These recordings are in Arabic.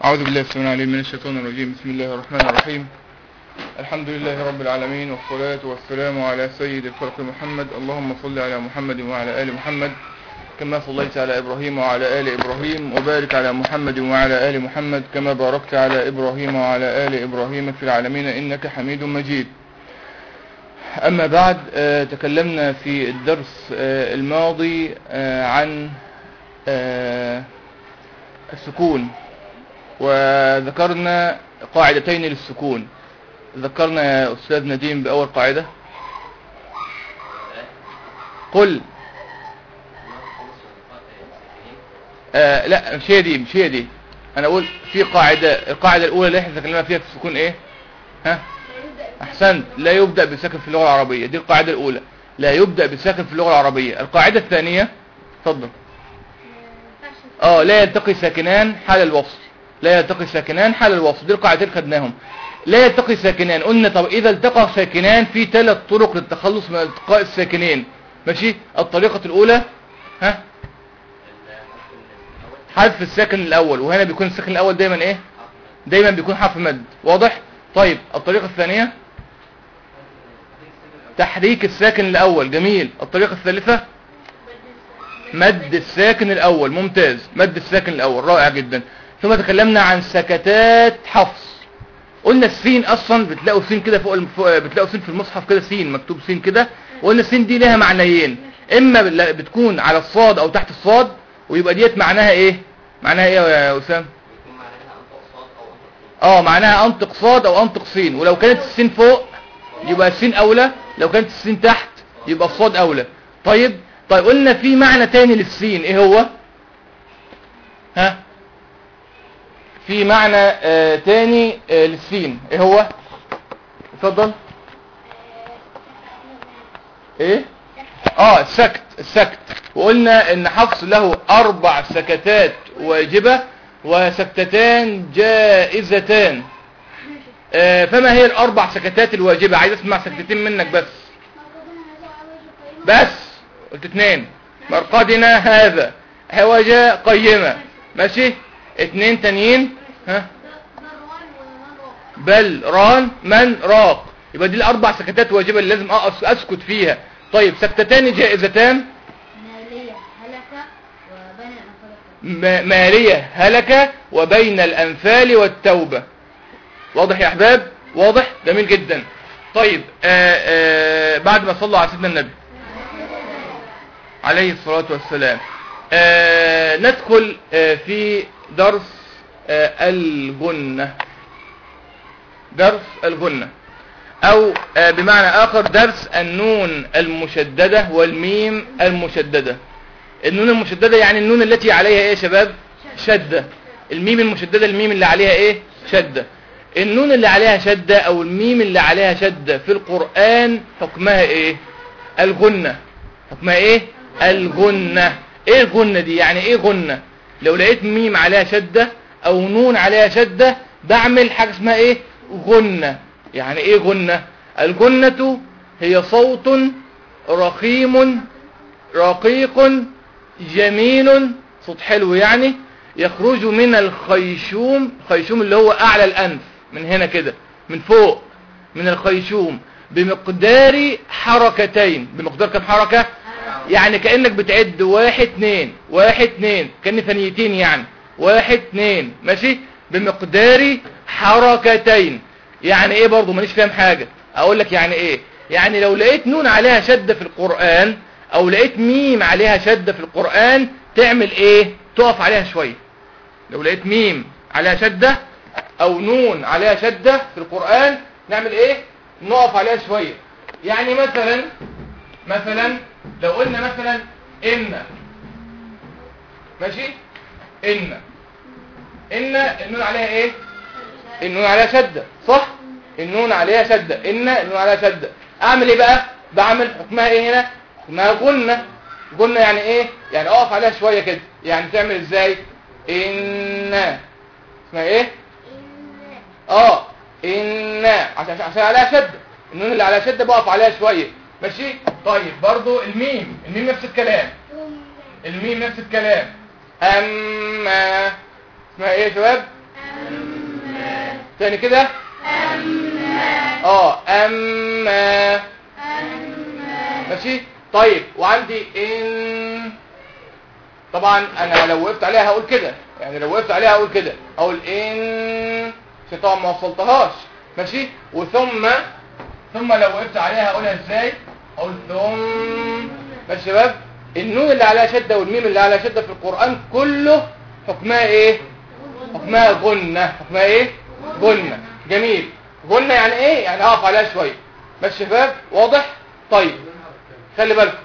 أعوذ بالله السميع العليم من الشيطان الرجيم. بسم الله الرحمن الرحيم. الحمد لله رب العالمين، والصلاة والسلام على سيد الخلق محمد. اللهم صل على محمد وعلى آل محمد كما صليت على إبراهيم وعلى آل إبراهيم، وبارك على محمد وعلى آل محمد كما باركت على إبراهيم وعلى آل إبراهيم في العالمين إنك حميد مجيد. أما بعد، تكلمنا في الدرس الماضي عن السكون، وذكرنا قاعدتين للسكون. ذكرنا يا أستاذ نديم بأول قاعدة. قل. لا، مش هي دي. أنا أقول في القاعدة الأولى اللي احنا ذكرنا فيها في السكون إيه؟ ها؟ أحسنت، لا يبدأ بساكن في اللغة العربية. دي القاعدة الأولى، لا يبدأ بساكن في اللغة العربية. القاعدة الثانية، اتفضل. لا يلتقي ساكنان حال الوصل. لا يلتقي ساكنان حال الوصل. دي القاعدتين خدناهم. لا يلتقي ساكنان، قلنا طب إذا التقى ساكنان في 3 طرق للتخلص من التقاء الساكنين. ماشي. الطريقة الأولى ها؟ حذف الساكن الأول، وهنا بيكون الساكن الأول دايما إيه؟ دايما بيكون حرف مد. واضح؟ طيب الطريقة الثانية تحريك الساكن الأول. جميل. الطريقة الثالثة مد الساكن الأول. ممتاز، مد الساكن الأول، رائع جدا. ثم تكلمنا عن سكتات حفص. قلنا السين اصلا بتلاقوا سين كده فوق بتلاقوا سين في المصحف كده، سين مكتوب سين كده. وقلنا السين دي لها معنيين، اما بتكون على الصاد او تحت الصاد، ويبقى ديت معناها ايه؟ معناها ايه يا اسامه؟ معناها انطق صاد او انطق سين. ولو كانت السين فوق يبقى السين اولى، لو كانت السين تحت يبقى الصاد اولى. طيب قلنا في معنى تاني للسين. ايه هو؟ ها؟ في معنى تاني للسين. ايه هو؟ اتفضل. ايه؟ السكت. وقلنا ان حفص له 4 سكتات واجبة وسكتتان جائزتان. فما هي ال4 سكتات الواجبة؟ عايز اسمع سكتتين منك بس. قلت 2. مرقدنا هذا حوجة قيمة. ماشي. 2 تانيين. ها؟ بل ران من راق. يبقى دي ال4 سكتات واجبة اللي لازم اسكت فيها. طيب سكتتان جائزتان. مالية هلك وبين الأنفال والتوبة. واضح يا أحباب؟ واضح؟ جميل جدا. طيب بعد ما صلوا على سيدنا النبي عليه الصلاة والسلام، ندخل في درس الجنة. درس الجنة، أو بمعنى آخر درس النون المشددة والميم المشددة. النون المشددة يعني النون التي عليها ايه يا شباب؟ شدة. الميم المشددة الميم اللي عليها ايه؟ شدة. النون اللي عليها شدة او الميم اللي عليها شدة في القرآن حكمها ايه؟ الغنة. حكمها ايه؟ الغنة. ايه الغنة دي؟ يعني ايه غنة؟ لو لقيت ميم عليها شدة او نون عليها شدة بعمل حاجة اسمها ايه؟ غنة. يعني ايه غنة؟ الغنة هي صوت رخيم رقيق جميل، صوت حلو يعني، يخرج من الخيشوم. خيشوم اللي هو اعلى الانف، من هنا كده من فوق من الخيشوم، بمقدار حركتين. بمقدار كم حركة؟ يعني كأنك بتعد 1 2 1 2، كأن ثانيتين يعني 1 2. ماشي. بمقدار حركتين. يعني ايه برضو؟ مانيش فاهم حاجة. اقول لك يعني ايه. يعني لو لقيت نون عليها شدة في القرآن او لقيت ميم عليها شدة في القرآن تعمل ايه؟ تقف عليها شوية. لو لقيت ميم عليها شدة او نون عليها شدة في القرآن نعمل ايه؟ نقف عليها شوية. يعني مثلا لو قلنا مثلا ان. ماشي. ان النون عليها ايه؟ النون عليها شدة، صح؟ النون عليها شدة. النون عليها شدة. اعمل ايه بقى؟ بعمل حكمها ايه هنا؟ حكمها غنة. غنة يعني ايه؟ يعني اقف عليها شوية كده. يعني تعمل ازاي؟ ان. اسمها ايه؟ ان عشان عليها شدة. النون اللي عليها شدة بقف عليها شوية. ماشي. طيب برضو الميم نفس الكلام. الميم نفس الكلام. اما اسمها ايه يا شباب؟ تاني كده اما ماشي. طيب وعندي ان، طبعا انا لو وقفت عليها هقول كده، يعني لو وقفت عليها هقول كده، اقول ان عشان طبعا ما وصلتهاش ماشي. وثم لو وقفت عليها هقولها ازاي؟ اقول ثم. ماشي يا شباب، النون اللي عليها شده والميم اللي عليها شده في القران كله حكمها ايه؟ حكمها غنه. حكمها ايه؟ غنه. جميل. غنه يعني ايه؟ يعني اقف عليها شويه. ماشي يا شباب، واضح؟ طيب خلي بالكم،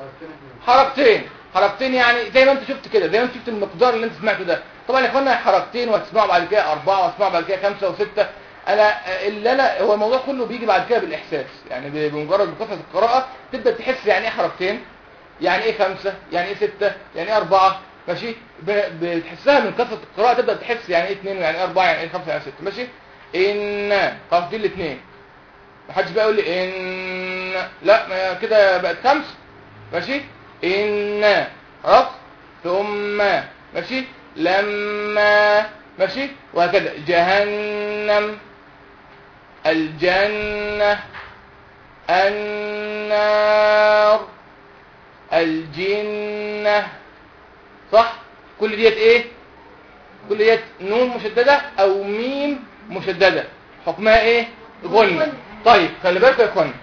حركتين يعني زي ما انت شفت كده، زي ما انت شفت المقدار اللي انت سمعته ده. طبعا يا اخوانا حركتين وهتسمعوا بعد كده 4 وهتسمعوا بعد كده 5 و6. انا هو الموضوع كله بيجي بعد كده بالاحساس، يعني بمجرد كثره القراءه تبدا تحس يعني ايه حركتين، يعني ايه 5، يعني ايه 6، يعني ايه 4. ماشي، بتحسها من كثره القراءه تبدا تحس يعني ايه 2 ويعني ايه 4 يعني ايه 5 يعني 6. ماشي. ان خلاص دي الاثنين، محدش بقى يقول لي ان لا ما كده بقت 5. ماشي. ان خلاص. ثم ماشي. لما ماشي. وهكذا. جهنم، الجنة، النار، الجنة. صح؟ كل ديت ايه؟ كل ديت نون مشددة او ميم مشددة، حكمها ايه؟ غنة. طيب خلي بالكم يا اخوانا،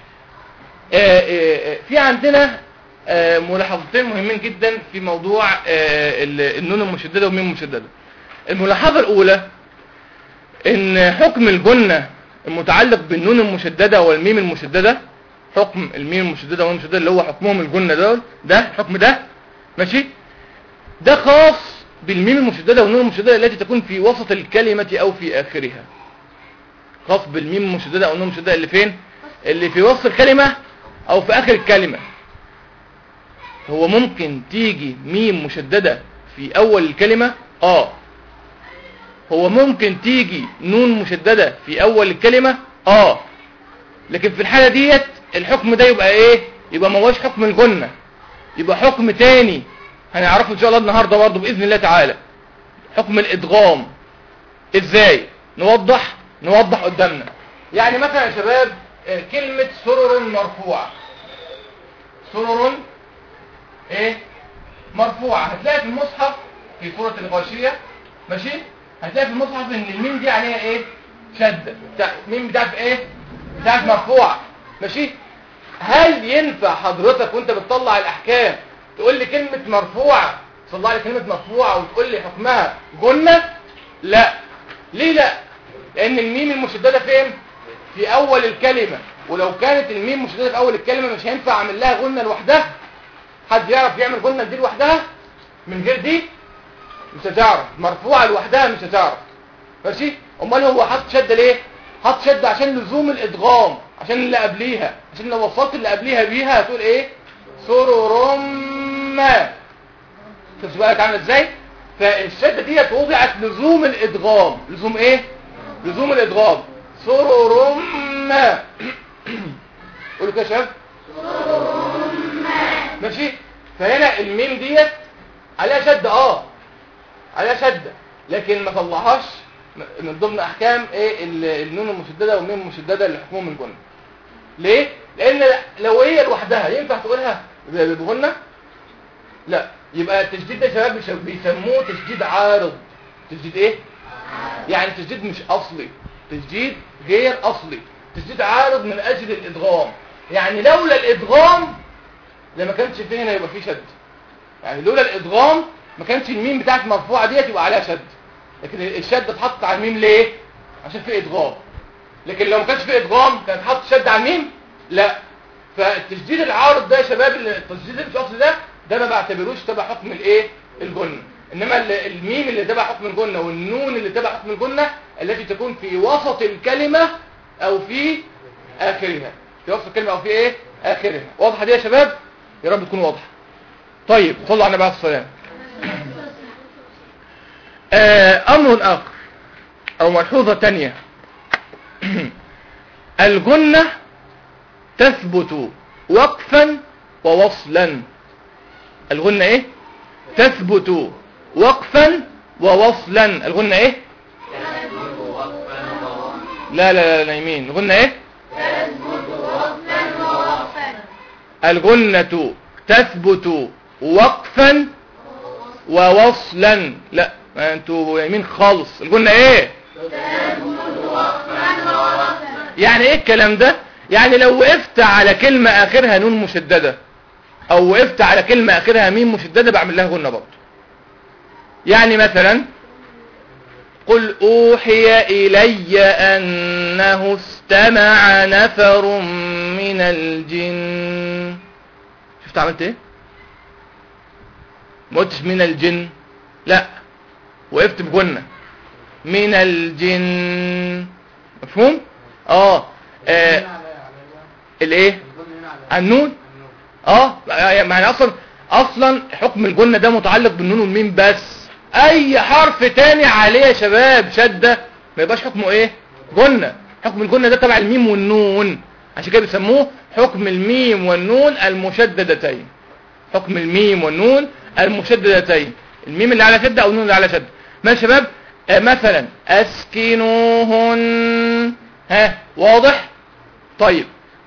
في عندنا ملاحظتين مهمين جدا في موضوع النون المشددة والميم المشددة. الملاحظة الاولى ان حكم الجنة المتعلق بالنون المشددة والميم المشددة، حكم الميم المشددة والميم المشددة اللي هو حكمهم الجنة دول، ده الحكم ده ماشي، ده خاص بالميم المشددة والنون المشددة التي تكون في وسط الكلمة او في اخرها. خاص بالميم المشددة او النون المشددة اللي فين؟ اللي في وسط الكلمة او في اخر الكلمة. هو ممكن تيجي ميم مشددة في اول الكلمة، هو ممكن تيجي نون مشددة في اول الكلمة، لكن في الحالة ديت الحكم ده يبقى ايه؟ يبقى ما هوش حكم الجنة، يبقى حكم تاني هنعرفه ان شاء الله النهاردة برضه باذن الله تعالى، حكم الادغام. ازاي؟ نوضح قدامنا. يعني مثلا يا شباب كلمة سرر مرفوعة، سرر ايه؟ مرفوعة. هتلاقي في المصحف في سورة الغاشية ماشي، هتلاقي في المصحف ان الميم دي عليها ايه؟ شدة. الميم بتاعت ايه؟ بتاعت مرفوعة. ماشي. هل ينفع حضرتك وانت بتطلع الاحكام تقول لي كلمة مرفوعة، تطلع لي كلمة مرفوعة وتقول لي حكمها جنة؟ لا. ليه لا؟ لان الميم المشددة فين؟ في اول الكلمة، ولو كانت الميم مشددة في اول الكلمة مش هينفع اعمل لها جنة لوحدها. حد يعرف يعمل جنة دي لوحدها من غير دي؟ مش هتعرف. مرفوعة لوحدها مش هتعرف. ماشي. امال هو حط شدة ليه؟ حط شدة عشان لزوم الادغام، عشان اللي قبليها، عشان لو وصلت اللي قبليها بيها هتقول ايه؟ سررم. شوف بالك عامل ازاي؟ فالشدة دي وضعت لزوم الادغام. لزوم ايه؟ لزوم الادغام. سررم. قولوا كده يا شباب. ماشي. فهنا الميم ديت عليها شدة، عليها شدة، لكن ما طلعهاش من ضمن احكام ايه؟ النون المشددة والميم المشددة اللي حكمهم الجنة. ليه؟ لان لو هي لوحدها ينفع تقولها بغنة؟ لا. يبقى التشديد ده يا شباب بيسموه تشديد عارض. تشديد ايه؟ يعني تشديد مش اصلي، تشديد غير اصلي، تشديد عارض من اجل الادغام. يعني لولا الادغام لما كانش فيه هنا يبقى فيه شد. يعني لولا الادغام ما كانش الميم بتاعت مرفوعه ديت يبقى عليها شد، لكن الشد اتحط على الميم ليه؟ عشان فيه ادغام. لكن لو ما كانش فيه ادغام كان اتحط شد على الميم؟ لا. فالتشديد العارض ده يا شباب، التشديد اللي مش اصلي ده ما بعتبروش تبع حكم الايه؟ الجنة. انما الميم اللي تبع حكم الجنة والنون اللي تبع حكم الجنة التي تكون في وسط الكلمة او في اخرها، في وسط الكلمة او في ايه؟ اخرها. واضحة دي يا شباب؟ يا رب تكون واضحة. طيب صلوا على النبي عليه الصلاة والسلام. امر اخر او ملحوظة تانية، الجنة تثبت وقفا ووصلا. الغنة ايه؟ تثبت وقفا ووصلا. الغنة ايه؟ لا لا لا نايمين. غنة ايه؟ تثبت وقفا ووقفا. الغنة تثبت وقفا ووصلا. لا ما انتوا نايمين خالص. الغنة ايه؟ تثبت وقفا ووقفا. يعني ايه الكلام ده؟ يعني لو وقفت على كلمة اخرها نون مشددة او وقفت على كلمة اخرها ميم مشددة بعمل لها غنة برضه. يعني مثلا قل اوحي الي انه استمع نفر من الجن. شفت عملت ايه؟ ما قلتش من الجن، لا وقفت بغنة من الجن. مفهوم؟ الايه؟ النون. معنى اصلا حكم الجنة ده متعلق بالنون والميم بس. اي حرف تاني عليه يا شباب شدة ما يبقاش حكمه ايه؟ جنة. حكم الجنة ده تبع الميم والنون، عشان كده بيسموه حكم الميم والنون المشددتين. حكم الميم والنون المشددتين، الميم اللي على شدة او النون اللي على شدة. ما يا شباب مثلا اسكنوهن. واضح؟ طيب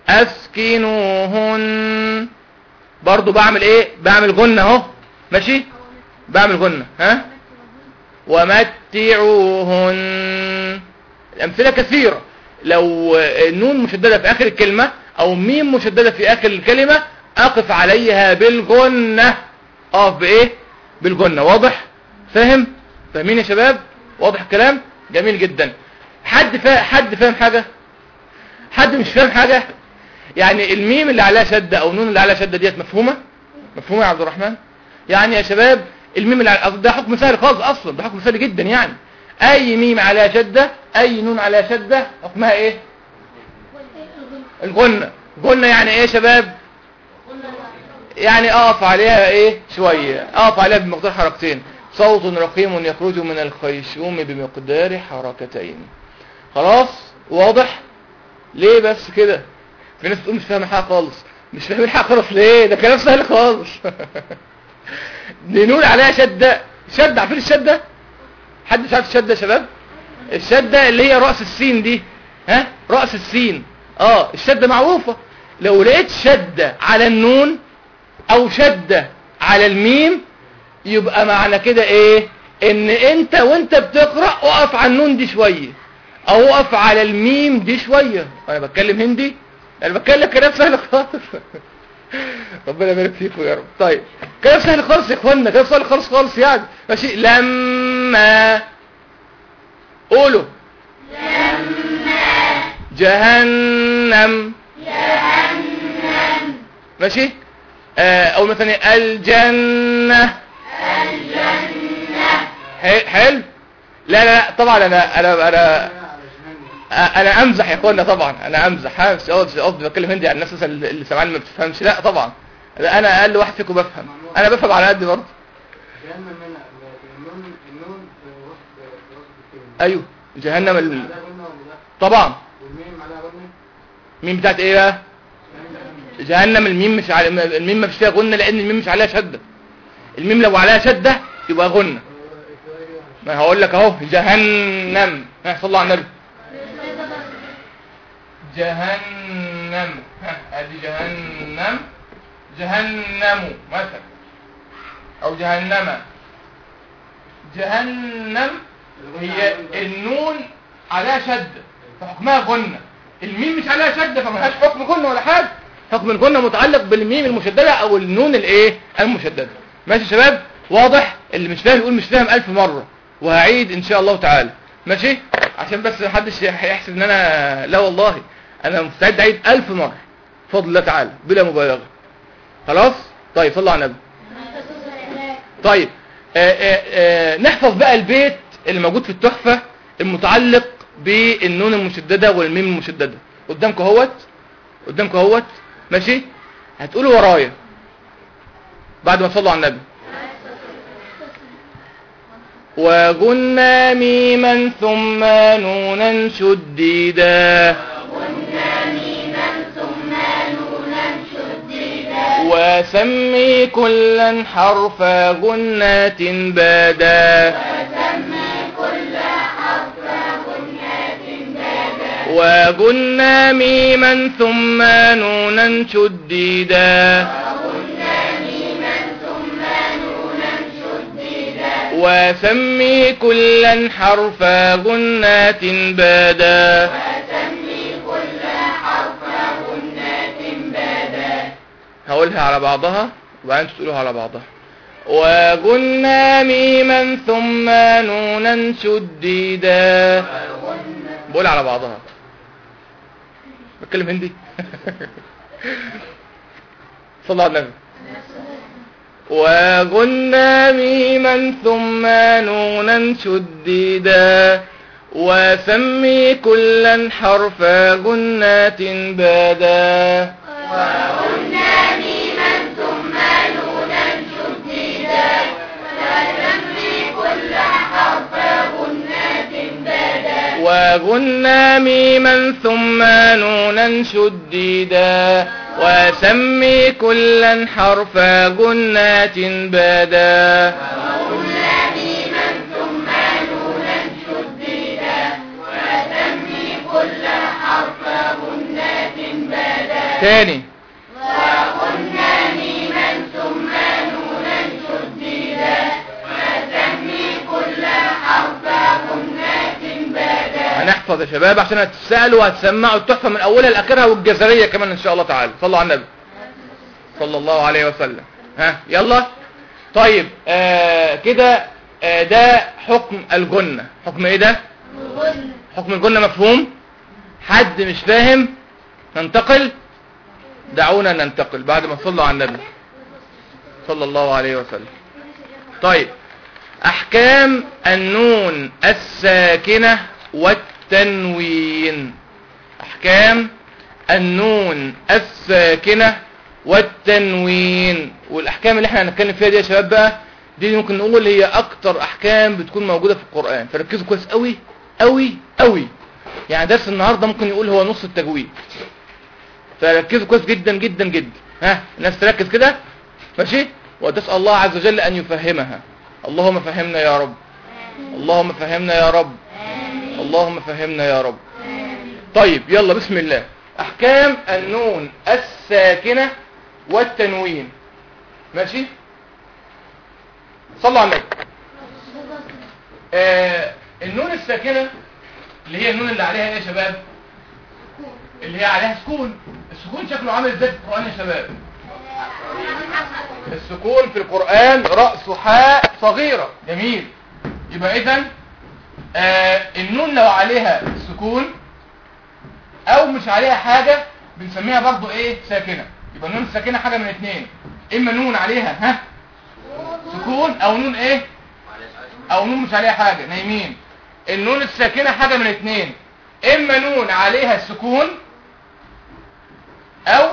اسكنوهن برضو بعمل ايه؟ بعمل غنة اهو. ماشي؟ بعمل غنة. ومتعوهن. الامثلة كثيرة. لو النون مشددة في اخر الكلمة او ميم مشددة في اخر الكلمة اقف عليها بالغنة. اقف بايه؟ بالغنة. واضح؟ فاهم؟ فاهمين يا شباب؟ واضح الكلام؟ جميل جدا. حد فاهم حاجة؟ حد مش فاهم حاجة؟ يعني الميم اللي عليها شدة او النون اللي عليها شدة ديت مفهومة؟ مفهومة يا عبد الرحمن؟ يعني يا شباب الميم اللي ده حكم سهل خالص اصلا، ده حكم سهل جدا. يعني اي ميم عليها شدة اي نون عليها شدة حكمها ايه؟ الغنة. غنة يعني ايه يا شباب؟ يعني اقف عليها ايه شوية، اقف عليها بمقدار حركتين. صوت رقيم يخرج من الخيشوم بمقدار حركتين. خلاص؟ واضح؟ ليه بس كده؟ في ناس تقول مش فاهمة حاجة خالص. مش فاهمين حاجة خالص ليه؟ ده كلام سهل خالص. نقول عليها شدة. شدة، عارفين الشدة؟ حد مش عارف الشدة يا شباب؟ الشدة اللي هي رأس السين دي. رأس السين. الشدة معروفة. لو لقيت شدة على النون او شدة على الميم يبقى معنى كده ايه؟ ان انت وانت بتقرأ اقف على النون دي شوية او اقف على الميم دي شوية. انا بتكلم هندي، انا بتكلم كلام سهل خالص. ربنا يبارك فيكم يا رب. طيب كلام سهل خالص يا اخوانا، كلام سهل خالص خالص يعني. ماشي؟ لما قولوا لما جهنم. ماشي؟ او مثلا الجنة. حلو. لا طبعا انا امزح يا اخوانا، طبعا انا امزح. قصدي بتكلم هندي على الناس اللي سامعين ما بتفهمش. لا طبعا انا اقل واحد فيكم بفهم، انا بفهم على قد برضه. ايوه جهنم طبعا. مين بتاعت ايه بقى؟ جهنم. الميم مش على الميم ما فيش فيها غنة لان الميم مش عليها شدة. الميم لو عليها شدة يبقى غنة. ما هقول لك اهو جهنم. صلى الله على النبي. جهنم. ادي جهنم. جهنم مثلا او جهنم. جهنم هي النون عليها شدة فحكمها غنة. الميم مش عليها شدة فمالهاش حكم غنة ولا حاجة. حكم الغنة متعلق بالميم المشددة او النون الايه المشددة. ماشي يا شباب؟ واضح؟ اللي مش فاهم يقول مش فاهم 1000 مرة، وهعيد ان شاء الله تعالى. ماشي؟ عشان بس محدش هيحسب ان انا، لا والله انا مستعد اعيد 1000 مرة بفضل الله تعالى بلا مبالغة. خلاص؟ طيب صلوا على النبي. طيب نحفظ بقى البيت اللي موجود في التحفة المتعلق بالنون المشددة والميم المشددة. قدامكم اهوت. ماشي؟ هتقولوا ورايا بعد ما تصلوا على النبي. وقلنا ميما ثم نونا شديدا. وسمي كلا حرف غنات بادا. وقلنا ميما ثم نونا شديدا وسمي كلا حرف غنات بادا هقولها على بعضها وبعدين تقولوها على بعضها. وقلنا ميما ثم نونا شديدا. بقول على بعضها. بتكلم هندي. صلى على النبي. وقلنا ميما ثم نونا شديدا وسمي كلا حرف غنات بادا. وقلنا ميما ثم نونا شديدا وسمي كل حرف غنات بادا. وقلنا ميما ثم نونا شديدا وسمي كلا حرف غنات بادا. وقلنا ميما ثم نونا شديدا وسمي كل حرف غنات بادا. تاني. وقلنا ميما ثم نونا شديدا وسمي كل حرف غنات بادا. هنحفظ يا شباب عشان هتسألوا وهتسمعوا التحفة من اولها لاخرها والجزرية كمان ان شاء الله تعالى. صلوا على النبي صلى الله عليه وسلم. ها يلا. طيب كده ده حكم الجنة. حكم ايه ده؟ حكم الجنة. مفهوم؟ حد مش فاهم؟ ننتقل. دعونا ننتقل بعد ما صلوا على النبي صلى الله عليه وسلم. طيب احكام النون الساكنة والتنوين. احكام النون الساكنة والتنوين. والاحكام اللي احنا هنتكلم فيها دي يا شباب بقى دي ممكن نقول هي اكتر احكام بتكون موجودة في القرآن، فركزوا كويس قوي قوي قوي. يعني درس النهاردة ممكن يقول هو نص التجويد، فركزوا كويس جدا جدا جدا. ها الناس تركز كده ماشي، وتسأل الله عز وجل ان يفهمها. اللهم فهمنا يا رب. اللهم فهمنا يا رب. اللهم فهمنا يا رب. طيب يلا بسم الله. احكام النون الساكنة والتنوين. ماشي. صلوا على النبي. النون الساكنة اللي هي النون اللي عليها ايه يا شباب؟ اللي هي عليها سكون. السكون شكله عامل ازاي في القرآن يا شباب؟ السكون في القرآن رأس حاء صغيرة. جميل. يبقى اذا النون لو عليها سكون او مش عليها حاجة بنسميها برضو ايه؟ ساكنة. يبقى النون الساكنة حاجة من اتنين، اما نون عليها سكون او نون ايه؟ او نون مش عليها حاجة. نايمين. النون الساكنة حاجة من اتنين، اما نون عليها السكون او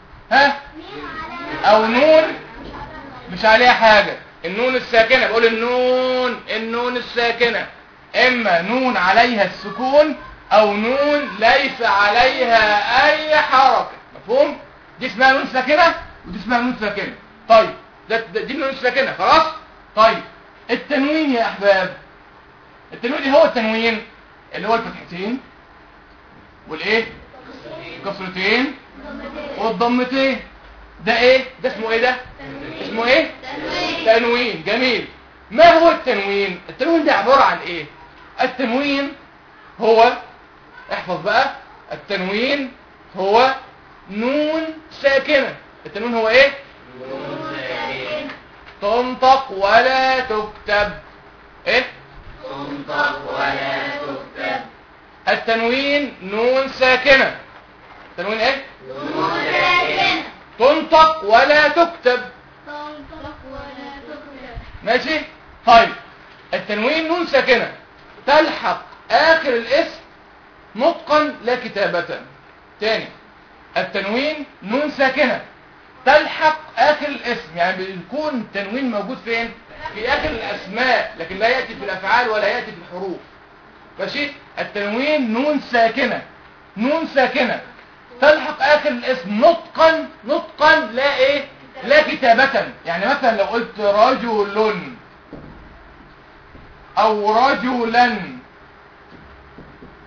او نون مش عليها حاجة. النون الساكنة بقول النون الساكنة اما نون عليها السكون او نون ليس عليها اي حركة. مفهوم؟ دي اسمها نون ساكنة ودي اسمها نون ساكنة. طيب دي النون الساكنة خلاص. طيب التنوين يا احباب، التنوين ايه هو التنوين؟ اللي هو الفتحتين والايه؟ الكسرتين والضمتين. ده ايه؟ ده اسمه ايه ده؟ اسمه ايه؟ تنوين. جميل. ما هو التنوين؟ التنوين ده عبارة عن ايه؟ التنوين هو، احفظ بقى، التنوين هو نون ساكنة. التنوين هو ايه؟ نون ساكنة تنطق ولا تكتب. ايه؟ تنطق ولا تكتب. التنوين نون ساكنة. التنوين ايه؟ نون ساكنة تنطق ولا تكتب. تنطق ولا تكتب. ماشي. طيب التنوين نون ساكنة تلحق اخر الاسم نطقا لا كتابة. تاني، التنوين نون ساكنة تلحق اخر الاسم، يعني بيكون التنوين موجود فين؟ في اخر الاسماء، لكن لا يأتي في الافعال ولا يأتي في الحروف. ماشي. التنوين نون ساكنة، نون ساكنة تلحق اخر الاسم نطقا لا ايه؟ لا كتابة. يعني مثلا لو قلت رجل او رجلا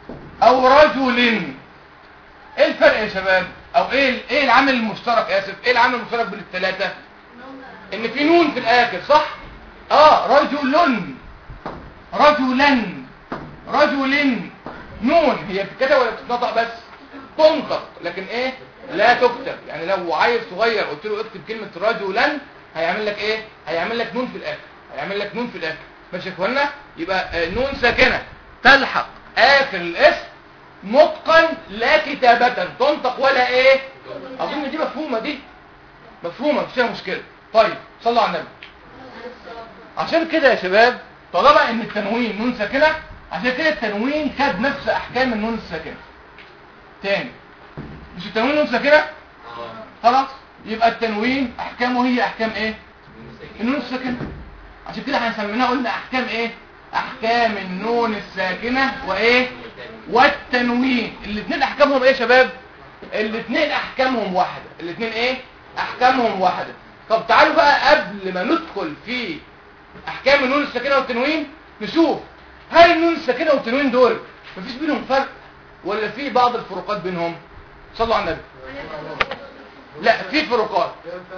او رجل. ايه الفرق يا شباب؟ او ايه العامل المشترك؟ اسف، ايه العامل المشترك بين الثلاثه؟ ان في نون في الاخر، صح؟ رجل، رجلا، رجل. نون هي بتتكتب ولا بتتنطق؟ بس تنطق، لكن ايه؟ لا تكتب. يعني لو عيل صغير قلت له اكتب كلمه رجلا هيعمل لك ايه؟ هيعمل لك نون في الاخر، هيعمل لك نون في الاخر. ماشي يا اخوانا؟ يبقى نون ساكنه تلحق اخر الاسم نطقا لا كتابه، تنطق ولا ايه؟ اظن دي مفهومه، دي مفهومه مفيش فيها مشكله. طيب صلوا على النبي. عشان كده يا شباب طالما ان التنوين نون ساكنه، عشان كده التنوين خد نفس احكام النون الساكنه. تاني، مش التنوين نون ساكنه؟ خلاص، يبقى التنوين احكامه هي احكام ايه؟ النون الساكنه. عشان كده هنسميناها، قلنا احكام ايه؟ احكام النون الساكنه وايه؟ والتنوين. الاثنين احكامهم ايه يا شباب؟ الاثنين احكامهم واحده. الاثنين ايه؟ احكامهم واحده. طب تعالوا بقى قبل ما ندخل في احكام النون الساكنه والتنوين نشوف هل النون الساكنه والتنوين دول مفيش بينهم فرق ولا في بعض الفروقات بينهم؟ صلوا على النبي. لا، في فروقات.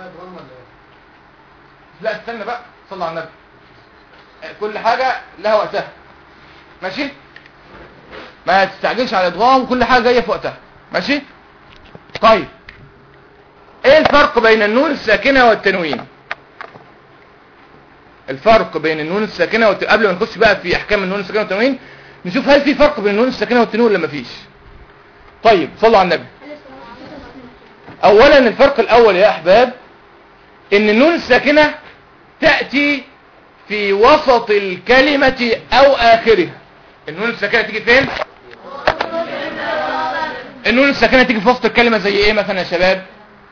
لا استنى بقى، صلوا على النبي. كل حاجه لها وقتها، ماشي؟ ما تستعجلش على الادغام، وكل حاجه جايه في وقتها، ماشي؟ طيب ايه الفرق بين النون الساكنه والتنوين؟ الفرق بين النون الساكنه قبل ما نخش بقى في احكام النون الساكنه والتنوين نشوف هل في فرق بين النون الساكنه والتنوين ولا مفيش. طيب صلوا على النبي. اولا الفرق الاول يا احباب ان النون الساكنه تاتي في وسط الكلمه او اخرها. النون الساكنه تيجي فين؟ النون الساكنه تيجي في وسط الكلمه زي ايه مثلا يا شباب؟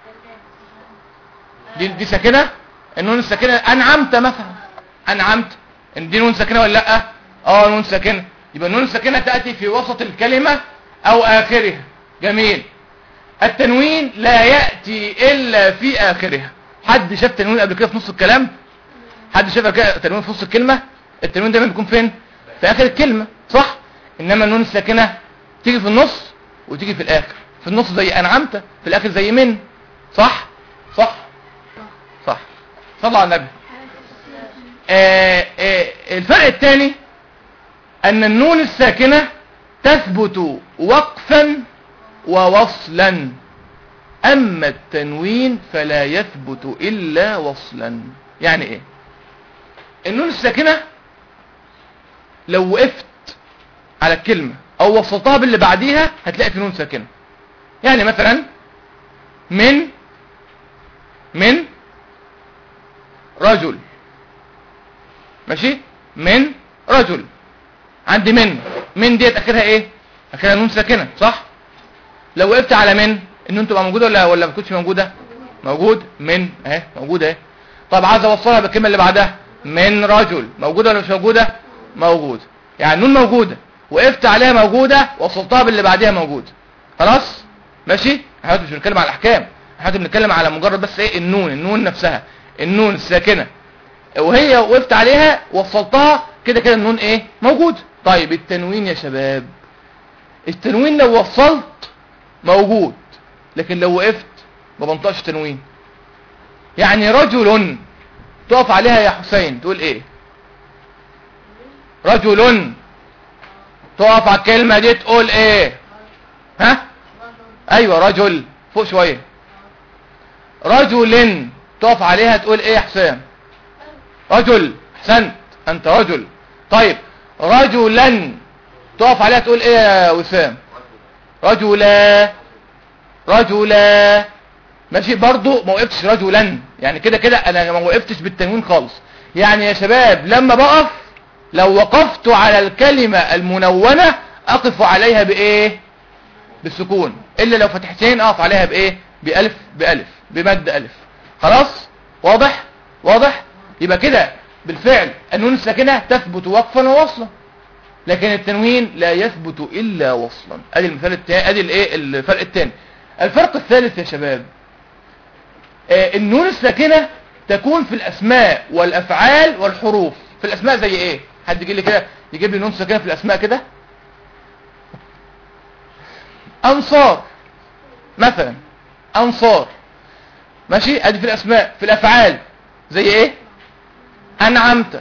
دي ساكنه. النون الساكنه انعمت مثلا، انعمت، دي نون ساكنه ولا لا؟ نون ساكنه. يبقى النون الساكنه تاتي في وسط الكلمه او اخرها. جميل. التنوين لا ياتي الا في اخرها. حد شاف تنوين قبل كده في نص الكلام؟ حد شاف كده تنوين في نص الكلمه؟ التنوين دايما بيكون فين؟ في اخر الكلمه، صح؟ انما النون الساكنه تيجي في النص وتيجي في الاخر. في النص زي انعمت، في الاخر زي من، صح؟ صح صح. صلوا على النبي. الفرق الثاني ان النون الساكنه تثبت وقفا ووصلا، اما التنوين فلا يثبت الا وصلا. يعني ايه؟ النون الساكنه لو وقفت على الكلمه او وصلتها باللي بعديها هتلاقي في نون ساكنه. يعني مثلا من رجل، ماشي؟ من رجل، عندي من ديت اخرها ايه؟ اخرها نون ساكنه، صح؟ لو وقفت على من النون تبقى موجوده ولا ما تكونش موجوده؟ موجود. من اهي موجوده اهي. طب عايز اوصلها بالكلمه اللي بعدها، من رجل، موجوده ولا مش موجوده؟ موجوده. يعني النون موجوده، وقفت عليها موجوده، وصلتها باللي بعديها موجوده. خلاص؟ ماشي؟ احنا مش بنتكلم على الاحكام، احنا بنتكلم على مجرد بس ايه؟ النون نفسها، النون الساكنه وهي وقفت عليها وصلتها كده كده النون ايه؟ موجود. طيب التنوين يا شباب، التنوين لو وصلت موجود، لكن لو وقفت ما بنطقش تنوين. يعني رجل تقف عليها يا حسين تقول ايه؟ رجل تقف على الكلمه دي تقول ايه؟ ها؟ ايوه رجل، فوق شويه. رجل تقف عليها تقول ايه يا حسام؟ رجل. احسنت، انت رجل. طيب رجلا تقف عليها تقول ايه يا وسام؟ رجلا. رجلا، ماشي؟ برضو ما وقفتش رجلا، يعني كده كده انا ما وقفتش بالتنوين خالص. يعني يا شباب لما بقف، لو وقفت على الكلمة المنونة اقف عليها بايه؟ بالسكون. الا لو فتحتين اقف عليها بايه؟ بألف، بمد ألف. خلاص؟ واضح؟ واضح؟ يبقى كده بالفعل النون الساكنة تثبت وقفا ووصلا، لكن التنوين لا يثبت الا وصلا. ادي المثال الثاني، ادي الايه؟ الفرق الثاني. الفرق الثالث يا شباب، النون الساكنة تكون في الاسماء والافعال والحروف. في الاسماء زي ايه؟ حد يجي لي كده يجيب لي نون ساكنة في الاسماء كده؟ انصار مثلا، انصار. ماشي، ادي في الاسماء. في الافعال زي ايه؟ انعمت.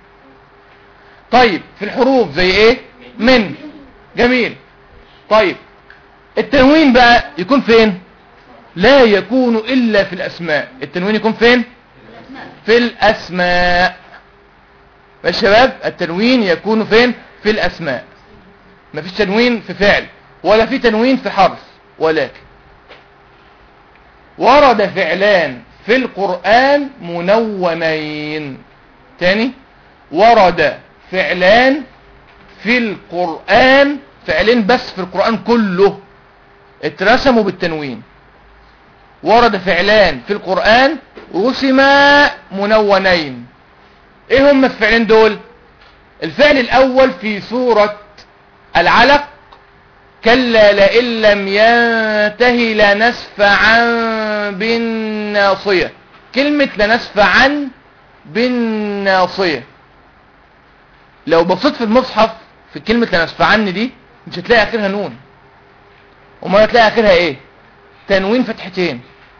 طيب في الحروف زي ايه؟ من. جميل. طيب التنوين بقى يكون فين؟ لا يكون الا في الاسماء. التنوين يكون فين؟ في الاسماء. يا شباب التنوين يكون فين؟ في الاسماء. مفيش تنوين في فعل ولا في تنوين في حرف. ولكن ورد فعلان في القرآن منونين. تاني، ورد فعلان في القرآن، فعلين بس في القرآن كله اترسموا بالتنوين. ورد فعلان في القرآن رسما منونين. ايه هم الفعلين دول؟ الفعل الاول في سورة العلق، كلا لئن لم ينتهي لنسفعا بالناصية. كلمة لنسفعا بالناصية، لو بصيت في المصحف في كلمة لنسفعن دي مش هتلاقي اخرها نون. وما هتلاقي اخرها ايه؟ تنوين فتحتين.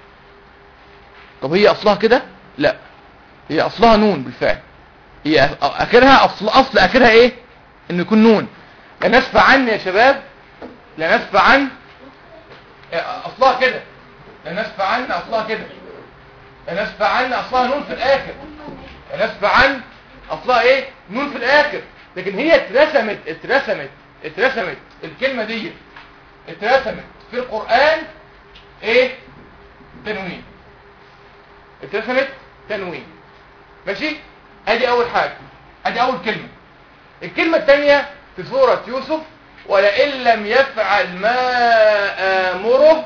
طب هي اصلها كده؟ لا، هي اصلها نون بالفعل. هي اخرها اصل اخرها ايه؟ انه يكون نون. لنسفعن يا شباب، لنسفعن اصلها كده. لنسفعن اصلها كده. لنسفعن اصلها نون في الاخر. لنسفعن اصلها ايه؟ نون في الاخر. لكن هي اترسمت الكلمة دي اترسمت في القرآن ايه؟ تنوين. اترسمت تنوين. ماشي؟ ادي اول حاجة، ادي اول كلمة. الكلمة الثانية في سورة يوسف، ولئن لم يفعل ما آمره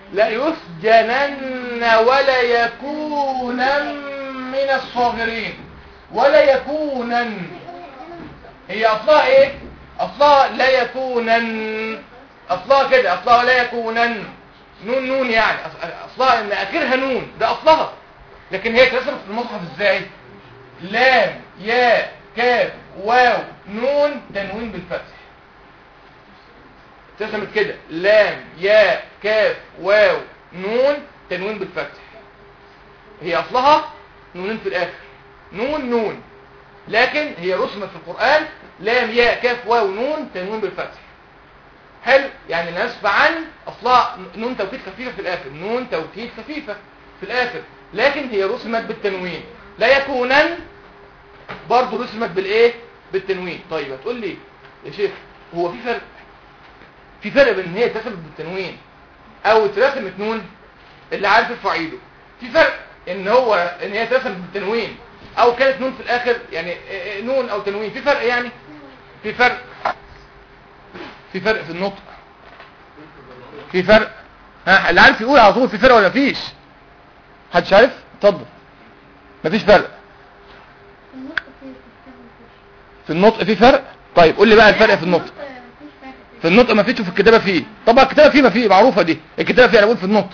ليسجنن وليكونن من الصاغرين. وليكونن هي اصلها ايه؟ اصلها لا يكونن. اصلها كده، اصلها لا يكونن. نون يعني اصلها ان اخرها نون، ده اصلها. لكن هي اترسمت في المصحف ازاي؟ لام ياء كاف واو نون تنوين بالفتح. اترسمت كده لام ياء كاف واو نون تنوين بالفتح. هي اصلها نونين في الاخر، نون. لكن هي رسمت في القرآن لام ياء كاف واو نون تنوين بالفتح. حلو، يعني لنسفعن اصلها نون توكيد خفيفة في الاخر، نون توكيد خفيفة في الاخر، لكن هي رسمت بالتنوين. لا يكونن برضه رسمت بالايه؟ بالتنوين. طيب هتقول لي يا شيخ هو في فرق بين ان هي اترسمت بالتنوين او اترسمت نون؟ اللي عارف يرفع ايده. في فرق ان هي اترسمت بالتنوين او كانت نون في الاخر، يعني نون او تنوين. في فرق يعني؟ في فرق في النطق. في فرق. ها اللي عارف يقول على طول في فرق ولا مفيش؟ محدش عارف؟ اتفضل. مفيش فرق في النطق. في فرق. طيب قول لي بقى الفرق في النطق. في النطق مفيش وفي الكتابة فيه. طبعا الكتابة فيه مفيش، معروفة دي. الكتابة فيه انا بقول في النطق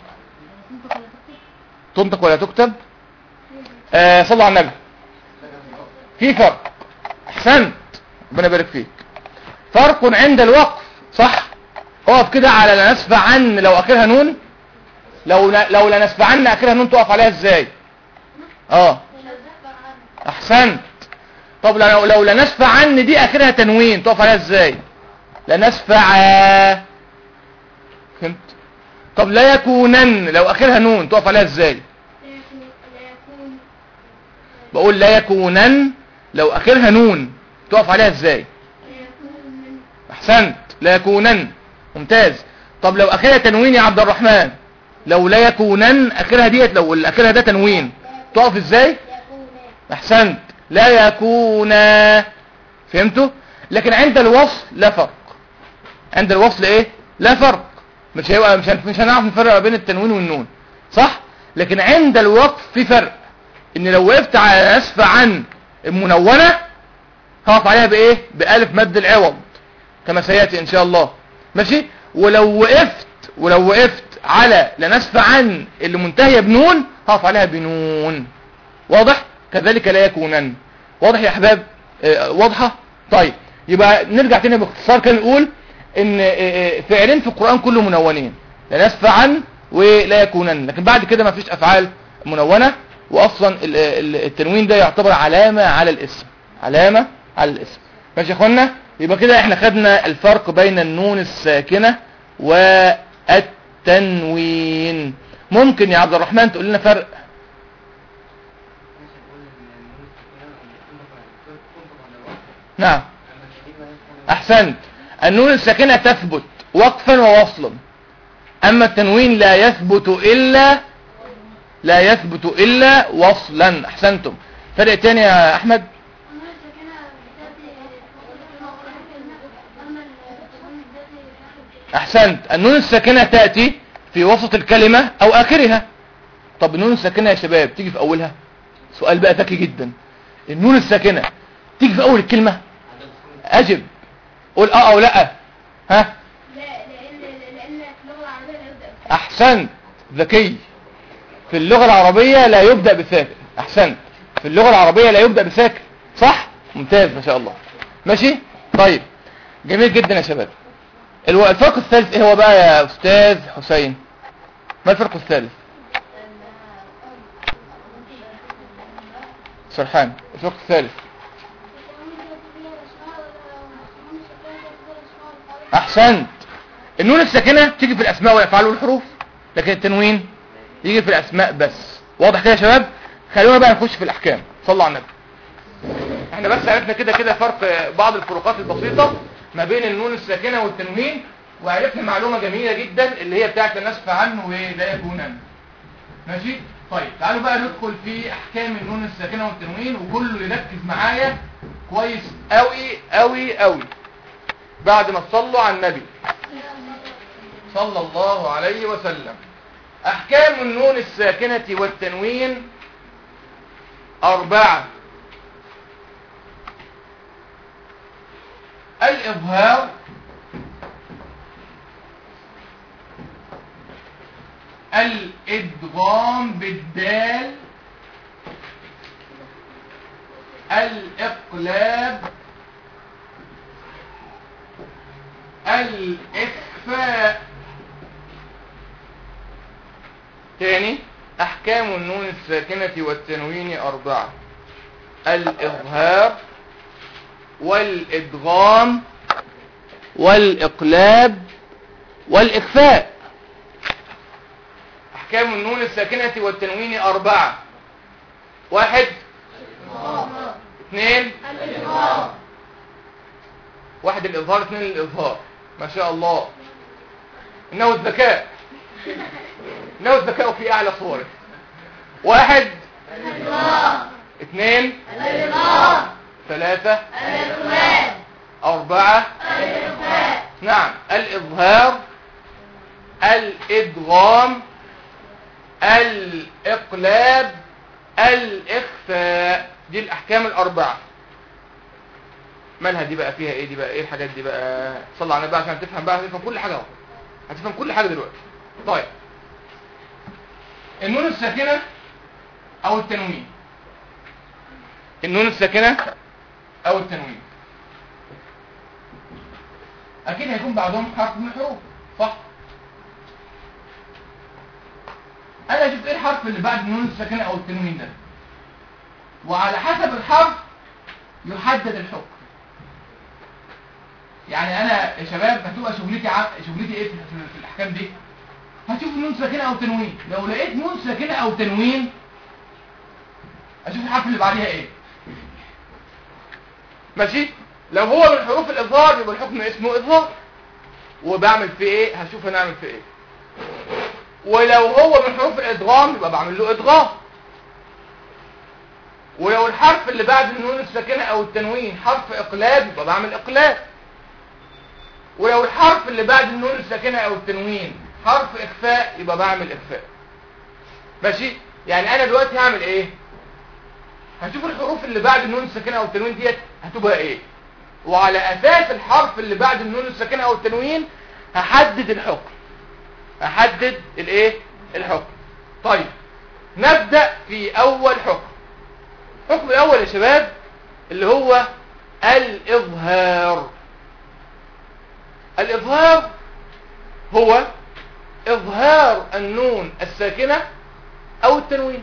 تنطق ولا تكتب. صلوا على النبي. في فرق. احسنت، ربنا يبارك فيك. فرق عند الوقف. صح، اقف كده على لنسفعن لو اخرها نون. لو لنسفعن اخرها نون تقف عليها ازاي؟ احسنت. طب لو لنسفعن دي اخرها تنوين تقف عليها ازاي؟ لنسفع. فهمت؟ طب لا يكونن لو اخرها نون تقف عليها ازاي؟ بقول لا يكونن لو اخرها نون تقف عليها ازاي؟ احسنت، لا يكونن. ممتاز. طب لو اخرها تنوين يا عبد الرحمن، لو لا يكونن اخرها ديت، لو اخرها ده تنوين تقف ازاي؟ احسنت، لا يكون. فهمتوا؟ لكن عند الوصل لا فرق. عند الوصل ايه؟ لا فرق. مش هنعرف نفرق بين التنوين والنون، صح؟ لكن عند الوقف في فرق. ان لو وقفت على نسفة عن المنونة هقف عليها بايه؟ بألف مد العوض كما سيأتي ان شاء الله. ماشي؟ ولو وقفت على لنسفة عن اللي منتهية بنون هقف عليها بنون. واضح؟ كذلك لا يكونن. واضح يا احباب؟ واضحة؟ طيب يبقى نرجع تاني باختصار كده نقول ان فعلين في القرآن كله منونين، لا نسفعا ولا يكونن، لكن بعد كده ما فيش افعال منونة. واصلا التنوين ده يعتبر علامة على الاسم، علامة على الاسم. ماشي يا اخوانا؟ يبقى كده احنا خدنا الفرق بين النون الساكنة والتنوين. ممكن يا عبد الرحمن تقول لنا فرق؟ نعم احسنت. النون الساكنة تثبت وقفا ووصلا، اما التنوين لا يثبت الا وصلا. احسنتم. فرق تاني يا احمد؟ احسنت. النون الساكنة تأتي في وسط الكلمة او اخرها. طب النون الساكنة يا شباب تيجي في اولها؟ سؤال بقى ذكي جدا. النون الساكنة تيجي في اول الكلمة؟ اجب، قول اه او لا. ها؟ لا، لان اللغه العربيه لا يبدا. احسنت، ذكي. في اللغة العربية لا يبدأ بساكن. احسنت، في اللغة العربية لا يبدأ بساكن، صح؟ ممتاز ما شاء الله. ماشي طيب، جميل جدا يا شباب. الفرق الثالث ايه هو بقى يا استاذ حسين؟ ما الفرق الثالث؟ سرحان، الفرق الثالث. احسنت. النون الساكنة تيجي في الاسماء والافعال والحروف، لكن التنوين يجي في الاسماء بس. واضح كده يا شباب؟ خلونا بقى نخش في الاحكام. صلوا على النبي. احنا بس عرفنا كده فرق، بعض الفروقات البسيطة ما بين النون الساكنة والتنوين، وعرفنا معلومة جميلة جدا اللي هي بتاعت النسف عنه ولا يكونن. ماشي طيب، تعالوا بقى ندخل في احكام النون الساكنة والتنوين، وكله يركز معايا كويس قوي قوي قوي بعد ما تصلوا على النبي صلى الله عليه وسلم. احكام النون الساكنة والتنوين 4. الإظهار، الإدغام بالدال، الإقلاب، الإخفاء. تاني، أحكام النون الساكنة والتنوين 4. الإظهار والإدغام والإقلاب والإخفاء. أحكام النون الساكنة والتنوين 4. 1 2 1 الإظهار، 2 الإظهار. ما شاء الله، إنه الذكاء، إنه الذكاء في أعلى صوره. 1 2 3 4. نعم، الإظهار، الإدغام، الإقلاب، الإخفاء. دي الأحكام 4. مالها دي بقى؟ فيها ايه دي بقى؟ ايه الحاجات دي بقى؟ صلى على النبي عشان تفهم بقى، هتفهم كل حاجة اهو، هتفهم كل حاجة دلوقتي. طيب، النون الساكنة او التنوين. النون الساكنة او التنوين اكيد هيكون بعدهم حرف من الحروف، صح؟ انا شفت ايه الحرف اللي بعد النون الساكنة او التنوين ده، وعلى حسب الحرف يحدد الحكم. يعني انا يا شباب هتبقى شغلتي ايه في الاحكام دي؟ هشوف النون ساكنة او تنوين. لو لقيت نون ساكنة او تنوين اشوف الحرف اللي بعديها ايه. ماشي؟ لو هو من حروف الاظهار يبقى الحكم اسمه اظهار، وبعمل فيه ايه؟ هشوف هنعمل فيه ايه. ولو هو من حروف الادغام يبقى بعمل له ادغام. ولو الحرف اللي بعد النون الساكنة او التنوين حرف اقلاب يبقى بعمل اقلاب. ولو الحرف اللي بعد النون الساكنة او التنوين حرف اخفاء يبقى بعمل اخفاء. ماشي؟ يعني انا دلوقتي هعمل ايه؟ هشوف الحروف اللي بعد النون الساكنة او التنوين ديت هتبقى ايه، وعلى اساس الحرف اللي بعد النون الساكنة او التنوين هحدد الحكم، هحدد الايه؟ الحكم. طيب، نبدأ في اول حكم. الحكم الاول يا شباب اللي هو الاظهار. الإظهار هو إظهار النون الساكنة أو التنوين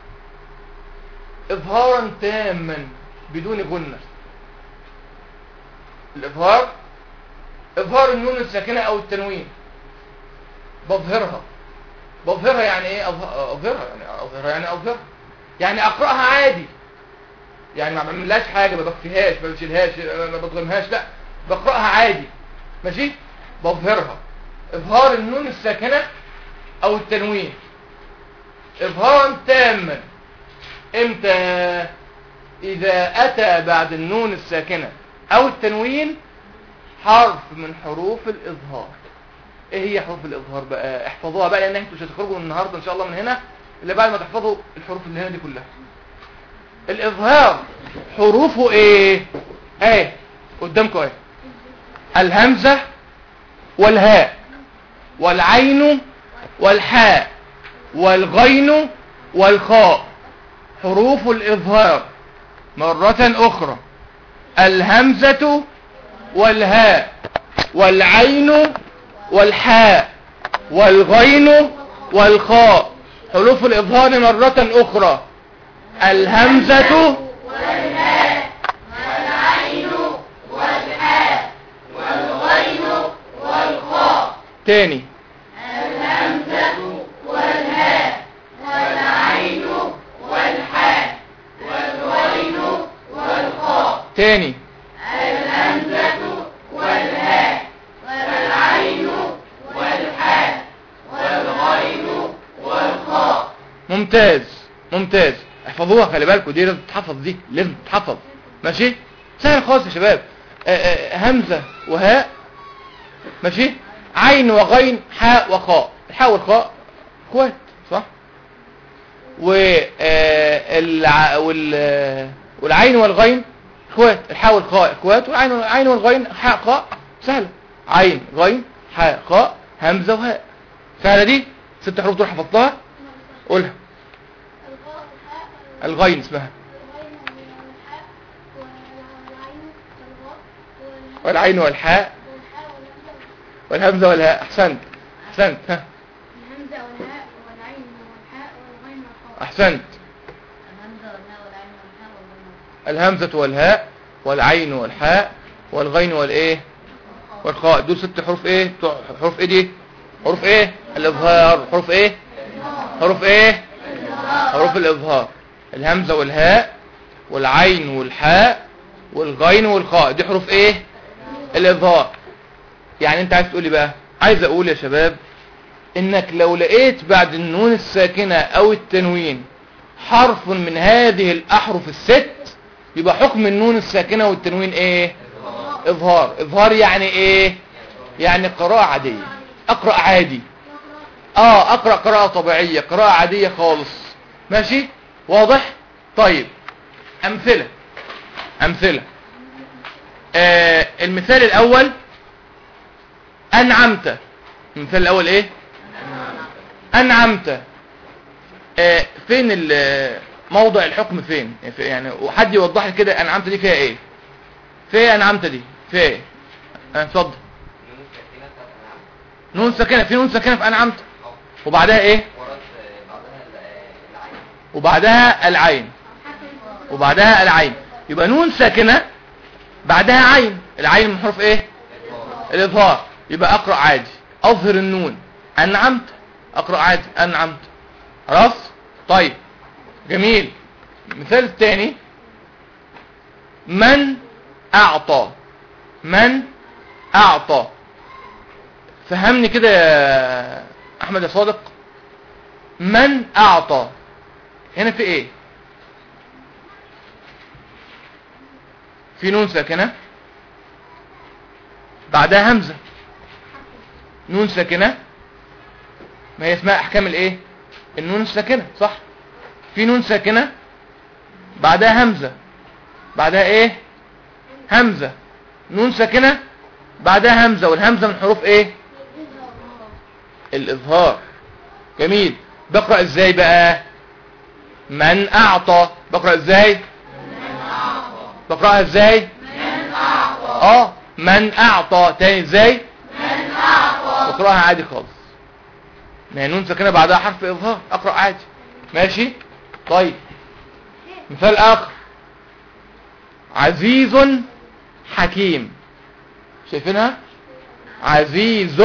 إظهارا تاما بدون غنة. الإظهار إظهار النون الساكنة أو التنوين، بظهرها يعني إيه؟ أظهرها يعني أقرأها عادي، يعني ما بعملهاش حاجة، ما بخفيهاش، ما بشيلهاش، ما بضغمهاش، لا بقرأها عادي، ماشي؟ بظهرها إظهار النون الساكنة أو التنوين إظهارا تاما. إمتى؟ إذا أتى بعد النون الساكنة أو التنوين حرف من حروف الإظهار. إيه هي حروف الإظهار بقى؟ احفظوها بقى، لأن انتوا مش هتخرجوا النهاردة إن شاء الله من هنا إلا بعد ما تحفظوا الحروف اللي هنا دي كلها. الإظهار حروفه إيه؟ إيه قدامكم إيه؟ الهمزة والهاء والعين والحاء والغين والخاء. حروف الإظهار مرة أخرى: الهمزة والهاء والعين والحاء والغين والخاء. حروف الإظهار مرة أخرى: الهمزة والهاء والعين والحاء والغين والخاء. تاني: الهمزة والهاء والعين والحاء والغين والخاء. تاني: الهمزة والهاء والعين والحاء والغين والخاء. ممتاز ممتاز، احفظوها، خلي بالكم دي لازم تتحفظ، دي لازم تتحفظ، ماشي؟ سهل خالص يا شباب. همزة وهاء، ماشي؟ عين وغين حاء وخاء. الحاء والخاء اخوات، صح؟ والعين والغين اخوات. الحاء والخاء اخوات، والعين والغين حاء خاء. سهله، عين غين حاء خاء همزه وهاء. سهله دي، 6 حروف دول حفظتها. قولها. الغين اسمها والعين والحاء والهمزه والهاء. احسنت احسنت. ها، الهمزة والهاء والعين والحاء والغين والخاء. احسنت. الهمزة والهاء والعين والحاء والغين والايه والخاء. دول 6 حروف ايه؟ حروف ايه دي؟ حروف ايه؟ الإظهار. حروف ايه؟ حروف ايه؟ حروف الإظهار. الهمزة والهاء والعين والحاء والغين والخاء، دي حروف ايه؟ الإظهار. يعني انت عايز تقول لي بقى؟ عايز اقول يا شباب انك لو لقيت بعد النون الساكنة او التنوين حرف من هذه الاحرف ال6 يبقى حكم النون الساكنة والتنوين ايه؟ اظهار. اظهار يعني ايه؟ يعني قراءة عادية، اقرأ عادي، اقرأ قراءة طبيعية، قراءة عادية خالص، ماشي؟ واضح؟ طيب، امثلة. المثال الاول انعمت. المثال الاول ايه؟ انعمت. فين موضع الحكم؟ فين يعني؟ وحد يوضح لي كده انعمت دي فيها ايه؟ فيها انعمت دي فيها ايه؟ اتفضل. نون ساكنه. في نون ساكنه في انعمت، وبعدها ايه؟ وبعدها العين. وبعدها العين، يبقى نون ساكنه بعدها عين. العين من حروف ايه؟ الاظهار. يبقى اقرا عادي، اظهر النون. انعمت، اقرا عادي انعمت. خلاص؟ طيب جميل. المثال الثاني: من اعطى. من اعطى. فهمني كده يا احمد يا صادق، من اعطى هنا في ايه؟ في نون ساكنه بعدها همزه. نون ساكنه، ما هي اسمها احكام الايه؟ النون الساكنه، صح؟ في نون ساكنه بعدها همزه، بعدها ايه؟ همزه. نون ساكنه بعدها همزه، والهمزه من حروف ايه؟ الاظهار. جميل. بقرا ازاي بقى؟ من اعطى. بقرا ازاي؟ بقراها ازاي؟ من اعطى. من اعطى. تاني ازاي؟ اقراها عادي خالص، ما هي نون ساكنه بعدها حرف اظهار، اقرا عادي ماشي. طيب مثال اخر، عزيز حكيم، شايفينها؟ عزيز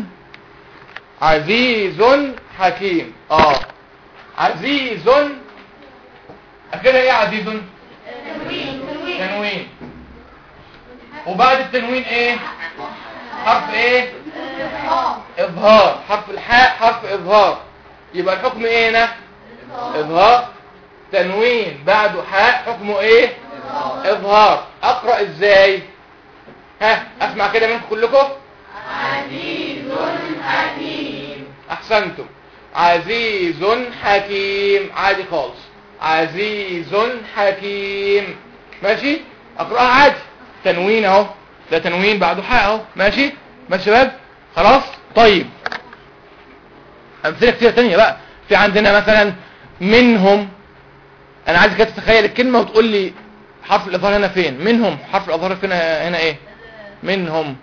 حكيم. عزيز اخرها ايه؟ عزيز تنوين، وبعد التنوين ايه؟ حرف ايه؟ اظهار، حرف الحاء حرف اظهار، يبقى الحكم ايه هنا؟ اظهار. تنوين بعده حاء، حكمه ايه؟ اظهار. اقرا ازاي؟ اسمع كده منكم كلكم. عزيز حكيم. احسنتم. عزيز حكيم عادي خالص، عزيز حكيم ماشي. اقراها عادي، تنوين اهو، ده تنوين بعده حاء اهو، ماشي ماشي شباب خلاص. طيب امثله كتير تانية بقى. في عندنا مثلا منهم، انا عايزك تتخيل الكلمه وتقول لي حرف الاظهار هنا فين. منهم حرف الاظهار فين هنا؟ ايه منهم؟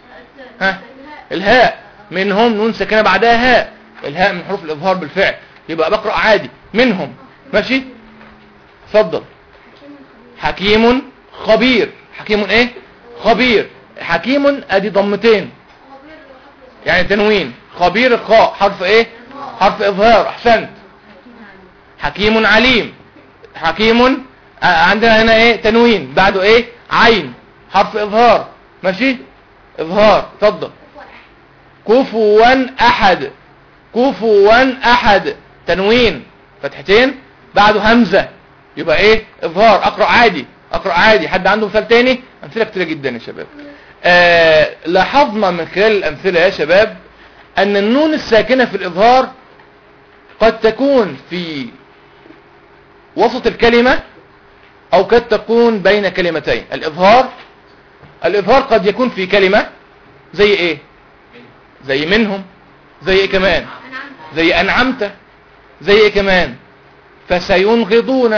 الهاء. منهم نون ساكنه بعدها هاء، الهاء من حروف الاظهار بالفعل، يبقى بقرا عادي منهم ماشي. اتفضل. حكيم خبير. حكيم ايه؟ خبير. حكيم ادي ضمتين يعني تنوين. خبير الخاء حرف ايه؟ حرف اظهار. احسنت. حكيم عليم. حكيم عندنا هنا ايه؟ تنوين بعده ايه؟ عين حرف اظهار ماشي، اظهار. اتفضل. كفوا احد. كفوا احد تنوين فتحتين بعده همزه، يبقى ايه؟ اظهار. اقرا عادي، اقرا عادي. حد عنده مثال تاني؟ امثله كتيره جدا يا شباب. لاحظنا من خلال الامثله يا شباب ان النون الساكنه في الاظهار قد تكون في وسط الكلمه او قد تكون بين كلمتين. الاظهار قد يكون في كلمه زي ايه؟ زي منهم. زي ايه كمان؟ زي انعمت. زي ايه كمان؟ فسينغضون.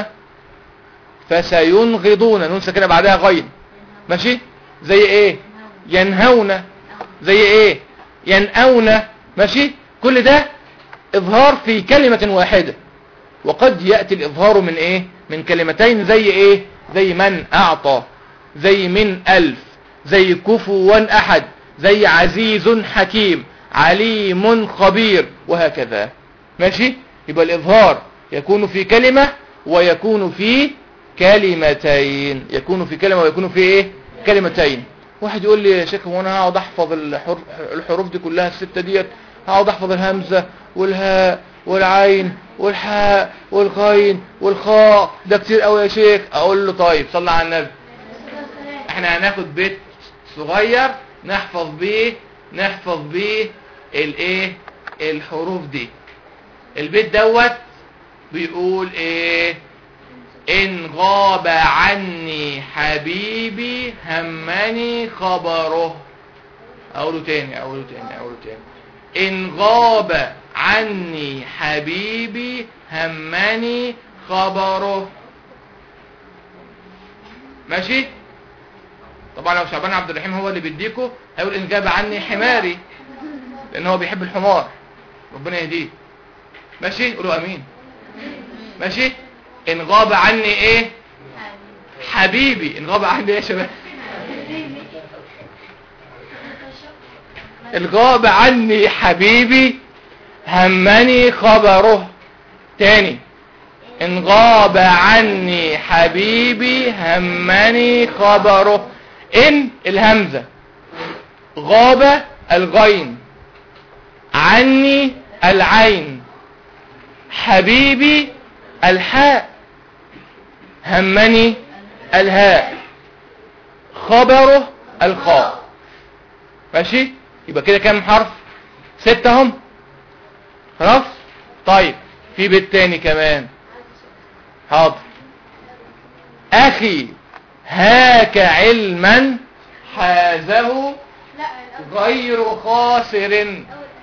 فسينغضون نون ساكنه بعدها غين ماشي. زي ايه؟ ينهون. زي ايه؟ ينأون ماشي. كل ده اظهار في كلمه واحده، وقد ياتي الاظهار من ايه؟ من كلمتين. زي ايه؟ زي من اعطى، زي من الف، زي كفوا احد، زي عزيز حكيم، عليم خبير، وهكذا ماشي. يبقى الاظهار يكون في كلمة ويكون في كلمتين. يكون في كلمة ويكون في ايه؟ كلمتين. واحد يقول لي يا شيخ هو انا هقعد احفظ الحروف دي كلها الستة ديت؟ هقعد احفظ الهمزة والهاء والعين والحاء والغين والخاء، ده كتير قوي يا شيخ. اقول له طيب صلى على النبي، احنا هناخد بيت صغير نحفظ بيه الايه؟ الحروف دي. البيت دوت بيقول ايه؟ ان غاب عني حبيبي همني خبره. اقوله تاني. ان غاب عني حبيبي همني خبره ماشي. طبعا لو شعبان عبد الرحيم هو اللي بيديكوا هيقول ان غاب عني حماري، لان هو بيحب الحمار، ربنا يهديه ماشي. قولوا امين ماشي. ان غاب عني ايه؟ حبيبي. ان غاب عني ايه يا شباب؟ ان غاب عني حبيبي همني خبره. تاني. ان غاب عني حبيبي همني خبره. ان الهمزة، غاب الغين، عني العين، حبيبي الحاء، همني الهاء، خبره الخاء ماشي. يبقى كده كام حرف؟ 6 هم خلاص. طيب في بيت تاني كمان. حاضر. اخي هاك علما حازه غير خاسر.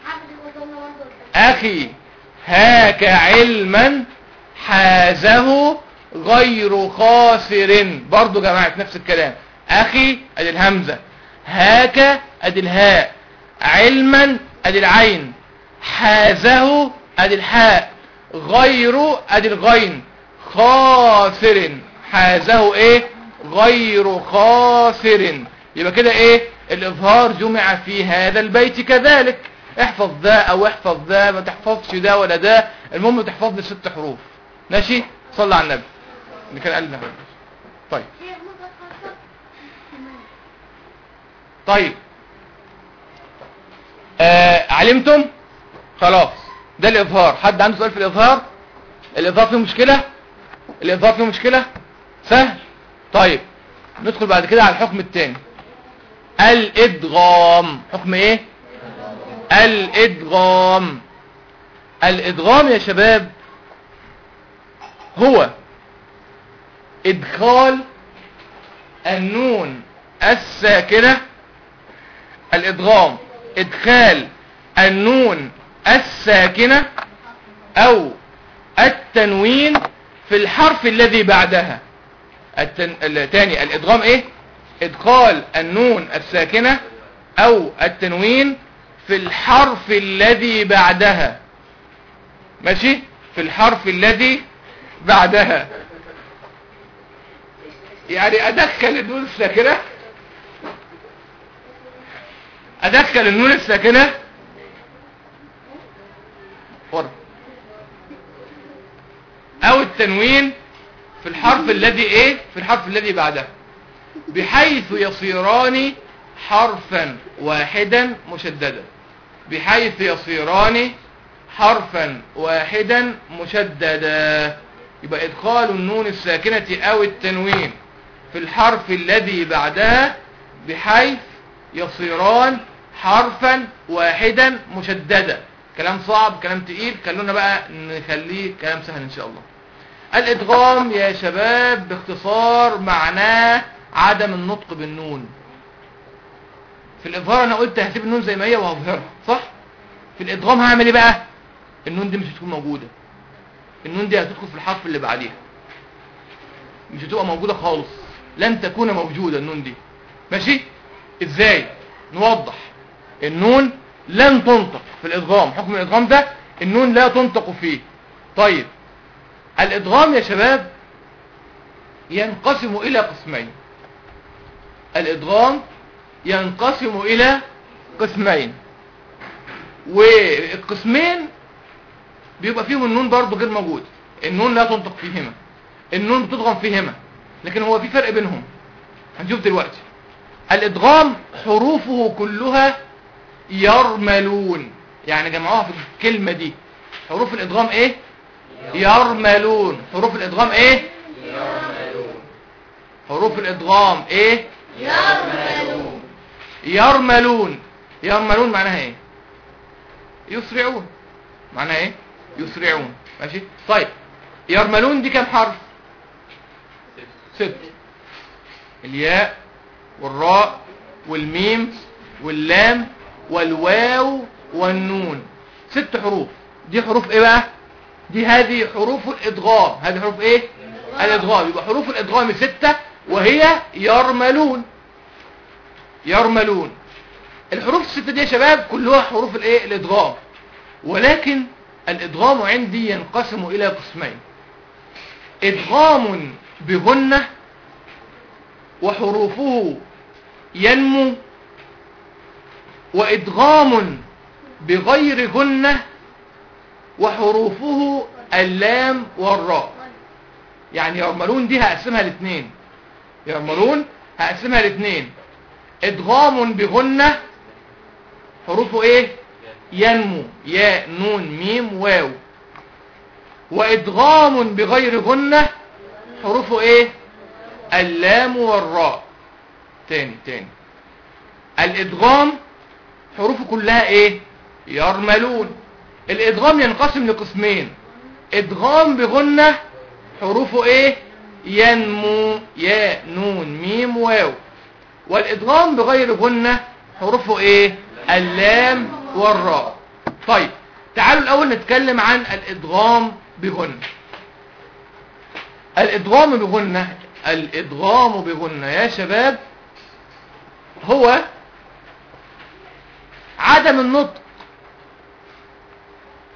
اخي هاك علما حازه غير خاسر. برضو جماعة نفس الكلام. اخي ادي الهمزة، هاك ادي الهاء، علما ادي العين، حازه ادي الحاء، غير ادي الغين، خاسر، حازه ايه؟ غير خاسر. يبقى كده ايه؟ الاظهار جمع في هذا البيت كذلك. احفظ ده او احفظ ده، ما تحفظش ده ولا ده، المهم تحفظ لي 6 حروف. ماشي؟ صلى على النبي اللي كان قال لنا. طيب طيب علمتم خلاص. ده الاظهار. حد عنده سؤال في الاظهار؟ الاظهار فيه مشكلة؟ الاظهار فيه مشكلة؟ سهل. طيب ندخل بعد كده على الحكم الثاني، الادغام. حكم ايه؟ الادغام. الادغام يا شباب هو ادخال النون الساكنة. الادغام ادخال النون الساكنة او التنوين في الحرف الذي بعدها. الثاني الادغام ايه؟ ادخال النون الساكنة او التنوين في الحرف الذي بعدها. ماشي؟ في الحرف الذي بعدها. يعني ادخل النون الساكنة، ادخل النون الساكنة او التنوين في الحرف الذي ايه؟ في الحرف الذي بعدها، بحيث يصيران حرفا واحدا مشددا. بحيث يصيران حرفا واحدا مشددا. يبقى ادخال النون الساكنة او التنوين في الحرف الذي بعدها بحيث يصيران حرفا واحدا مشددا. كلام صعب، كلام تقيل، خلونا بقى نخليه كلام سهل ان شاء الله. الادغام يا شباب باختصار معناه عدم النطق بالنون. في الاظهار انا قلت هسيب النون زي ما هي وهظهرها، صح؟ في الادغام هعمل ايه بقى؟ النون دي مش هتكون موجودة. النون دي هتدخل في الحرف اللي بعديها، مش هتبقى موجودة خالص، لن تكون موجودة النون دي. ماشي؟ ازاي؟ نوضح. النون لن تنطق في الادغام. حكم الادغام ده النون لا تنطق فيه. طيب الادغام يا شباب ينقسم الى قسمين. الادغام ينقسم الى قسمين، والقسمين بيبقى فيهم النون برضو غير موجود. النون لا تنطق فيهما، النون بتضغم فيهما، لكن هو في فرق بينهم هنشوف دلوقتي. الادغام حروفه كلها يرملون، يعني جمعوها في الكلمة دي. حروف الادغام ايه؟ يرملون. حروف الادغام ايه؟ يرملون. حروف الادغام ايه؟ يرملون. يرملون. يرملون معناها ايه؟ يسرعون. معناها ايه؟ يسرعون. ماشي؟ طيب يرملون دي كم حرف؟ 6. الياء والراء والميم واللام والواو والنون. 6 حروف. دي حروف ايه بقى؟ دي هذه حروف الادغام. هذه حروف ايه؟ الادغام. يبقى حروف الادغام 6 وهي يرملون. يرملون. الحروف 6 دي يا شباب كلها حروف الايه؟ الادغام. ولكن الادغام عندي ينقسم الى قسمين: ادغام بغنة وحروفه ينمو، وادغام بغير غنة وحروفه اللام والراء. يعني يرملون دي هقسمها لاثنين. يرملون هقسمها لاثنين: ادغام بغنة حروفه ايه؟ ينمو، ياء نون ميم واو. وادغام بغير غنة حروفه ايه؟ اللام والراء. تاني الادغام حروفه كلها ايه؟ يرملون. الادغام ينقسم لقسمين: ادغام بغنة حروفه ايه؟ ينمو، ياء نون ميم واو. والادغام بغير غنة حروفه ايه؟ اللام والراء. طيب تعالوا الاول نتكلم عن الادغام بغنة. الادغام بغنة، الادغام بغنة يا شباب هو عدم النطق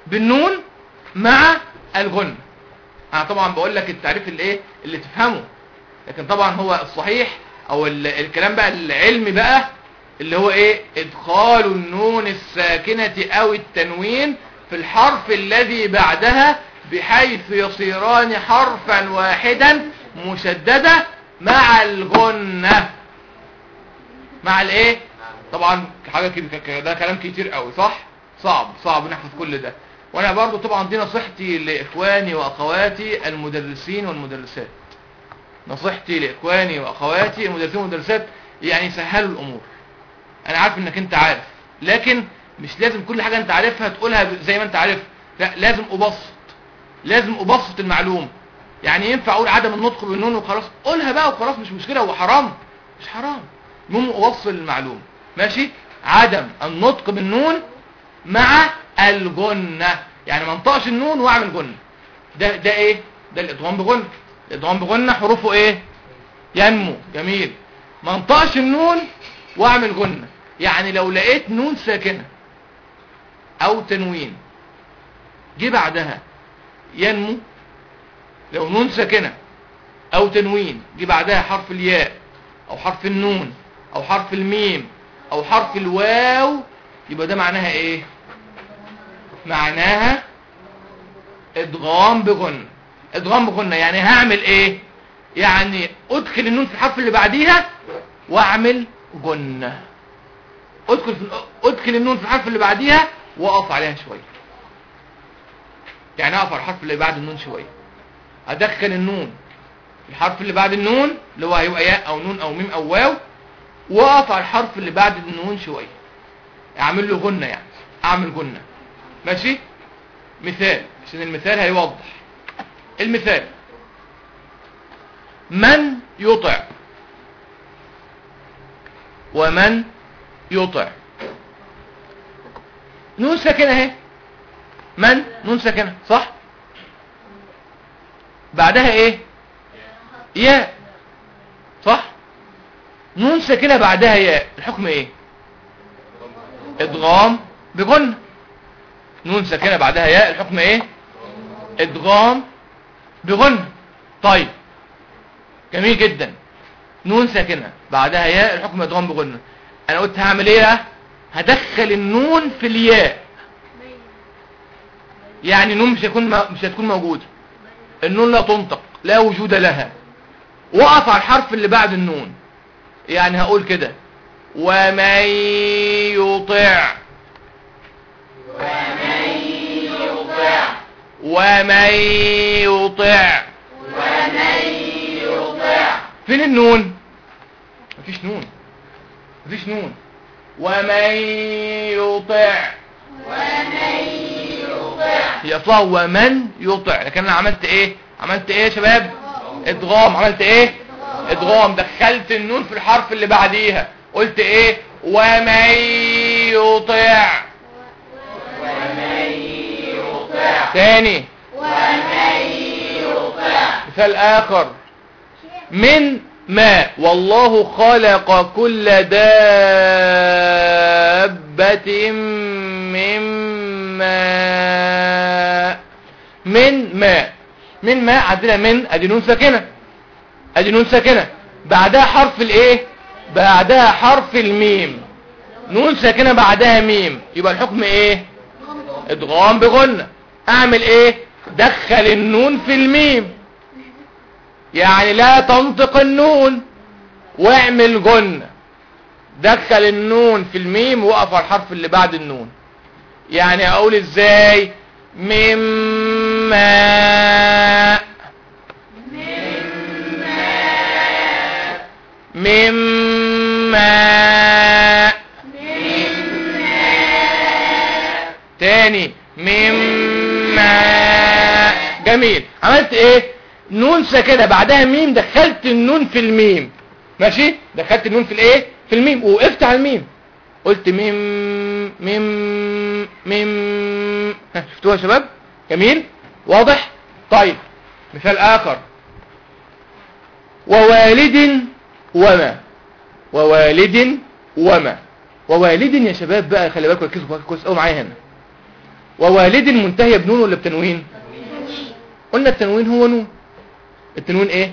بالنون مع الغنة. انا طبعا بقول لك التعريف الايه اللي تفهمه، لكن طبعا هو الصحيح او الكلام بقى العلمي بقى اللي هو ايه؟ ادخال النون الساكنة او التنوين في الحرف الذي بعدها بحيث يصيران حرفا واحدا مشددة مع الغنة. مع الايه؟ طبعا حاجة كده، ده كلام كتير قوي صح؟ صعب نحفظ كل ده. وانا برضو طبعا دي نصيحتي لاخواني واخواتي المدرسين والمدرسات، نصيحتي لاخواني واخواتي المدرسين والمدرسات، يعني سهلوا الامور. انا عارف انك انت عارف، لكن مش لازم كل حاجة انت عارفها تقولها زي ما انت عارف، لا، لازم ابسط المعلومة. يعني ينفع اقول عدم النطق بالنون وخلاص؟ قولها بقى وخلاص، مش مشكلة، هو حرام؟ مش حرام، المهم اوصل المعلومة. ماشي؟ عدم النطق بالنون مع الغنة، يعني ما انطقش النون واعمل غنة. ده ايه؟ ده الادغام بغنة. الادغام بغنة حروفه ايه؟ ينمو. جميل. ما انطقش النون واعمل غنة، يعني لو لقيت نون ساكنة او تنوين جه بعدها ينمو، لو نون ساكنة او تنوين جه بعدها حرف الياء او حرف النون او حرف الميم او حرف الواو، يبقى ده معناها ايه؟ معناها ادغام بغنة. ادغام بغنة يعني هعمل ايه؟ يعني ادخل النون في الحرف اللي بعديها واعمل غنة. ادخل النون في الحرف اللي بعديها واقف عليها شوية، يعني اقف على الحرف اللي بعد النون شوية، ادخل النون في الحرف اللي بعد النون اللي هو هيبقى ياء او نون او ميم او واو، واقف على الحرف اللي بعد النون شوية، اعمل له غنة، يعني اعمل غنة. ماشي؟ مثال عشان المثال هيوضح. المثال: من يطع ومن يطع، نون ساكنة اهي، من نون ساكنة صح؟ بعدها ايه؟ ياء صح؟ نون ساكنة بعدها ياء، الحكم ايه؟ ادغام بغنة. نون ساكنة بعدها ياء، الحكم ايه؟ ادغام بغنة. طيب جميل جدا، نون ساكنة بعدها ياء، الحكم ادغام بغنة. انا قلت هعمل ايه؟ هدخل النون في الياء، يعني النون مش هتكون موجودة، النون لا تنطق، لا وجود لها، وقف على الحرف اللي بعد النون، يعني هقول كده: ومن يطع، ومن يطع. فين النون؟ مفيش نون. ومن يطع، هي اصلها ومن يطع، لكن انا عملت ايه يا شباب؟ ادغام. عملت ايه؟ ادغام، دخلت النون في الحرف اللي بعديها، قلت ايه؟ ومن يطع. تاني، مثال اخر: من ماء، والله خلق كل دابة من ماء. من ماء، من ماء، عندنا من ادي نون ساكنة، بعدها حرف الايه؟ بعدها حرف الميم، نون ساكنة بعدها ميم، يبقى الحكم ايه؟ ادغام بغنة. اعمل ايه؟ دخل النون في الميم، يعني لا تنطق النون واعمل غنة. دخل النون في الميم وقف على الحرف اللي بعد النون، يعني اقول ازاي؟ مما، تاني مما. جميل. عملت ايه؟ نون ساكنة بعدها ميم، دخلت النون في الميم. ماشي؟ دخلت النون في الايه؟ في الميم، ووقفت على الميم، قلت ميم. شفتوها يا شباب؟ جميل؟ واضح؟ طيب مثال اخر: ووالد وما. ووالد يا شباب بقى، خلي بالكم، ركزوا كويس قوي معايا هنا. ووالد منتهية بنون ولا بتنوين؟ قلنا التنوين هو نون. التنوين ايه؟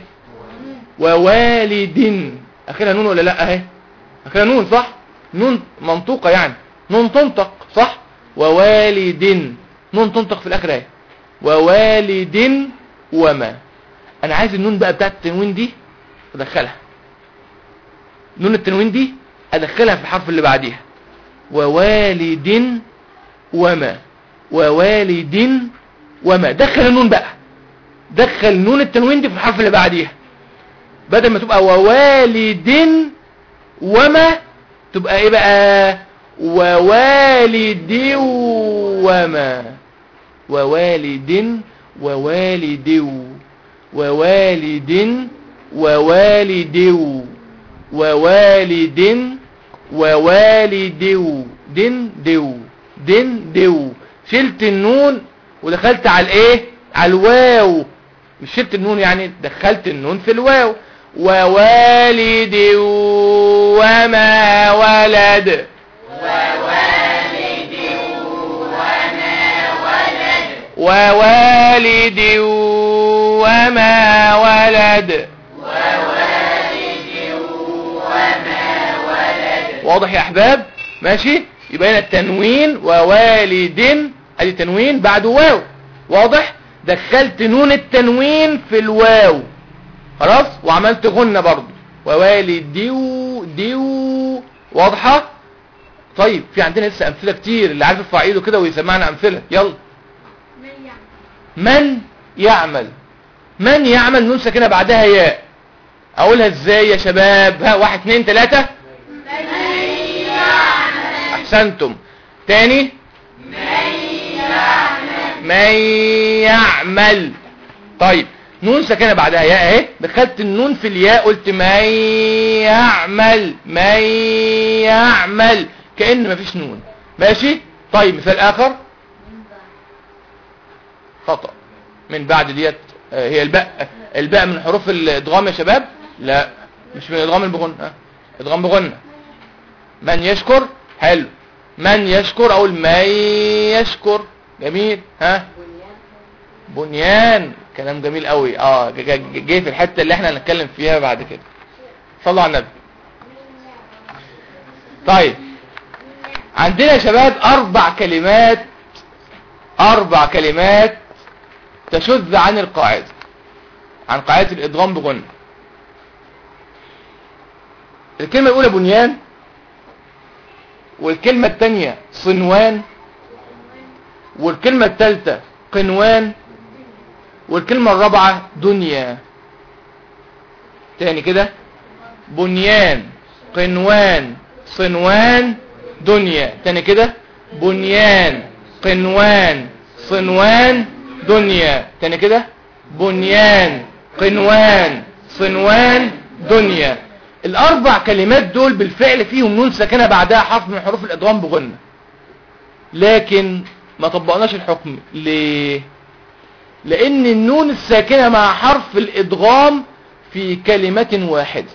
ووالد اخرها نون ولا لا؟ اهي اخرها نون صح؟ نون منطوقة يعني، نون تنطق صح؟ ووالد نون تنطق في الاخر اهي. ووالد وما. انا عايز النون بقى بتاعت التنوين دي ادخلها، نون التنوين دي ادخلها في الحرف اللي بعديها. ووالد وما. ووالد وما. دخل النون بقى، دخل نون التنوين دي في الحرف اللي بعديها، بدل ما تبقى ووالد وما تبقى ايه بقى؟ ووالد وما. ووالد ووالد ووالد ووالد ووالد ووالد دن. شلت النون ودخلت على الايه؟ على الواو. مش شلت النون يعني، دخلت النون في الواو. ووالد وما ولد. ووالد وما ولد. ووالد وما ولد. ووالد وما ولد. واضح يا احباب؟ ماشي. يبقى هنا التنوين ووالد، ادي تنوين بعده واو. واضح؟ دخلت نون التنوين في الواو خلاص، وعملت غنة برضو. ووالد ديو. واضحة؟ طيب في عندنا لسه امثلة كتير، اللي عارف يرفع ايده كده ويسمعنا امثلة. يلا. من يعمل. من يعمل نون ساكنة بعدها ياء. اقولها ازاي يا شباب؟ ها، 1 2 3. احسنتم. تاني. من يعمل. طيب نون ساكنه بعدها ياء اهي، دخلت النون في الياء قلت من يعمل. من يعمل كأن مفيش نون. ماشي. طيب مثال اخر. خطأ. من بعد ديت هي الباء. الباء من حروف الادغام يا شباب؟ لا مش من الادغام بغنة. ادغام بغنة. من يشكر. حلو. من يشكر اقول من يشكر. جميل. ها، بنيان. كلام جميل قوي. جاي في الحته اللي احنا هنتكلم فيها بعد كده. صلوا على النبي. طيب عندنا يا شباب 4 كلمات. 4 كلمات تشذ عن القاعده، عن قاعده الادغام بغنى. الكلمه الاولى بنيان، والكلمه الثانيه صنوان، والكلمة الثالثة قنوان، والكلمة الرابعة دنيا. تاني كده. بنيان، قنوان، صنوان، دنيا. تاني كده. بنيان، قنوان، صنوان، دنيا. تاني كده. بنيان، قنوان، صنوان، دنيا. ال4 كلمات دول بالفعل فيهم نون ساكنة بعدها حرف من حروف الادغام بغنة، لكن ما طبقناش الحكم. ليه؟ لان النون الساكنة مع حرف الادغام في كلمة واحدة.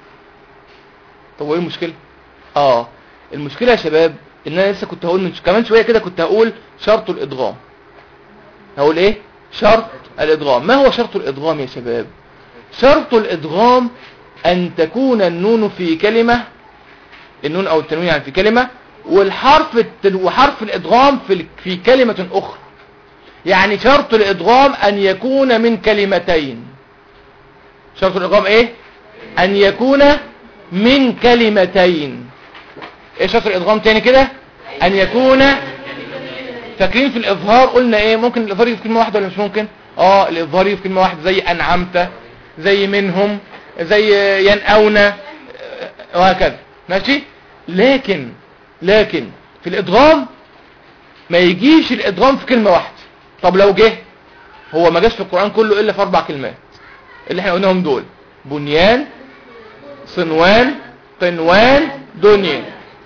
طب وايه المشكلة؟ المشكلة يا شباب ان انا لسه كنت هقول كمان شوية كده، كنت هقول شرط الادغام. هقول ايه؟ شرط الادغام. ما هو شرط الادغام يا شباب؟ شرط الادغام ان تكون النون في كلمة، النون او التنوين يعني في كلمة، وحرف الادغام في كلمة اخرى. يعني شرط الادغام ان يكون من كلمتين. شرط الادغام ايه؟ ان يكون من كلمتين. ايه شرط الادغام تاني كده؟ ان يكون. فاكرين في الاظهار قلنا ايه؟ ممكن الاظهار في كلمة واحدة ولا مش ممكن؟ الاظهار في كلمة واحدة، زي انعمت، زي منهم، زي ينأون، وهكذا. ماشي. لكن في الادغام ما يجيش الادغام في كلمة واحدة. طب لو جه، هو ما جاش في القرآن كله الا في 4 كلمات اللي احنا قلناهم دول: بنيان، صنوان، قنوان، دنيا.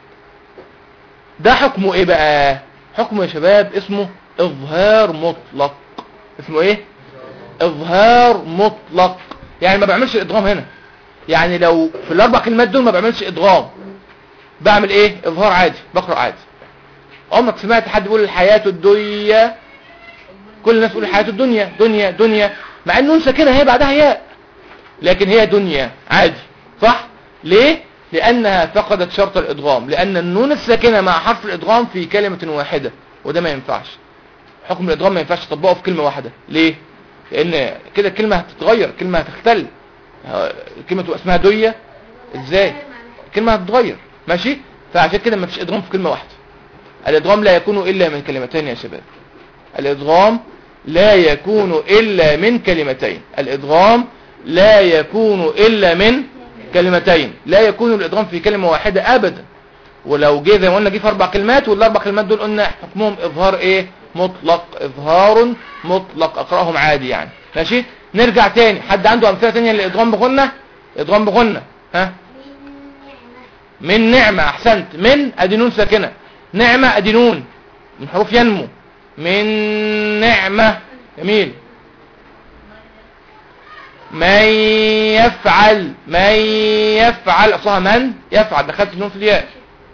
ده حكمه ايه بقى؟ حكمه يا شباب اسمه اظهار مطلق. اسمه ايه؟ اظهار مطلق. يعني ما بعملش ادغام هنا. يعني لو في ال4 كلمات دول ما بعملش ادغام، بعمل ايه؟ اظهار عادي، بقرأ عادي. عمرك سمعت حد بيقول الحياة الدنيا؟ كل الناس تقول الحياة الدنيا دنيا دنيا، مع ان نون ساكنة هي بعدها ياء، لكن هي دنيا عادي، صح؟ ليه؟ لانها فقدت شرط الادغام، لان النون الساكنة مع حرف الادغام في كلمة واحدة، وده ما ينفعش. حكم الادغام ما ينفعش تطبقه في كلمة واحدة. ليه؟ لان كده الكلمة هتتغير، الكلمة هتختل. الكلمة تبقى اسمها دنيا ازاي؟ الكلمة هتتغير، ماشي؟ فعشان كده ما فيش ادغام في كلمة واحدة. الادغام لا يكون الا من كلمتين يا شباب. الادغام لا يكون الا من كلمتين. الادغام لا يكون الا من كلمتين. لا يكون الادغام في كلمة واحدة ابدا. ولو جه زي ما قلنا جه في 4 كلمات، والاربع كلمات دول قلنا حكمهم اظهار ايه؟ مطلق. اظهار مطلق، اقراهم عادي يعني، ماشي؟ نرجع تاني. حد عنده امثله تانية للادغام بغنة؟ ادغام بغنة، ها؟ من نعمة. احسنت. من ادي نون ساكنة، نعمة ادي نون من حروف ينمو. من نعمة، جميل. من يفعل. من يفعل اصلها من يفعل، دخلت النون في الياء.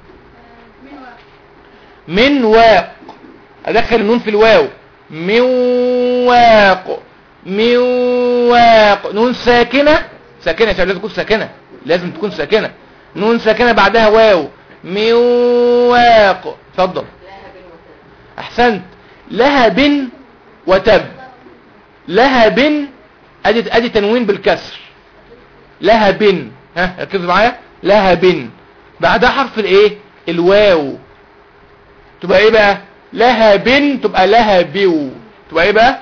من واق، ادخل النون في الواو. من واق. من واق، نون ساكنة. ساكنة يا شباب، لازم تكون ساكنة، لازم تكون ساكنة. نون ساكنة بعدها واو. من واق. اتفضل. احسنت. لها بن وتب. لها بن ادي تنوين بالكسر. لها بن، ها ركزوا معايا. لها بن بعدها حرف الايه؟ الواو. تبقى ايه بقى؟ لها بن تبقى لها بيو. تبقى ايه بقى؟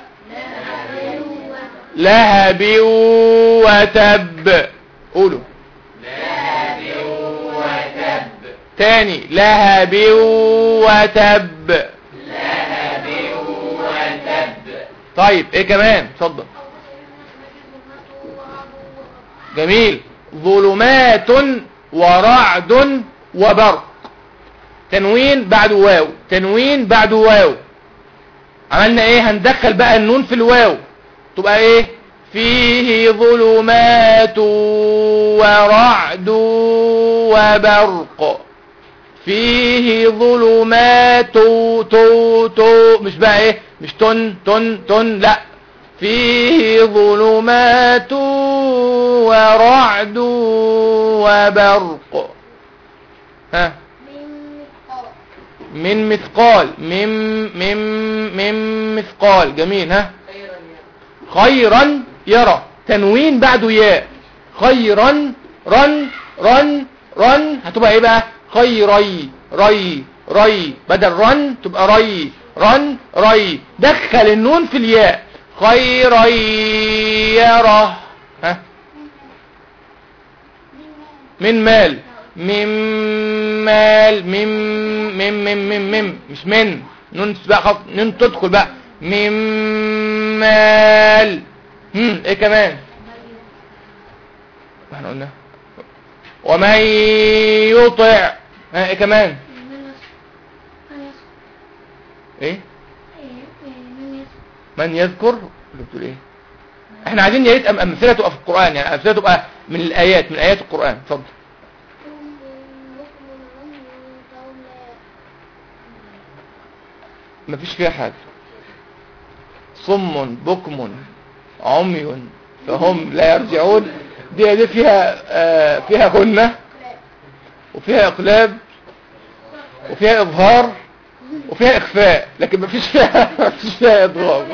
لها بيو وتب. قولوا لها بيو وتب. تاني لها بيو وتب. لها بيو وتب. طيب ايه كمان؟ اتفضل. جميل. ظلمات ورعد وبرق. تنوين بعد واو. تنوين بعد واو. عملنا ايه؟ هندخل بقى النون في الواو، تبقى ايه؟ فيه ظلمات ورعد وبرق. فيه ظلمات تو مش بقى ايه؟ مش تن لا. فيه ظلمات ورعد وبرق. ها؟ من مثقال. من مثقال. جميل. ها؟ خيرا يرى. تنوين بعده ياء. خيرا. رن هتبقى ايه بقى؟ خيري. ري بدل رن تبقى ري. ري. دخل النون في الياء. خيري يرى. ها؟ من مال. من مال. مم مش من. نون بقى خط. نون تدخل بقى. من مال. ايه كمان؟ احنا قلنا ومن يطع. ايه كمان؟ ايه؟ من يذكر. اللي بتقول ايه؟ احنا عايزين يا ريت امثله تبقى في القران، يعني امثله تبقى من الايات، من ايات القران. اتفضل. مفيش فيها حاجه. صم بكم عمي فهم لا يرجعون. دي فيها غنة، وفيها اقلاب، وفيها اظهار، وفيها اخفاء، لكن مفيش فيها ادغام.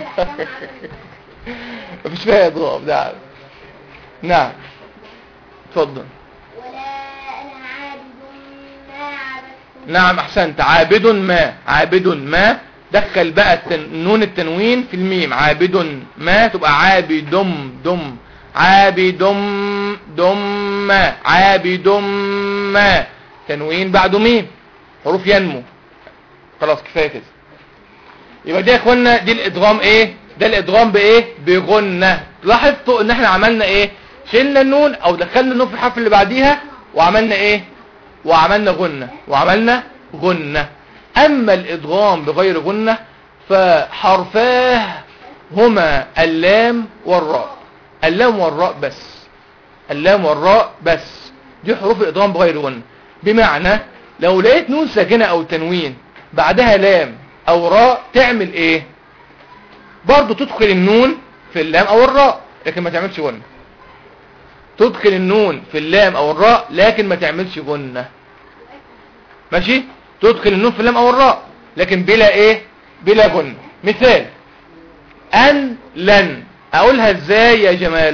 مفيش فيها ادغام. نعم اتفضل. ولا انا عابد ما عبدتم. نعم احسنت. عابد ما دخل بقى نون التنوين في الميم. عابد ما تبقى عابد دم. عابد ما. عابد ما. تنوين بعده ميم، حروف ينمو. خلاص كفايه كده. يبقى دي يا اخوانا دي الادغام ايه؟ ده الادغام بايه؟ بغنة. لاحظتوا ان احنا عملنا ايه؟ شلنا النون او دخلنا النون في الحرف اللي بعديها وعملنا ايه؟ وعملنا غنة. اما الادغام بغير غنة فحرفاه هما اللام والراء. اللام والراء بس. اللام والراء بس. دي حروف الادغام بغير غنة. بمعنى لو لقيت نون ساكنة او تنوين بعدها لام او راء تعمل ايه؟ برضو تدخل النون في اللام او الراء لكن ما تعملش غنة. تدخل النون في اللام او الراء لكن ما تعملش غنة. ماشي؟ تدخل النون في اللام او الراء لكن بلا ايه؟ بلا غنة. مثال ان لن، اقولها ازاي يا جمال؟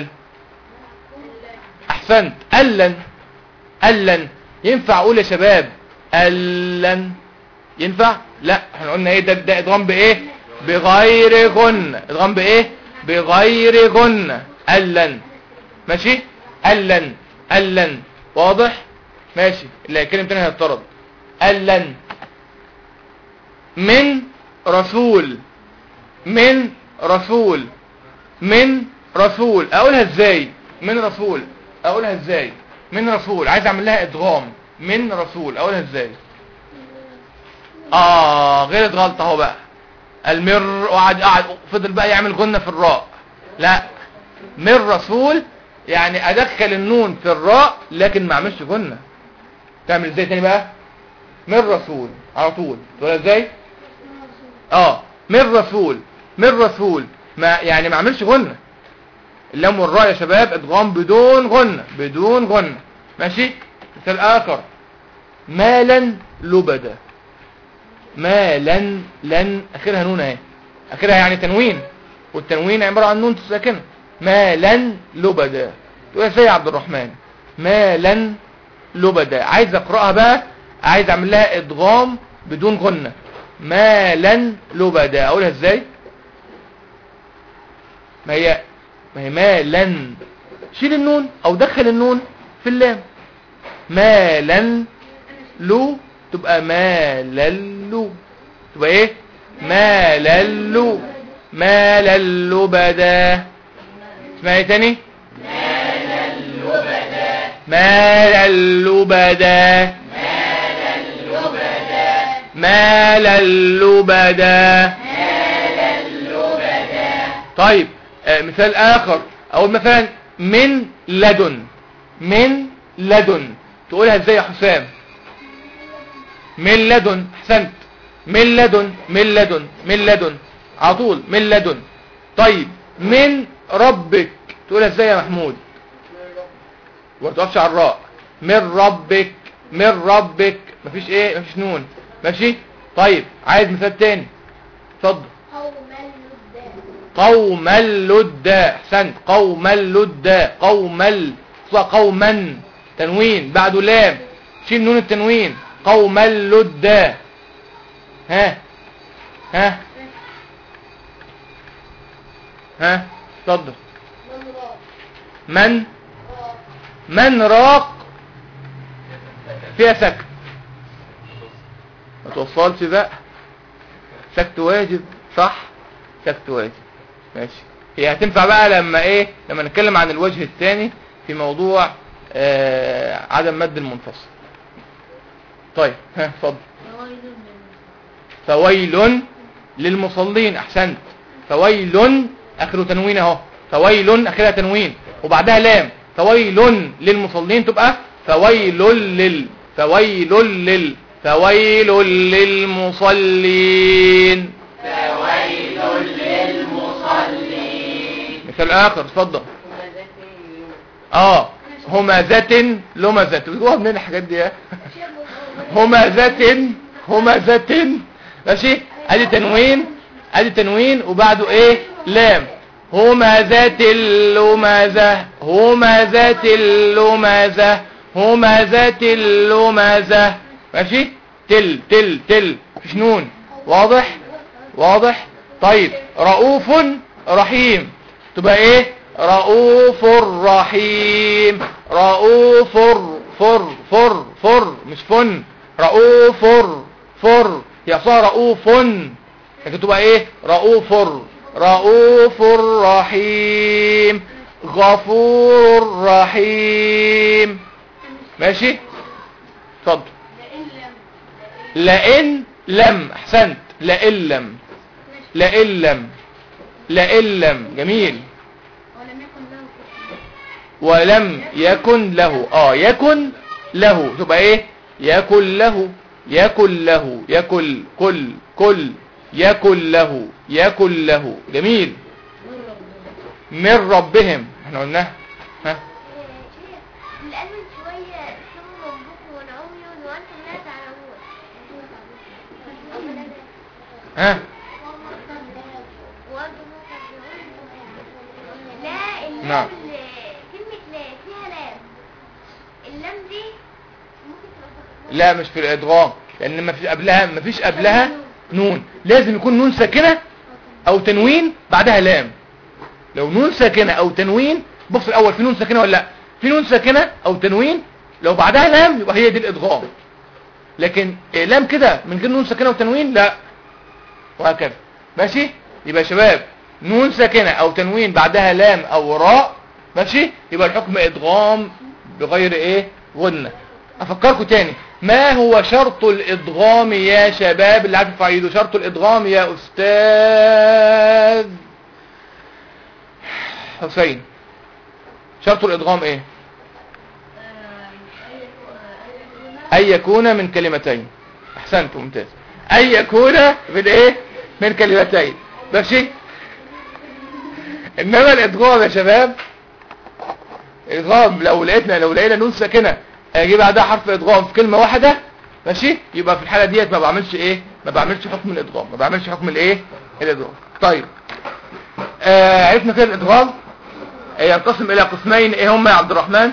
احسنت، ألن. ألن ينفع اقول يا شباب ألن؟ ينفع؟ لا، احنا قلنا ايه؟ ده ادغام بايه؟ بغير غنة. ادغام بايه؟ بغير غنة. ألن. ماشي؟ ألن. ألن. واضح؟ ماشي. اللي هيتكلم تاني هيضطرد. ألن. من رسول. من رسول. من رسول، اقولها ازاي؟ من رسول اقولها ازاي؟ من رسول عايز اعمل لها ادغام. من رسول اقولها ازاي؟ غلط غلطه اهو بقى. المر قعد فضل بقى يعمل غنة في الراء. لا، من رسول يعني ادخل النون في الراء لكن ما اعملش غنة. تعمل ازاي تاني بقى؟ من رسول على طول. تقولها ازاي؟ من رسول. من رسول ما يعني ما اعملش غنة. اللام والراء يا شباب ادغام بدون غنة. بدون غنة. ماشي؟ مثال اخر مالا لبدا. مالا، لن اخرها نون اهي. اخرها يعني تنوين، والتنوين عبارة عن نون ساكنة. مالا لبدا. تقول ازاي يا عبد الرحمن؟ مالا لبدا. عايز اقراها بقى، عايز اعمل لها ادغام بدون غنة. مالا لبدا اقولها ازاي؟ ما هي مالا، شيل النون او دخل النون في اللام. مالا لو تبقى ماللو. تبقى ايه؟ ماللو. ماللو بدا. اسمها ايه تاني؟ ماللو بدا. ماللو بدا. ماللو بدا. ماللو بدا. ماللو بدا. طيب مثال اخر اقول مثلا من لدن. من لدن تقولها ازاي يا حسام؟ من لدن. احسنت. من لدن. من لدن. من لدن على طول. من لدن. طيب من ربك تقولها ازاي يا محمود؟ وما تقفش على الراء. من ربك. من ربك مفيش ايه؟ مفيش نون. ماشي؟ طيب عايز مثال تاني. اتفضل. قوما لدا. احسنت. قوما لدا. قوما تنوين بعده لام، شيل نون التنوين. قوما لدا. ها اتفضل. من راق فيها سكت. ما توصلش بقى. سكت واجب. صح، سكت واجب. ماشي. هي هتنفع بقى لما ايه؟ لما نتكلم عن الوجه الثاني في موضوع عدم مد المنفصل. طيب اتفضل. فويل للمصلين. احسنت. فويل اخره تنوين اهو. فويل اخرها تنوين وبعدها لام. فويل للمصلين تبقى فويل للمصلين. فويل للمصلين. مثال اخر. اتفضل. همزة لمزة. بتجوها منين الحاجات دي يا همزة. ماشي؟ ادي تنوين. ادي تنوين وبعده ايه؟ لام. همزة اللمزة. همزة اللمزة. همزة اللمزة. ماشي؟ تل مفيش نون. واضح. طيب رؤوف رحيم تبقى ايه؟ رؤوف رحيم. رؤوف فر مش فن. رؤوف هي صار رؤوف لكن تبقى ايه؟ رؤوف رحيم. غفور رحيم. ماشي؟ اتفضل. لئن لم. احسنت. لئن لم. جميل. ولم يكن له. يكن له تبقى ايه؟ يكن له. يكن له، يكن كل يكن له، يكن له. جميل. من ربهم احنا قلناها. ها الآن من شوية ثم ربكم والعمي وأنتم لا تعلمون. ها لا اللام نعم. كلمة لا فيها لام. اللام دي ممكن تبقى لا مش في الادغام، لان ما فيش قبلها نون. لازم يكون نون ساكنه او تنوين بعدها لام. لو نون ساكنه او تنوين، بص الاول في نون ساكنه ولا لا؟ في نون ساكنه او تنوين، لو بعدها لام يبقى هي دي الادغام. لكن لام كده من غير نون ساكنه وتنوين لا، وهكذا. ماشي. يبقى يا شباب نون ساكنه او تنوين بعدها لام او راء، ماشي، يبقى الحكم ادغام بغير ايه؟ غنه. افكركم تاني، ما هو شرط الادغام يا شباب؟ اللي عارف يفعله شرط الادغام يا استاذ حسين. شرط الادغام ايه؟ ان يكون من كلمتين. احسنت، ممتاز. ان يكون من ايه؟ من كلمتين. ماشي. انما الادغام يا شباب، الادغام لو لقينا نون ساكنه اجي بعدها حرف ادغام في كلمه واحده، ماشي، يبقى في الحاله ديت ما بعملش ايه؟ ما بعملش حكم الادغام، ما بعملش حكم الايه؟ الادغام. طيب عرفنا كده الادغام ينقسم الى قسمين. ايه هم يا عبد الرحمن؟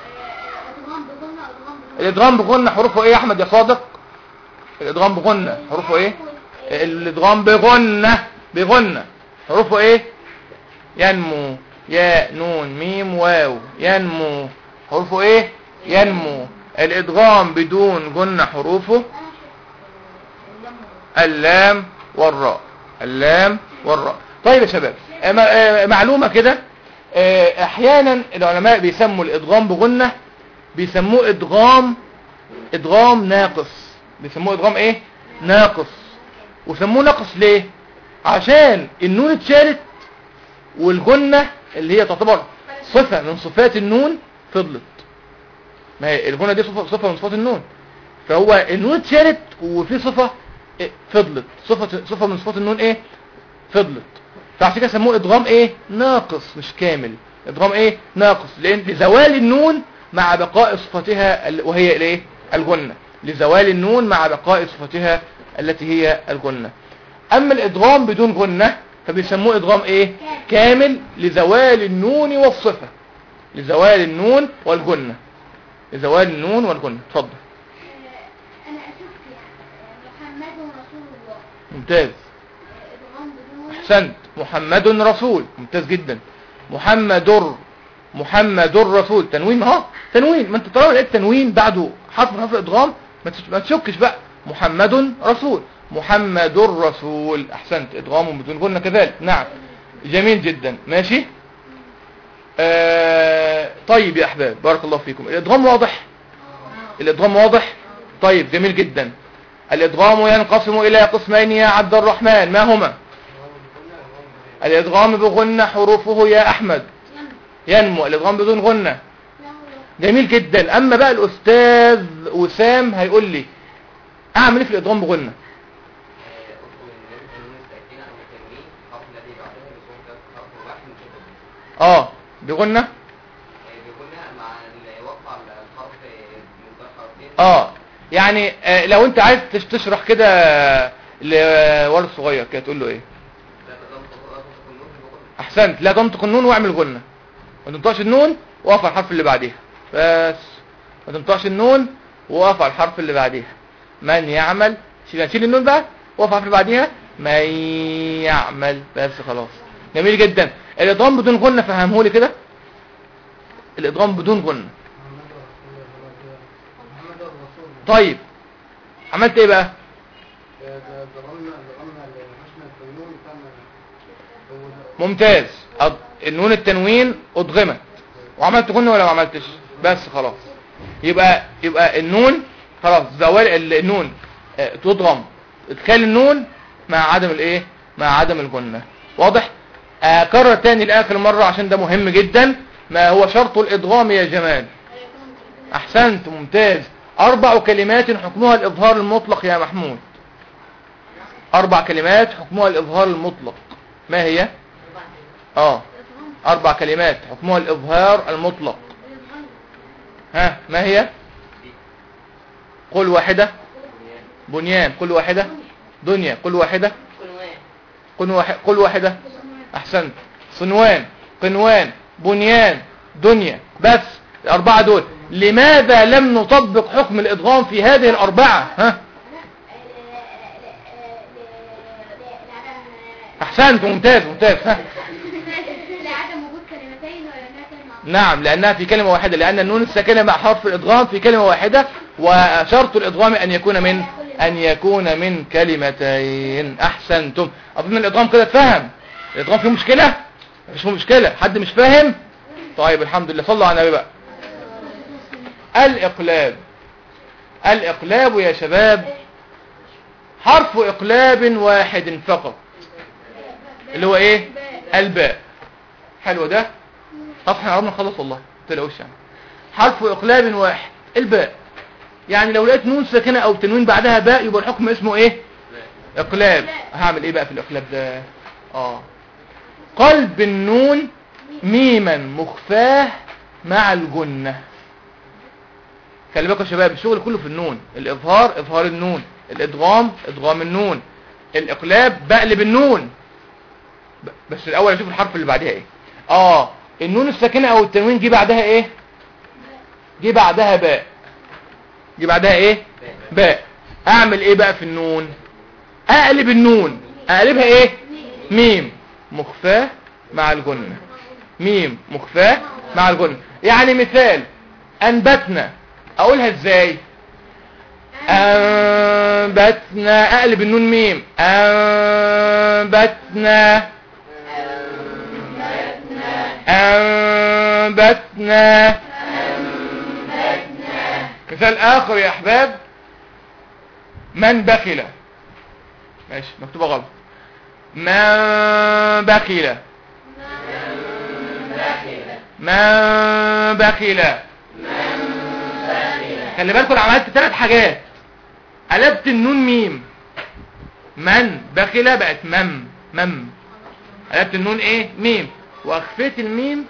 الادغام بغنة حروفه ايه يا احمد يا صادق؟ الادغام بغنة حروفه ايه؟ الادغام بغنة حروفه ايه؟ ينمو، ياء نون ميم واو. ينمو حروفه ايه؟ ينمو. الادغام بدون غنة حروفه اللام والراء. اللام والراء. طيب يا شباب معلومة كده، احيانا العلماء بيسموا الادغام بغنة بيسموه ادغام ناقص. بيسموه ادغام ايه؟ ناقص. وسموه ناقص ليه؟ عشان النون اتشالت والغنة اللي هي تعتبر صفة من صفات النون فضلت. ما هي الغنة دي صفة من صفات النون، فهو النون اتشالت وفي صفة فضلت. صفة من صفات النون ايه؟ فضلت. فعشان كده سموه ادغام ايه؟ ناقص مش كامل. ادغام ايه؟ ناقص، لان لزوال النون مع بقاء صفتها وهي الايه؟ الغنة. لزوال النون مع بقاء صفتها التي هي الغنة. اما الادغام بدون غنة فبيسموه ادغام ايه؟ كامل لزوال النون والصفة. لزوال النون والغنة. لزوال النون والغنة. اتفضل. أنا أشوف محمد رسول الله. ممتاز. احسنت. محمد رسول. ممتاز جدا. محمد رسول. تنوين اهو، تنوين. ما انت طالما لقيت تنوين بعده حرف من حرف الادغام ما تشكش بقى. محمد رسول. محمد رسول. احسنت. ادغام بدون غنة كذلك. نعم. جميل جدا. ماشي. طيب يا احباب بارك الله فيكم. الادغام واضح؟ الادغام واضح. طيب جميل جدا. الادغام ينقسم الى قسمين يا عبد الرحمن. ما هما؟ الادغام بغنة حروفه يا احمد ينمو. الادغام بدون غنة. جميل جدا. اما بقى الاستاذ وسام هيقول لي اعمل ايه في الادغام بغنة؟ بغنة يعني لو انت عايز تشرح كده لولد صغير كده تقول له ايه؟ احسنت. لا تنطق النون واعمل غنة. ما تنطقش النون وقف على الحرف اللي بعديها بس. ما تنطقش النون وقف على الحرف اللي بعديها. من يعمل. شيل النون بقى وقف على الحرف اللي بعديها. من يعمل بس خلاص. جميل جدا. الادغام بدون غنة فهمهولي كده. الادغام بدون غنة. طيب عملت ايه بقى؟ ممتاز. النون التنوين ادغمت وعملت غنة ولا ما عملتش؟ بس خلاص. يبقى النون خلاص زوال النون تضغم ادخال النون مع عدم الايه؟ مع عدم الغنة. واضح؟ اكرر تاني لاخر مرة عشان ده مهم جدا. ما هو شرط الادغام يا جمال؟ احسنت. ممتاز. 4 كلمات حكمها الإظهار المطلق يا محمود. 4 كلمات حكمها الإظهار المطلق، ما هي؟ 4 كلمات حكمها الإظهار المطلق. ها ما هي؟ قل واحدة. بنيان. قل واحدة. دنيا. قل واحدة. قل واحدة. أحسنت. صنوان. قنوان. بنيان. دنيا. بس ال4 دول. لماذا لم نطبق حكم الإدغام في هذه ال4؟ ها أحسنت. ممتاز ممتاز. ها لعدم وجود كلمتين ولا كلمة؟ نعم، لأنها في كلمة واحدة، لأن النون الساكنة مع حرف الإدغام في كلمة واحدة، وشرط الإدغام أن يكون من كلمتين. أحسنتم. أظن الإدغام كده اتفهم. الإدغام فيه مشكلة؟ مفيش مشكلة. حد مش فاهم؟ طيب الحمد لله. صلوا على النبي بقى. الإقلاب يا شباب حرف إقلاب واحد فقط، اللي هو إيه؟ الباء. حلو ده. طب احنا قربنا نخلص والله، متقلقوش يعني. حرف إقلاب واحد، الباء. يعني لو لقيت نون ساكنة أو تنوين بعدها باء يبقى الحكم اسمه إيه؟ إقلاب. هعمل إيه بقى في الإقلاب ده؟ قلب النون ميما مخفاه مع الجنة. خلي بالكم يا شباب، الشغل كله في النون. الإظهار إظهار النون، الإدغام إدغام النون، الإقلاب بقلب النون. بس الأول أشوف الحرف اللي بعدها إيه. النون الساكنة أو التنوين جه بعدها إيه؟ جه بعدها باء. جه بعدها إيه؟ باء. أعمل إيه بقى في النون؟ أقلب النون. أقلبها إيه؟ ميم مخفاه مع الجنة. ميم مخفاه مع الجنة. يعني مثال أنبتنا، أقولها إزاي؟ أنبتنا. أقلب النون ميم. أنبتنا. أنبتنا. مثال آخر يا أحباب، من بخل. ماشي مكتوبة غلط. من بخل. من بخل. خلي بالكم انا عملت 3 حاجات. قلبت النون ميم، من بخل بقت مم. قلبت النون ايه؟ ميم. واخفيت الميم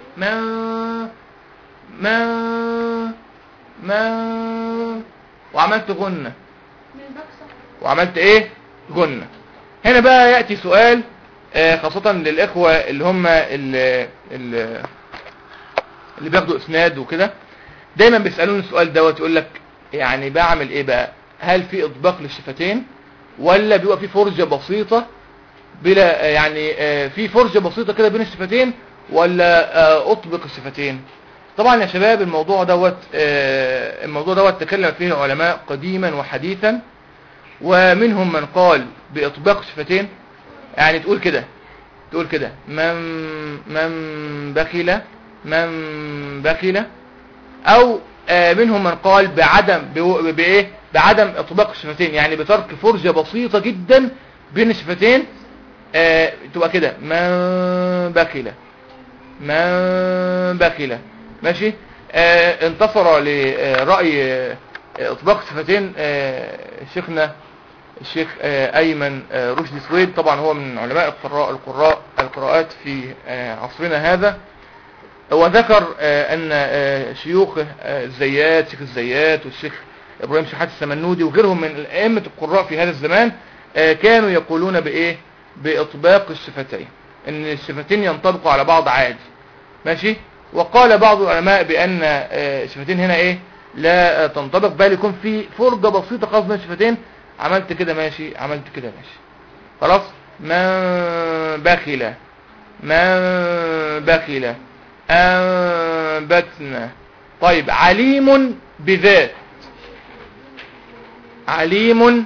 ما وعملت غنة. وعملت ايه؟ جنة. هنا بقى يأتي سؤال خاصة للإخوة اللي هم اللي بياخدوا اسناد وكده، دايما بيسألون السؤال دوت. يقول لك يعني بعمل ايه بقى؟ هل في اطباق للشفتين ولا بيبقى في فرجة بسيطة بلا يعني في فرجة بسيطة كده بين الشفتين ولا اطبق الشفتين؟ طبعا يا شباب الموضوع دوت تكلم فيه العلماء قديما وحديثا، ومنهم من قال باطباق الشفتين. يعني تقول كده من بخل، او منهم من قال بعدم اطباق الشفتين، يعني بترك فرجة بسيطة جدا بين الشفتين. تبقى كده من بخل. ماشي. انتصر لرأي اطباق الشفتين شيخنا الشيخ ايمن رشدي سويد. طبعا هو من علماء القراءات في عصرنا هذا، وذكر ان شيوخ الزيات، شيخ الزيات والشيخ ابراهيم شحات السمنودي وغيرهم من ائمه القراء في هذا الزمان كانوا يقولون بايه؟ باطباق الشفتين، ان الشفتين ينطبقوا على بعض عادي. ماشي. وقال بعض العلماء بان الشفتين هنا ايه؟ لا تنطبق، بل يكون في فرجه بسيطه خاصه بين الشفتين. عملت كده ماشي، عملت كده ماشي، خلاص. من بخل أنبتنا. طيب عليم بذات. عليم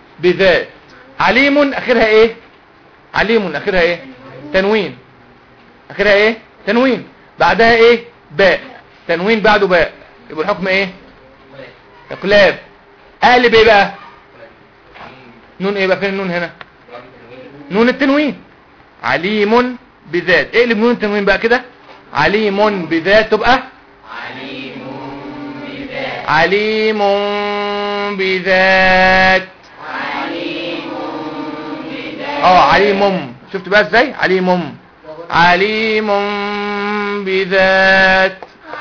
اخرها ايه؟ اخرها ايه؟ تنوين. اخرها ايه؟ تنوين. بعدها ايه؟ باء. تنوين بعده باء. يبقى الحكم ايه؟ اقلاب. اقلب ايه بقى؟ نون ايه بقى؟ فين النون هنا؟ نون التنوين. عليم بذات. اقلب نون التنوين بقى كده. عليم بذات تبقى عليم بذات. عليم بذات. عليم، شفت بقى ازاي؟ عليم، عليم بذات.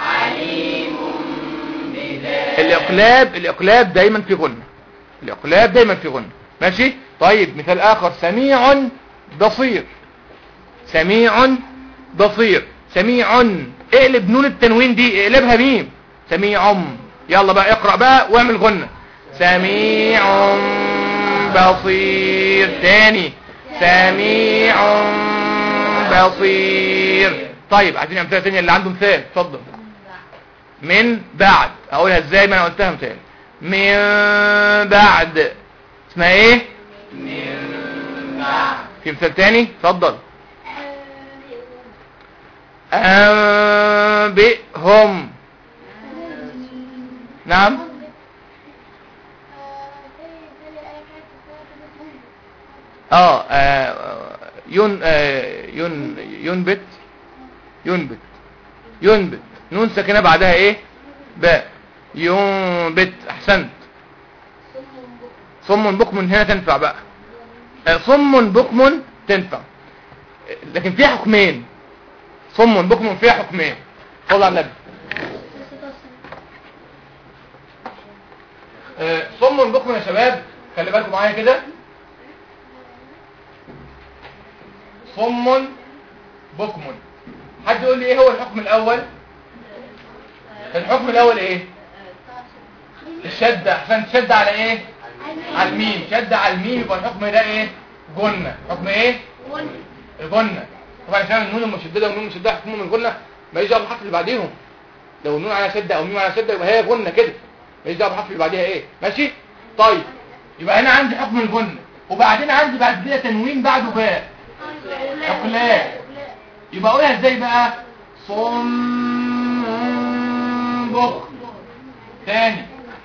الإقلاب دايما في غنة، الإقلاب دايما في غنة. ماشي. طيب مثال آخر، سميع بصير. سميع بصير. سميع، اقلب نون التنوين دي، اقلبها ميم. سميع. يلا بقى اقرأ بقى واعمل غنة. سميع بصير. تاني، سميع بصير. طيب عايزين امثله ثانيه، اللي عنده مثال اتفضل. من بعد، اقولها ازاي؟ ما انا قلتها مثال. من بعد، اسمها ايه؟ من بعد. في مثال تاني اتفضل. أنبئهم. نعم. ينبت. ينبت. ينبت، نون ساكنه بعدها ايه؟ باء. ينبت. احسنت. صم بكم هنا تنفع بقى. صم بكم تنفع، لكن فيها حكمين. صم بكم فيها حكمين. صلى على النبي. صم بكم يا شباب، خلي بالكم معايا كده. صم بكم، حد يقول لي ايه هو الحكم الاول؟ الحكم الاول ايه؟ الشدة. احسن، شدة على ايه؟ على الميم. شدة على الميم، يبقى الحكم ده ايه؟ جنة. حكم ايه؟ الجنة. طبعا عشان النون المشددة والنون المشددة حكمهم الجنة، ماليش دعوه بالحرف اللي بعديهم. لو النون على شدة او ميم على شدة يبقى هي جنة كده، ماليش دعوه بالحرف اللي بعديها ايه. ماشي. طيب يبقى هنا عندي حكم الجنة، وبعدين عندي بعد كده تنوين بعده باء. اقلاب. يبقى اقولها ازاي بقى؟ صم بكم. تاني،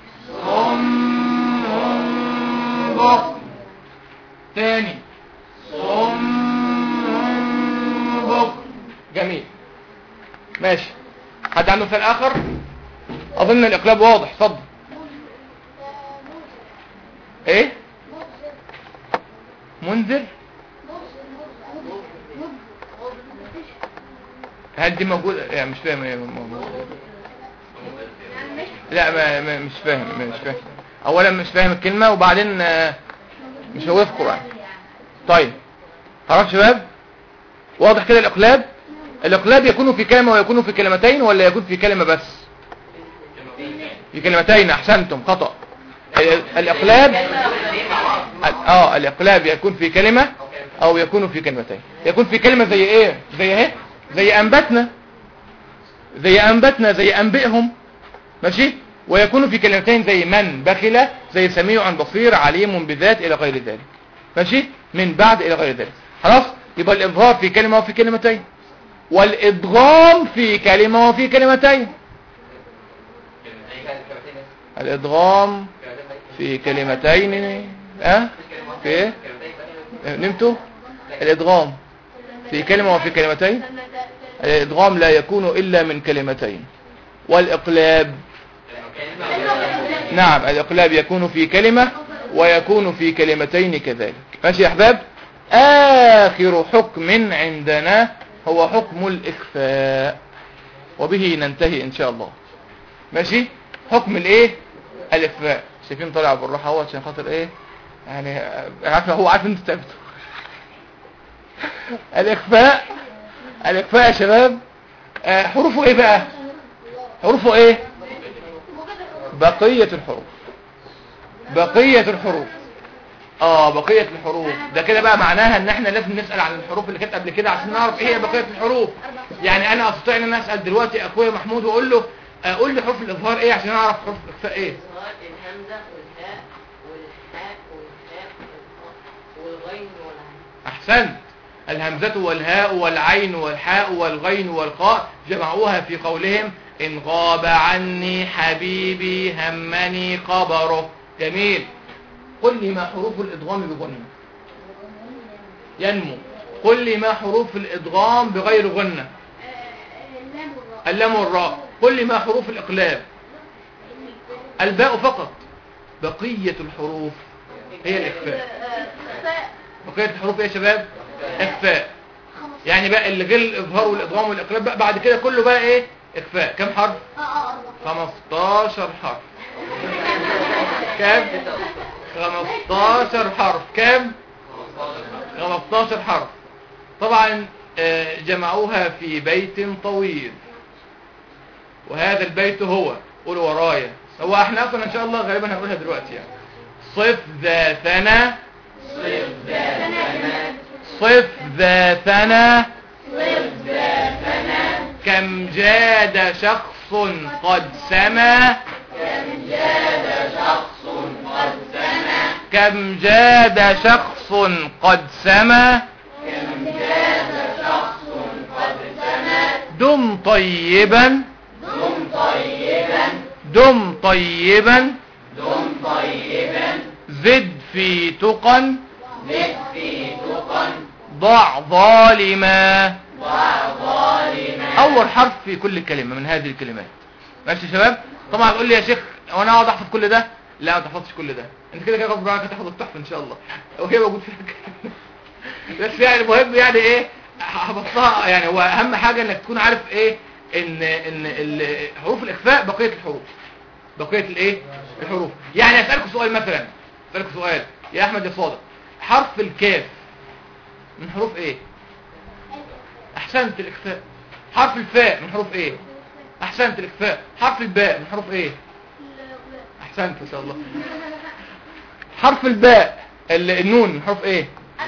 صم بكم. تاني، صم بكم. جميل. ماشي. حد عنده مثال اخر؟ اظن الاقلاب واضح. اتفضل. ايه؟ منذر. هل دي موجودة؟ يعني مش فاهم ايه موجودة. لا مش فاهم. اولا مش فاهم الكلمة، وبعدين مش موجودة في القرآن. طيب خلاص شباب، واضح كده الاقلاب. الاقلاب يكون في كلمة ويكون في كلمتين، ولا يكون في كلمة بس؟ في كلمتين. احسنتم. خطأ. الاقلاب الاقلاب يكون في كلمة او يكون في كلمتين. يكون في كلمة زي ايه؟ زي ايه؟ زي انبتنا، زي انبتنا، زي انبئهم. ماشي. ويكون في كلمتين زي من بخل، زي سميع بصير، عليم بذات، الى غير ذلك. ماشي. من بعد الى غير ذلك. خلاص. يبقى الاظهار في كلمة وفي كلمتين، والادغام في كلمة وفي كلمتين. الادغام في كلمتين. في ايه؟ نمتوا؟ الادغام في كلمة وفي كلمتين. الادغام لا يكون الا من كلمتين. والاقلاب، نعم، الاقلاب يكون في كلمة ويكون في كلمتين كذلك. ماشي يا احباب. اخر حكم عندنا هو حكم الاخفاء، وبه ننتهي ان شاء الله. ماشي. حكم الايه؟ الاخفاء. شايفين طالع بالراحه اهو عشان خاطر ايه يعني، عارف هو عارف انت تعبتوا. الاخفاء. الاخفاء يا شباب حروفه ايه بقى؟ حروفه ايه؟ بقية الحروف. بقية الحروف. بقية الحروف. ده كده بقى معناها ان احنا لازم نسأل عن الحروف اللي كانت قبل كده عشان نعرف ايه هي بقية الحروف. يعني انا استطيع ان انا اسأل دلوقتي اخويا محمود واقول له قول لي حروف الاظهار ايه عشان اعرف حروف الاخفاء ايه. الهمزة والهاء والحاء والهاء والغين والعين. احسنت. الهمزة والهاء والعين والحاء والغين والقاء جمعوها في قولهم إن غاب عني حبيبي همني خبره. جميل. قل لي ما حروف الإدغام بغنة؟ ينمو. قل لي ما حروف الإدغام بغير غنة؟ اللام والراء. اللام والراء. قل لي ما حروف الإقلاب؟ الباء فقط. بقية الحروف هي الإخفاء. بقية الحروف ايه يا شباب؟ إخفاء. يعني بقى اللي غير الإظهار والإدغام والإقلاب بقى بعد كده كله بقى ايه؟ إخفاء. كم حرف؟ 15 حرف. كم؟ 15 حرف. كم؟ 15 حرف. طبعا جمعوها في بيت طويل، وهذا البيت هو، قولوا ورايا، هو احنا اصلا ان شاء الله غالبا هنقولها دلوقتي يعني. صف ذا ثنا، صف ذا ثنا، كم جاد شخص قد سما، كم جاد شخص قد سما، دم طيبا، دم طيبا، زد في تقى، ضع ظالما. اول حرف في كل كلمة من هذه الكلمات. ماشي يا شباب؟ طبعا هتقول لي يا شيخ وانا اقعد احفظ كل ده؟ لا، ما تحفظش كل ده، انت كده كده غصب عنك هتاخد التحفة ان شاء الله وهي موجود فيها. بس يعني المهم يعني ايه حفظتها يعني. هو اهم حاجة انك تكون عارف ايه ان حروف الاخفاء بقية الحروف، بقية الايه الحروف. يعني اسألكم سؤال مثلا، اسألكم سؤال يا احمد يا صادق، حرف الكاف من حروف ايه؟ احسنت، الاخفاء. حرف الفاء من حروف ايه؟ احسنت، الاخفاء. حرف الباء من حروف ايه؟ احسنت ما شاء الله. حرف الباء النون من حروف ايه؟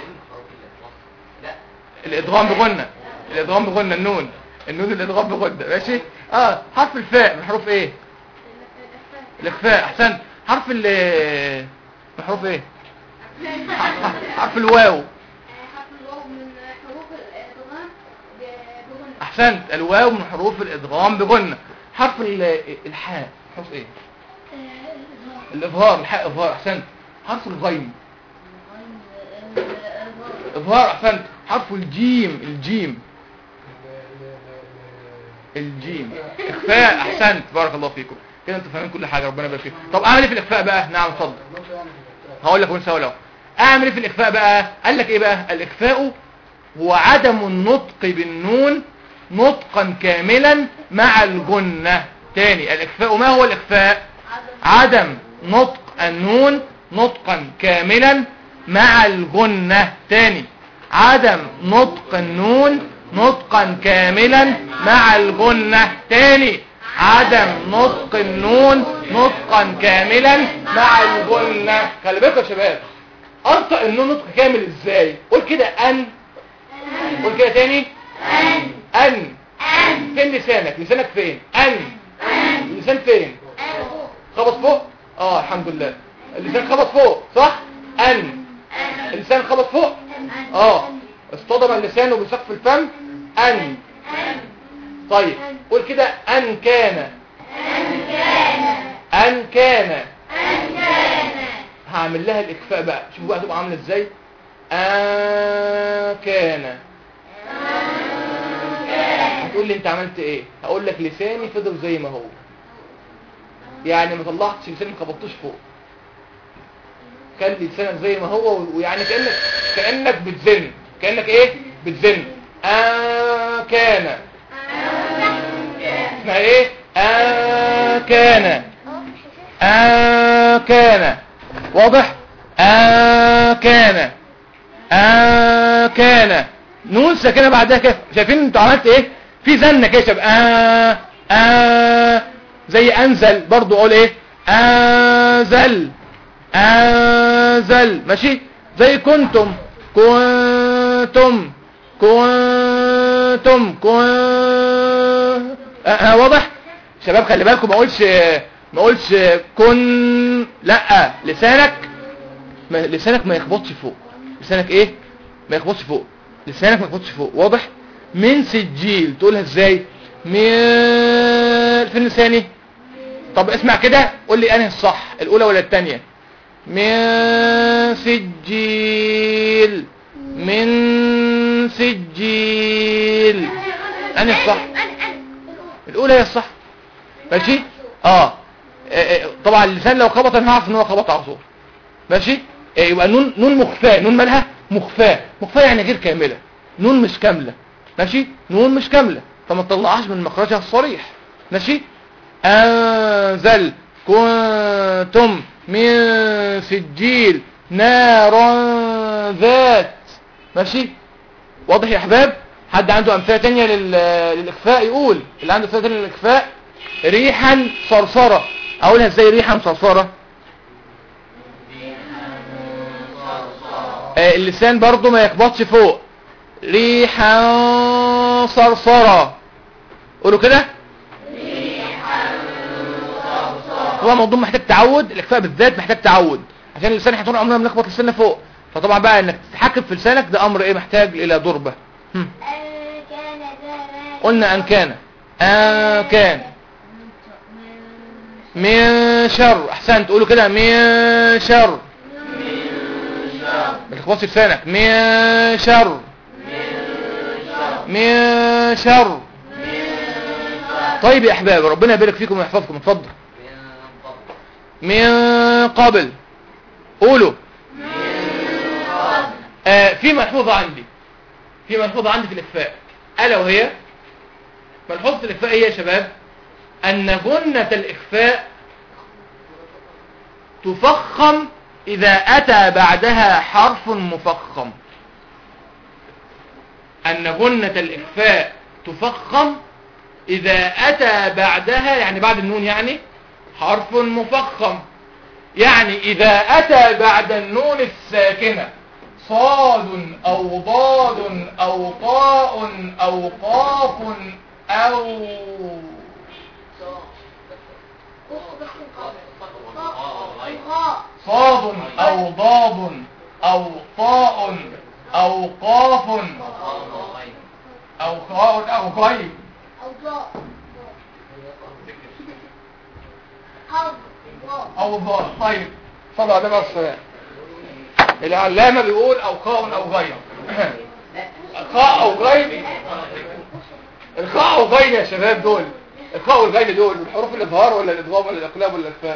الادغام بغنة، الادغام بغنة. النون الادغام بغنة. ماشي. حرف الفاء من حروف ايه؟ الاخفاء. احسنت. حرف من حروف ايه؟ حرف الواو. من حروف الادغام بغنة. احسنت، الواو من حروف الادغام بغنة. حرف الحاء حرف ايه؟ الاظهار. الحاء اظهار. احسنت. حرف الغين اظهار. احسنت. حرف الجيم الجيم اخفاء. احسنت، بارك الله فيكم، كده انتوا فاهمين كل حاجه، ربنا يبارك فيكم. طب اعمل ايه في الاخفاء بقى؟ نعم اتفضل. هقول لك ونسى ولا اعمل ايه في الاخفاء بقى؟ قال لك ايه بقى؟ الاخفاء هو عدم النطق بالنون نطقا كاملا مع الجنة. تاني، الاخفاء ما هو الاخفاء؟ عدم نطق النون نطقا كاملا مع الجنة. تاني، عدم نطق النون نطقا كاملا مع الجنة. تاني، عدم نطق النون نطقا كاملا مع الجنة. خلي بالكم يا شباب، انطق النون نطق كامل ازاي؟ قول كده ان، قول كده تاني ان. فين لسانك؟ لسانك فين؟ ان. اللسان فين؟ خبط فوق. الحمد لله، اللسان خبط فوق صح. ان. اللسان خبط فوق. اصطدم اللسان بسقف الفم. ان. طيب قول كده ان كان، ان كان. هعمل لها الاخفاء بقى، شوفوا بقى هتبقى عامله ازاي. كان. هتقول لي انت عملت ايه؟ هقول لك لساني فضل زي ما هو، يعني ما طلعتش لساني، ما خبطتوش فوق، كان لسانك زي ما هو، ويعني كانك بتزن، كانك ايه بتزن. كان. اسمها ايه؟ كان. كان. واضح؟ كان. كان. نون ساكنه بعدها كده. شايفين انتوا عملت ايه؟ في زنه كده شباب. زي انزل برضو. اقول ايه؟ انزل. انزل. ماشي. زي كنتم. كنتم. كنتم. واضح شباب؟ خلي بالكم، ما اقولش كن، لا، لسانك ما يخبطش فوق. لسانك ايه؟ ما يخبطش فوق. لسانك ما يخبطش فوق. واضح؟ من سجيل تقولها ازاي؟ فين لساني؟ طب اسمع كده، قول لي انهي الصح، الاولى ولا الثانيه؟ من سجيل. من سجيل. انهي الصح؟ الاولى هي الصح. ماشي. طبعا اللسان لو خبط انا هعرف ان هو خبط على طول. ماشي. يبقى نون مخفاه. نون مالها مخفاه. مخفاه يعني غير كامله، نون مش كامله. ماشي. نون مش كامله فما تطلعهاش من مخرجها الصريح. ماشي. انزل كنتم من سجيل نارا ذات. ماشي. واضح يا احباب؟ حد عنده امثله تانية للاخفاء يقول. اللي عنده امثله تانية للاخفاء. ريحا صرصره. اقولها ازاي ريحا صرصره؟ اللسان برضو ما يخبطش فوق. ريحا صرصره. قولوا كده. هو الموضوع محتاج تعود. الاخفاء بالذات محتاج تعود عشان اللسان احنا طول عمرنا بنخبط لساننا فوق. فطبعا بقى انك تتحكم في لسانك ده امر ايه محتاج الى ضربه. قلنا ان كان من شر. احسنت. قولوا كده من شر. ما تخبطش لسانك. من شر. من شر. طيب يا احباب ربنا يبارك فيكم ويحفظكم. اتفضل. من قبل. قولوا. في ملحوظه عندي في الاخفاء الا وهي ملحوظه الاخفاء هي يا شباب ان غنة الاخفاء تفخم اذا اتى بعدها حرف مفخم. ان غنة الاخفاء تفخم اذا اتى بعدها يعني بعد النون يعني حرف مفخم. يعني اذا اتى بعد النون الساكنة صاد او ضاد او طاء او قاف او صاد او ضاد او طاء او قاف او خاء او غيب او ضاد. طيب صلوا على النبي. العلامة بيقول او خاء او غيب. الخاء او غيب. الخاء او غيب يا شباب دول. الخاء والغيب دول الحروف الاظهار ولا الادغام ولا الاقلاب ولا الاخفاء؟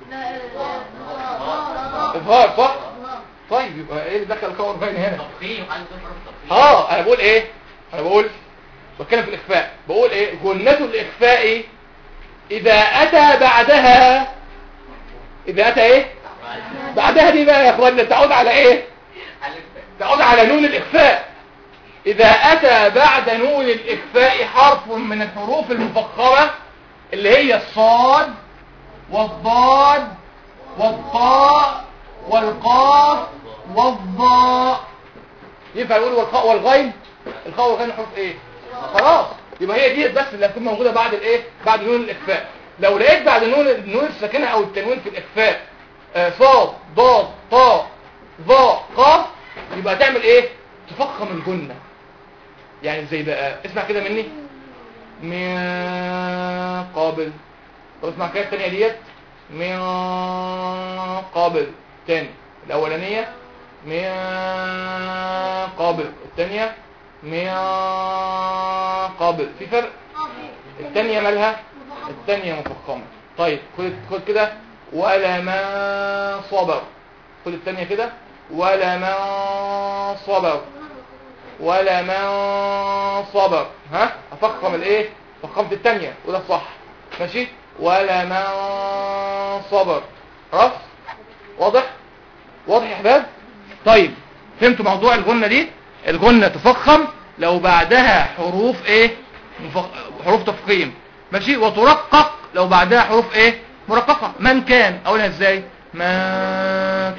اظهار صح. طيب يبقى ايه اللي دخل الخاء والغيب هنا؟ انا بقول ايه؟ بتكلم في الاخفاء. بقول ايه؟ غنة الاخفاء اذا اتى بعدها ايه؟ بعدها دي بقى يا اخوانا تعود على ايه؟ تعود على نون الاخفاء. اذا اتى بعد نون الاخفاء حرف من الحروف المفخمة اللي هي الصاد والضاد والطاء والقاف والضاء. ينفع يقولوا والخاء والغين؟ الخاء والغين حروف ايه؟ خلاص يبقى هي دي بس اللي هتكون موجودة بعد الايه؟ بعد نون الاخفاء. لو لقيت بعد النون الساكنة او التنوين في الاخفاء صاد ضاد طاء ضاء قاف يبقى تعمل ايه؟ تفخم الجنة. يعني زي بقى اسمع كده مني. من قابل. طب اسمع كده الثانية ديت. من قابل. تاني الاولانية من قابل. الثانية من قابل. في فرق. الثانية مالها؟ الثانية مفخمة. طيب خد كده ولا ما صبر. خد الثانية كده ولا ما صبر. ولا ما صبر. ها افخم الايه؟ فخمت الثانية وده صح. ماشي. ولا ما صبر. خلاص واضح يا احباب؟ طيب فهمتوا موضوع الغنة دي؟ الغنة تفخم لو بعدها حروف ايه؟ حروف تفخيم. ماشي. وترقق لو بعدها حروف ايه؟ مرققة. من كان. اقولها ازاي؟ ما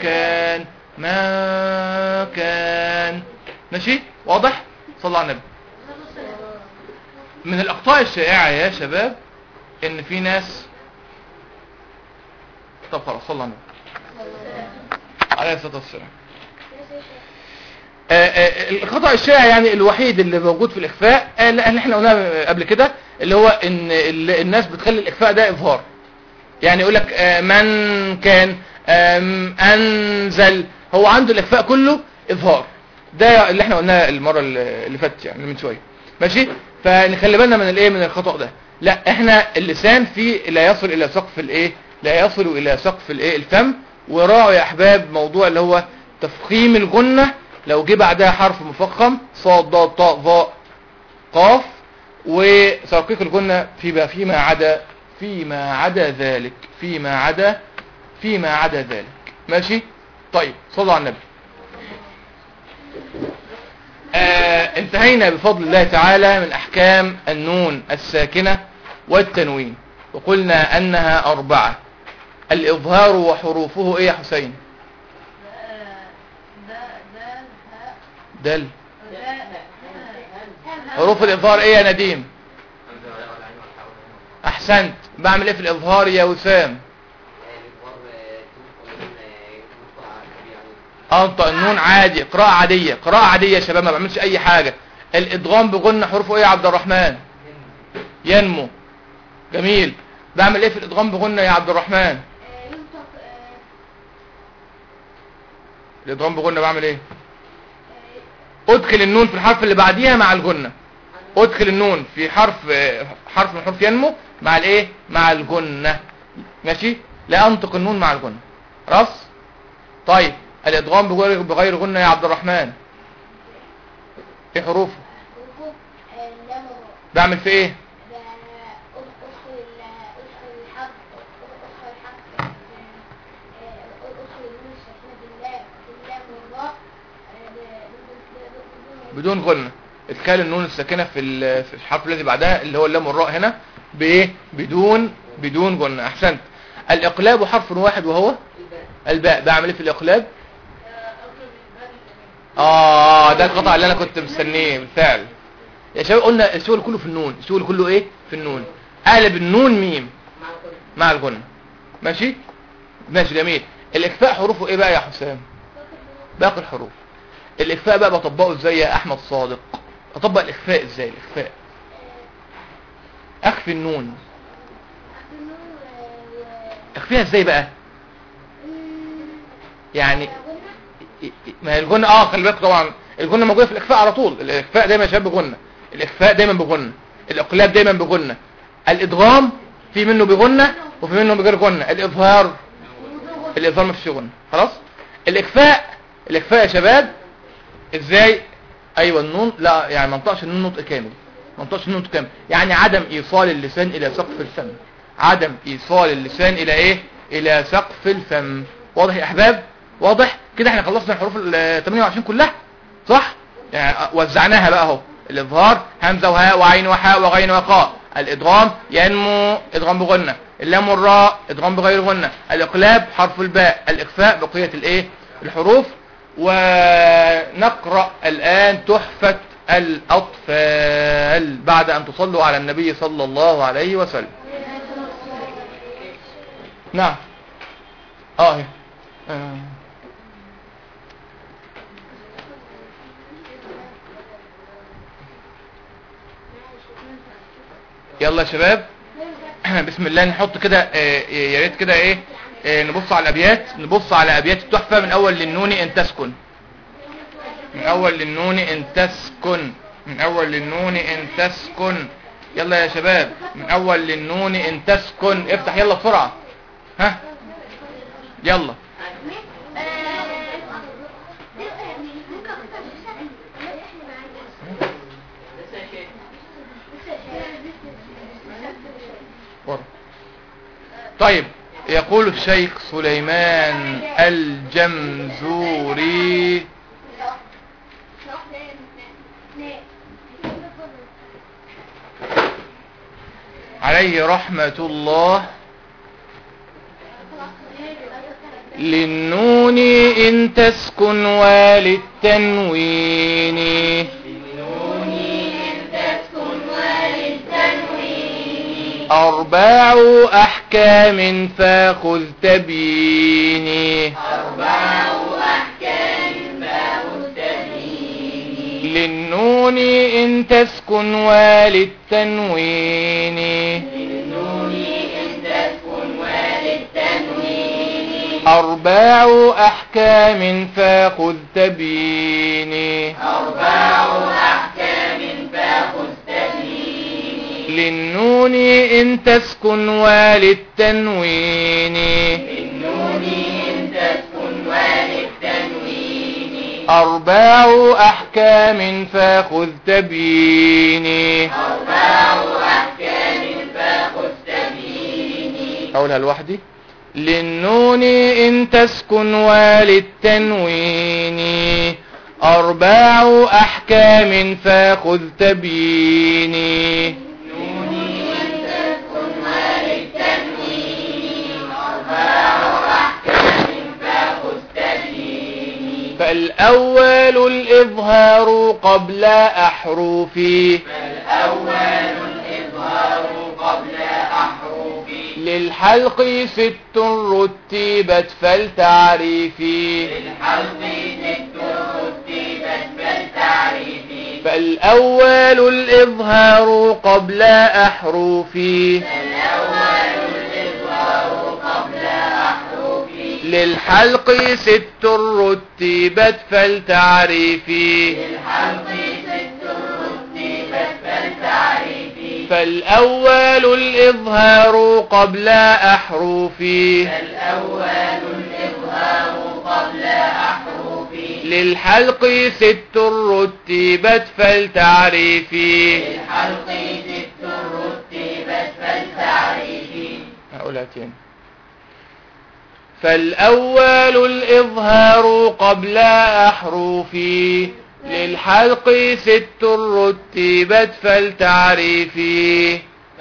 كان. ماشي. واضح؟ صلى على النبي. من الاخطاء الشائعة يا شباب ان في ناس. طب خلاص صلى على النبي عليه الصلاة والسلام. الخطأ الشائع يعني الوحيد اللي موجود في الاخفاء اللي احنا قلناه قبل كده اللي هو ان الناس بتخلي الاخفاء ده اظهار. يعني يقول لك من كان انزل. هو عنده الاخفاء كله اظهار. ده اللي احنا قلناه المره اللي فاتت يعني من شويه. ماشي. فنخلي بالنا من الايه؟ من الخطأ ده. لا احنا اللسان فيه لا يصل الى سقف الايه؟ لا يصل الى سقف الايه الفم. وراعوا يا احباب موضوع اللي هو تفخيم الغنة لو جه بعدها حرف مفخم صاد ضاد طاء ظاء قاف، وترقيق الغنة فيما عدا ذلك. ماشي. طيب صلوا على النبي. انتهينا بفضل الله تعالى من احكام النون الساكنة والتنوين، وقلنا انها 4. الاظهار وحروفه ايه يا حسين؟ دل. حروف الاظهار ايه يا نديم؟ احسنت. بعمل ايه في الاظهار يا وسام؟ انطق النون عادي، قراءة عادية يا شباب، ما بعملش اي حاجة. الادغام بغنة حروفه ايه يا عبد الرحمن؟ ينمو. جميل. بعمل ايه في الادغام بغنة يا عبد الرحمن؟ الادغام بغنة بعمل ايه؟ ادخل النون في الحرف اللي بعديها مع الغنة. ادخل النون في حرف من حروف ينمو مع الايه؟ مع الغنة. ماشي. لا انطق النون مع الغنة. خلاص. طيب الادغام بغير غنة يا عبد الرحمن ايه حروفه؟ بعمل في ايه؟ بدون غنة. ادخال النون الساكنة في الحرف الذي بعدها اللي هو اللام والراء هنا بايه؟ بدون غنة. احسنت. الاقلاب حرف واحد وهو الباء. بعمل ايه في الاقلاب؟ ده القطع اللي انا كنت مستنيه بالفعل يا شباب. قلنا الشغل كله في النون. الشغل كله ايه؟ في النون. قلب النون ميم مع الغنة. ماشي. جميل. الاخفاء حروفه ايه بقى يا حسام؟ باقي الحروف. الاخفاء بقى بطبقه ازاي يا احمد صادق؟ اطبق الاخفاء ازاي؟ الاخفاء اخفي النون. اخفيها ازاي بقى؟ يعني ما هي الغنة خلي بالك طبعا الغنة موجودة في الاخفاء على طول. الاخفاء دايما يا شباب بغنة. الاخفاء دايما بغنة. الاقلاب دايما بغنة. الادغام في منه بغنة وفي منه بغير غنة. الاظهار ما فيش غنة. خلاص. الاخفاء يا شباب ازاي؟ ايوه النون لا يعني ما نطقش النون نطق كامل. يعني عدم ايصال اللسان الى سقف الفم. الى ايه؟ الى سقف الفم. واضح يا احباب؟ واضح كده. احنا خلصنا الحروف ال 28 كلها صح؟ يعني وزعناها بقى اهو. الاظهار همزه وهاء وعين وحاء وغين وقاء. الادغام ينمو ادغام بغنة. اللام والراء ادغام بغير غنة. الاقلاب حرف الباء. الاخفاء بقية الايه؟ الحروف. ونقرأ الآن تحفة الأطفال بعد أن تصلوا على النبي صلى الله عليه وسلم. نعم. يلا يا شباب بسم الله. نحط كده يا ريت كده ايه نبص على الابيات. التحفة من اول للنون ان تسكن. يلا يا شباب من اول للنون ان تسكن. افتح يلا بسرعة. يلا. طيب يقول الشيخ سليمان الجمزوري عليه رحمة الله: للنون إن تسكن وللتنوين أربع أحكام فخذ تبيني. للنون إن تسكن وللتنوين أربع أحكام فخذ تبيني. للنون إن تسكن وللتنوين أربع أحكام فخذ تبيني. أقولها لوحدي. للنون إن تسكن وللتنوين أربع أحكام فخذ تبيني. فالأول الإظهار قبل أحرفه للحلق ست رتبت فالتعريفي. فالأول الإظهار قبل أحرفه للحلق ست رتبت فالتعريفي. فالأول الإظهار قبل أحرفه للحلق ست رتبت فالتعريفي. هقولها تاني. فالأول الإظهار قبل أحرفه للحلق ست رتبت فالتعريفي.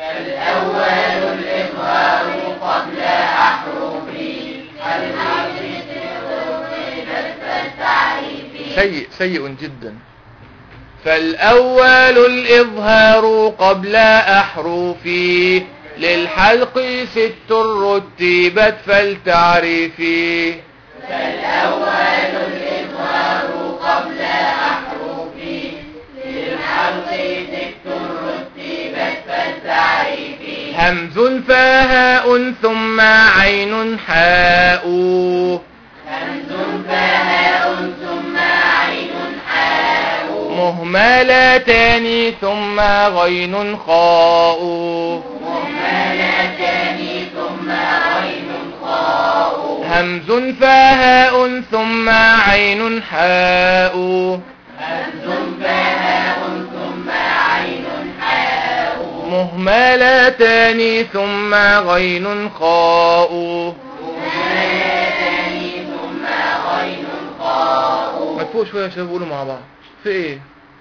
سيء جدا. فالأول الإظهار قبل أحرفه للحلق ست رتبت فالتعريفي. همز فهاء ثم عين حاء مهملتان ثم غين خاء. همز فهاء ثم عين حاء مهملتان ثم غين خاء. ما تفوق شوية يا شباب قولوا مع بعض في ايه.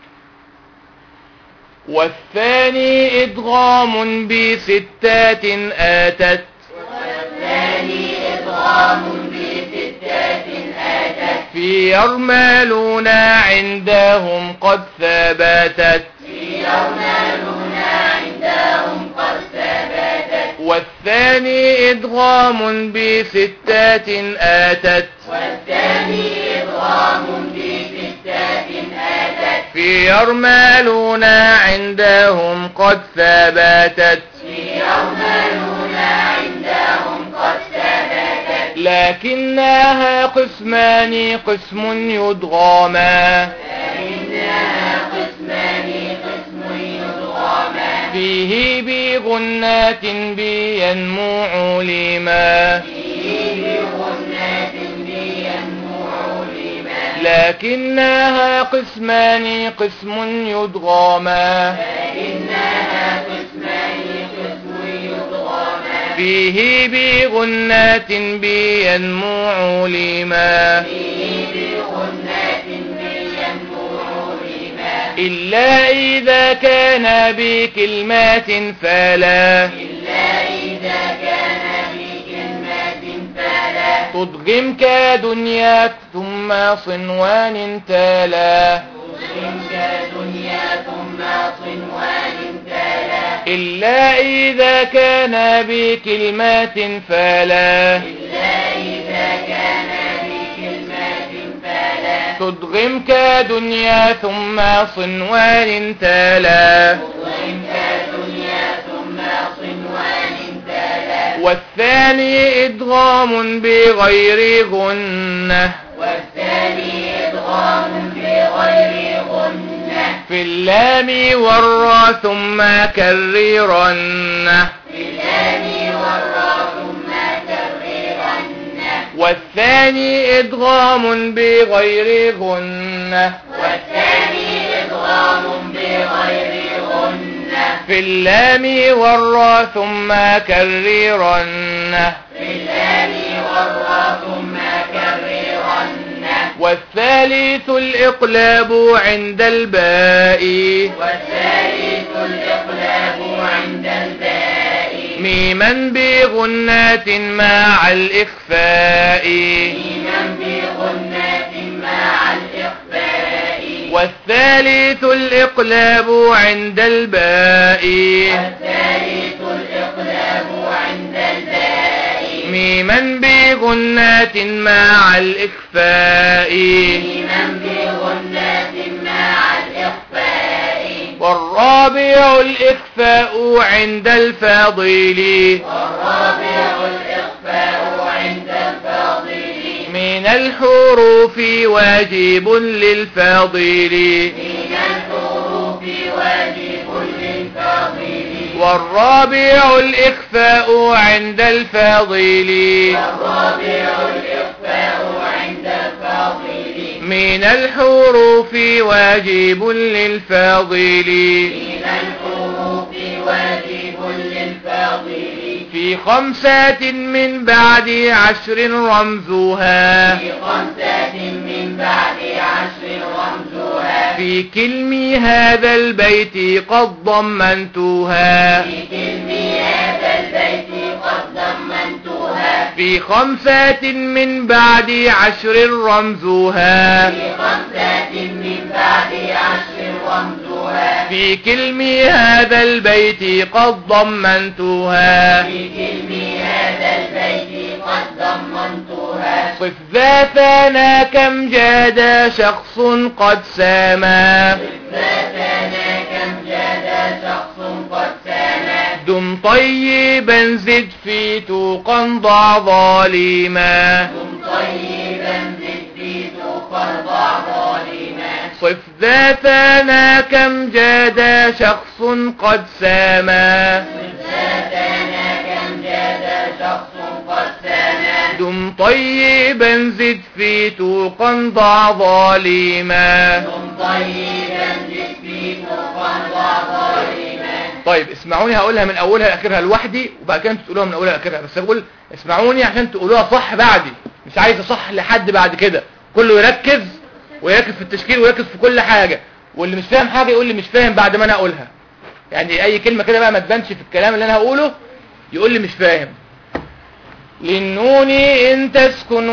والثاني إدغام بستات آتت في يرملون عندهم قد ثبتت. والثاني إدغام بستات آتت في يرملون عندهم قد ثبتت. لكنها قسمان قسم يدغاما فيه بغنات بينمو علما. لكنها قسمان قسم يدغاما فيه بغنات بينمو علما. إلا إذا كان بكلمات فلا تدغم كدنيا ثم صنوان تالا. إلا إذا كان بكلمات فلا تدغم كدنيا ثم صنوان تالا. والثاني إدغام بغير غنة في اللام والراء ثم كررن والثاني إدغام بغير غنة في اللام والراء ثم كررن والثالث الإقلاب عند الباء ميما بغنات مع الإخفاء والثالث الإقلاب عند الباء ميما بغنات مع الإخفاء والرابع الإخفاء عند الفاضل من الحروف واجب للفاضل والرابع الإخفاء عند الفاضل من الحروف واجب للفاضل في 5 من بعد 10 رمزها في كلم هذا البيت قد ضمنتها في 5 من بعد 10 رمزها في كلم هذا البيت قد ضمنتها صف ذا ثنا كم جاد شخص قد ساما دم طيبا زد في توقا ضع ظالما صف ذا ثنا كم جاد شخص قد ساما دم طيبا زد في توقا ضع ظالما طيب اسمعوني هقولها من اولها لاخرها لوحدي وبعد كده انتوا تقولوها من اولها لاخرها بس اقول اسمعوني عشان تقولوها صح بعدي مش عايز اصح لحد بعد كده كله يركز ويركز في التشكيل ويركز في كل حاجة واللي مش فاهم حاجة يقول لي مش فاهم بعد ما انا اقولها يعني اي كلمة كده بقى ما تبانش في الكلام اللي انا هقوله يقول لي مش فاهم للنون إن تسكن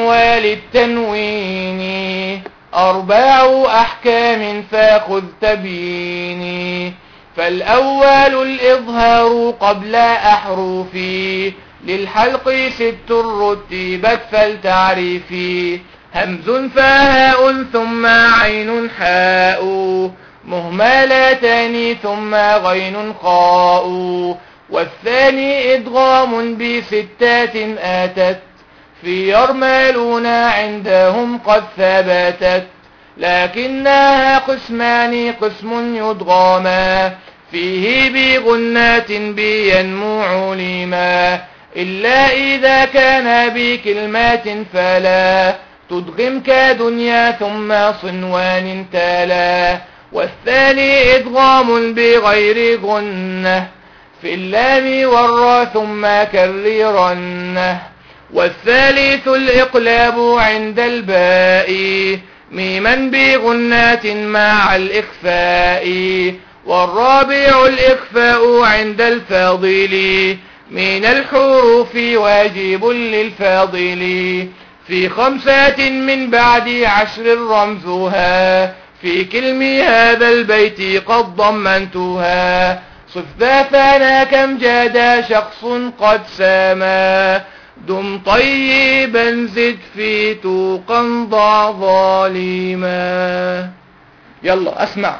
وللتنوين 4 أحكام فاخذ تبيني فالأول الإظهار قبل أحرفي للحلق 6 رتبت فلتعرفي همز فهاء ثم عين حاء مهملتان ثم غين خاء والثاني إدغام ب6 آتت في يرملون عندهم قد ثبتت لكنها قسمان قسم يدغاما فيه بغنات بينمو علما إلا إذا كان بكلمات فلا تدغم كدنيا ثم صنوان تالا والثاني إدغام بغير غنة في اللام والراء ثم كررنه والثالث الإقلاب عند الباء ميما بغنات مع الإخفاء والرابع الإخفاء عند الفاضل من الحروف واجب للفاضل في 5 من بعد 10 رمزها في كلم هذا البيت قد ضمنتها صف ذا ثنا كم جاد شخص قد ساما دم طيبا زد في توقا ضع ظالما يلا اسمع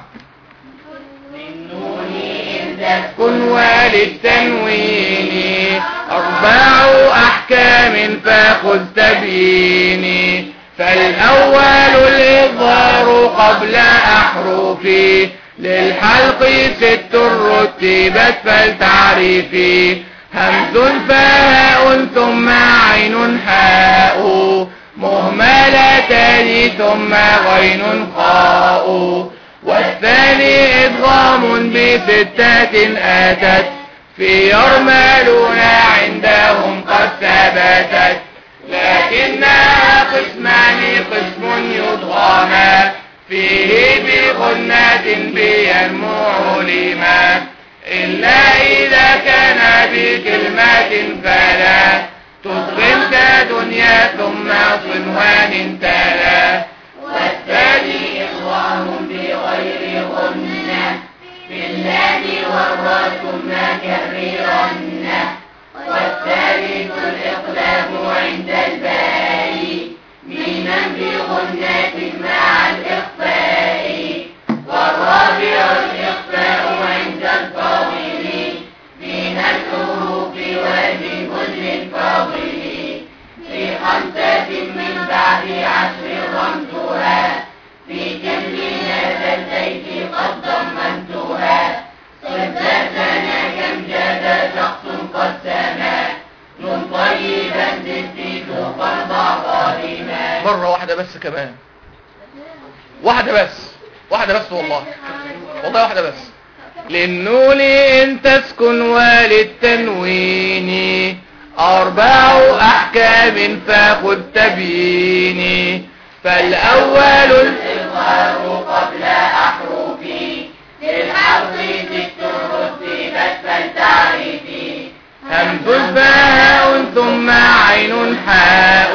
تسكن وللتنوين 4 أحكام فاخذ تبيني فالأول الإظهار قبل أحرفي للحلق 6 رتبت فالتعريف همز فهاء ثم عين حاء مهملتان ثم غين خاء والثاني إدغام ب6 آتت في يرملون عندهم قد ثبتت لكنها قسمان قسم يدغاما فيه بغنة بينمو لما إلا إذا كان بكلمة فلا تدغم كدنيا ثم صنوان تلا والثاني إضغام بغير غنة في اللام والراء ثم كررن والثالث الإقلاب عند الباء ميما بغنة مع الإخفاء والرابع الإخفاء عند الفاضل من الحروف واجب للفاضل في 5 من بعد 10 ضمتها في كلمة البيت قد ضمنتها صدتنا كم جاد شخص قد سما من طيبا زدت فرض ظالما. مرة واحدة بس كمان، واحدة بس والله واحدة بس. للنون إن تسكن وللتنوين 4 أحكام فخذ تبيني فالأول الإظهار قبل أحرفي للحرف 6 رتبت فالتعريف همز فهاء ثم عين حاء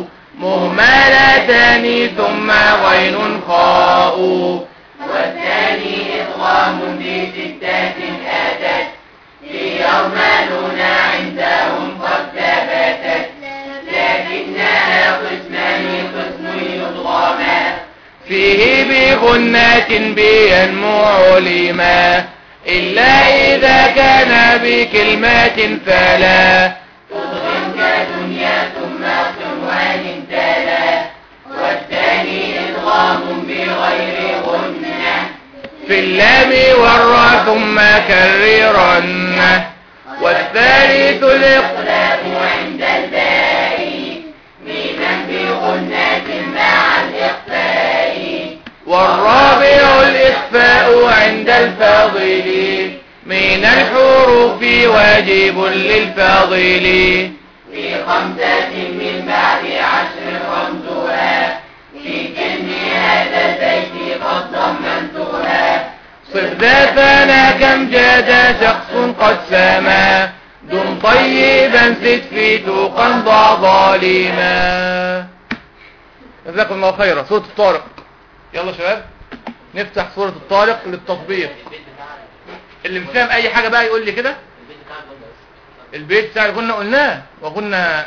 مهملتان ثم غين خاء والثاني إضغام ب6 آتت في يرملون عندهم قد ثبتت لكنها قسمان قسم يضغما فيه بغنة بينمو لما إلا إذا كان بكلمات فلا تضغم كدنيا ثم صنوان تلا والثاني إضغام بغير غنة في اللام والراء ثم كررن والثالث الإقلاب عند الباء ميما بغنة مع الإخفاء والرابع الإخفاء عند الفاضل من الحروف واجب للفاضل في 5 من بعد 10 رمزها في كلم هذا البيت قد ضمنتها صف ذاتنا كم جاد شخص قد سما دم طيبا زد في توقا ضع ظالما. جزاكم الله خيرا. سورة الطارق. يلا شباب نفتح سورة الطارق للتطبيق. اللي مش فاهم اي حاجة بقى يقول لي كده. البيت بتاع الغنة قلناه وغنى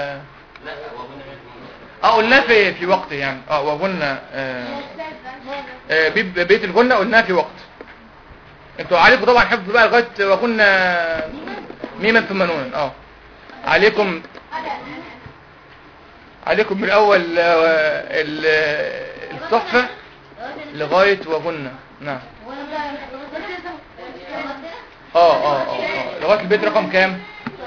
قلناه في وقت يعني وغنى بيت الغنة قلناه في وقت. انتوا عليكم طبعا حفظ بقى لغايه وغنى ميما ثم نون. عليكم من اول الصحفة لغاية وغنى. نعم لغاية البيت رقم كام؟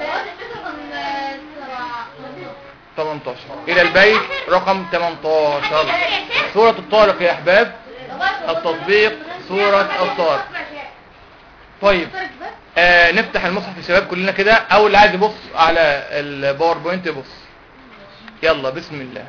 18 الى البيت رقم 18. سورة الطارق يا احباب. التطبيق سورة الطارق. طيب نفتح المصحف يا شباب كلنا كده. او اللي عايز يبص على الباوربوينت يبص. يلا بسم الله.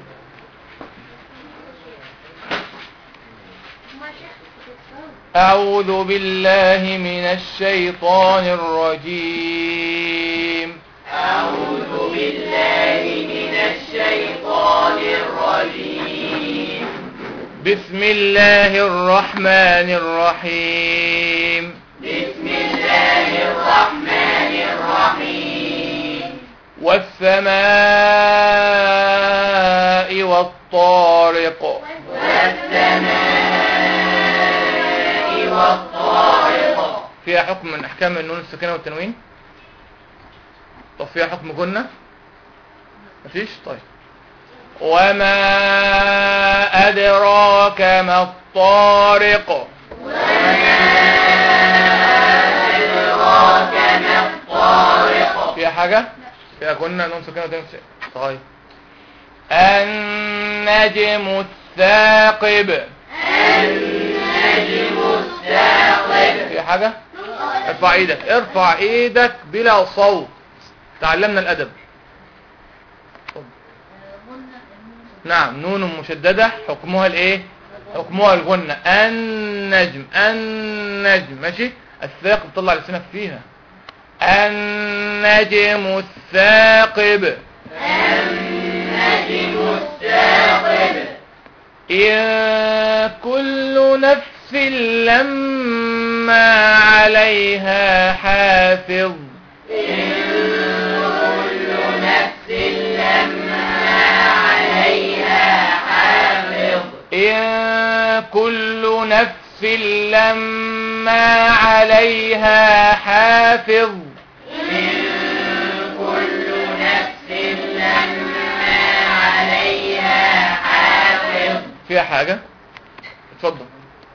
أعوذ بالله من الشيطان الرجيم. أعوذ بالله من الشيطان الرجيم. بسم الله الرحمن الرحيم. بسم الله الرحمن الرحيم. والسماء والطارق. والطارق. فيها حكم من احكام النون الساكنه والتنوين؟ طب فيها حكم جنة؟ مفيش. طيب وما ادراك ما الطارق. وما حاجة؟ فيها كنا نون ساكنة وتنوين ساكنة. طيب النجم الثاقب. في حاجة؟ ارفع ايدك بلا صوت. تعلمنا الادب. نعم نون مشددة حكمها الايه؟ حكمها الغنة. النجم ماشي. الثاقب طلع لسانك فيها. النجم الثاقب. إن كل نفس لما عليها حافظ. إن كل نفس لما عليها حافظ. فيها حاجة؟ اتفضل.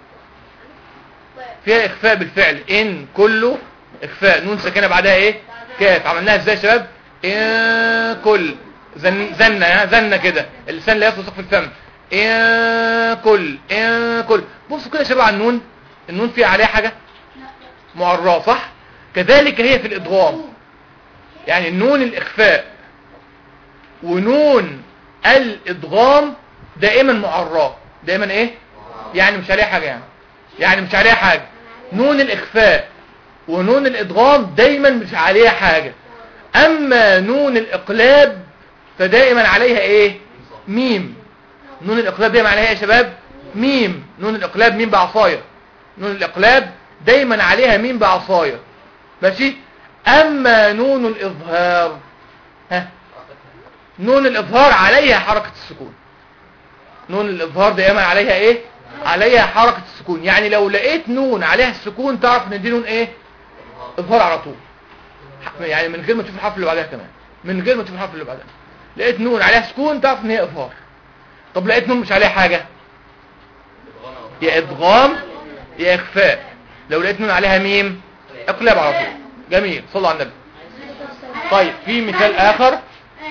فيها اخفاء بالفعل. ان كله اخفاء، نون ساكنه بعدها ايه؟ كاف. عملناها ازاي يا شباب؟ ان كل زنه كده، اللسان لا يصل سقف الفم. ان كل بصوا كده يا شباب على النون. النون فيها عليها حاجه معراه صح؟ كذلك هي في الادغام. يعني النون الاخفاء ونون الادغام دائما معراه. دائما ايه؟ يعني مش عليها حاجه. يعني مش عليها حاجه. نون الاخفاء ونون الادغام دايما مش عليها حاجه. اما نون الاقلاب فدائما عليها ايه؟ ميم. نون الاقلاب دايما عليها يا شباب ميم. نون الاقلاب ميم بعصايه. نون الاقلاب دايما عليها ميم بعصايه ماشي. اما نون الاظهار نون الاظهار عليها حركه السكون. نون الاظهار دائما عليها ايه؟ عليها حركه السكون. يعني لو لقيت نون عليها السكون تعرف ان دي نون ايه؟ اظهار على طول. يعني من غير ما تشوف الحرف اللي بعدها كمان. من غير ما تشوف الحرف اللي بعدها لقيت نون عليها سكون تعرف ان هي اظهار. طب لقيت نون مش عليها حاجه، يا ادغام يا اخفاء. لو لقيت نون عليها ميم اقلب على طول. جميل. صلوا على النبي. طيب في مثال اخر.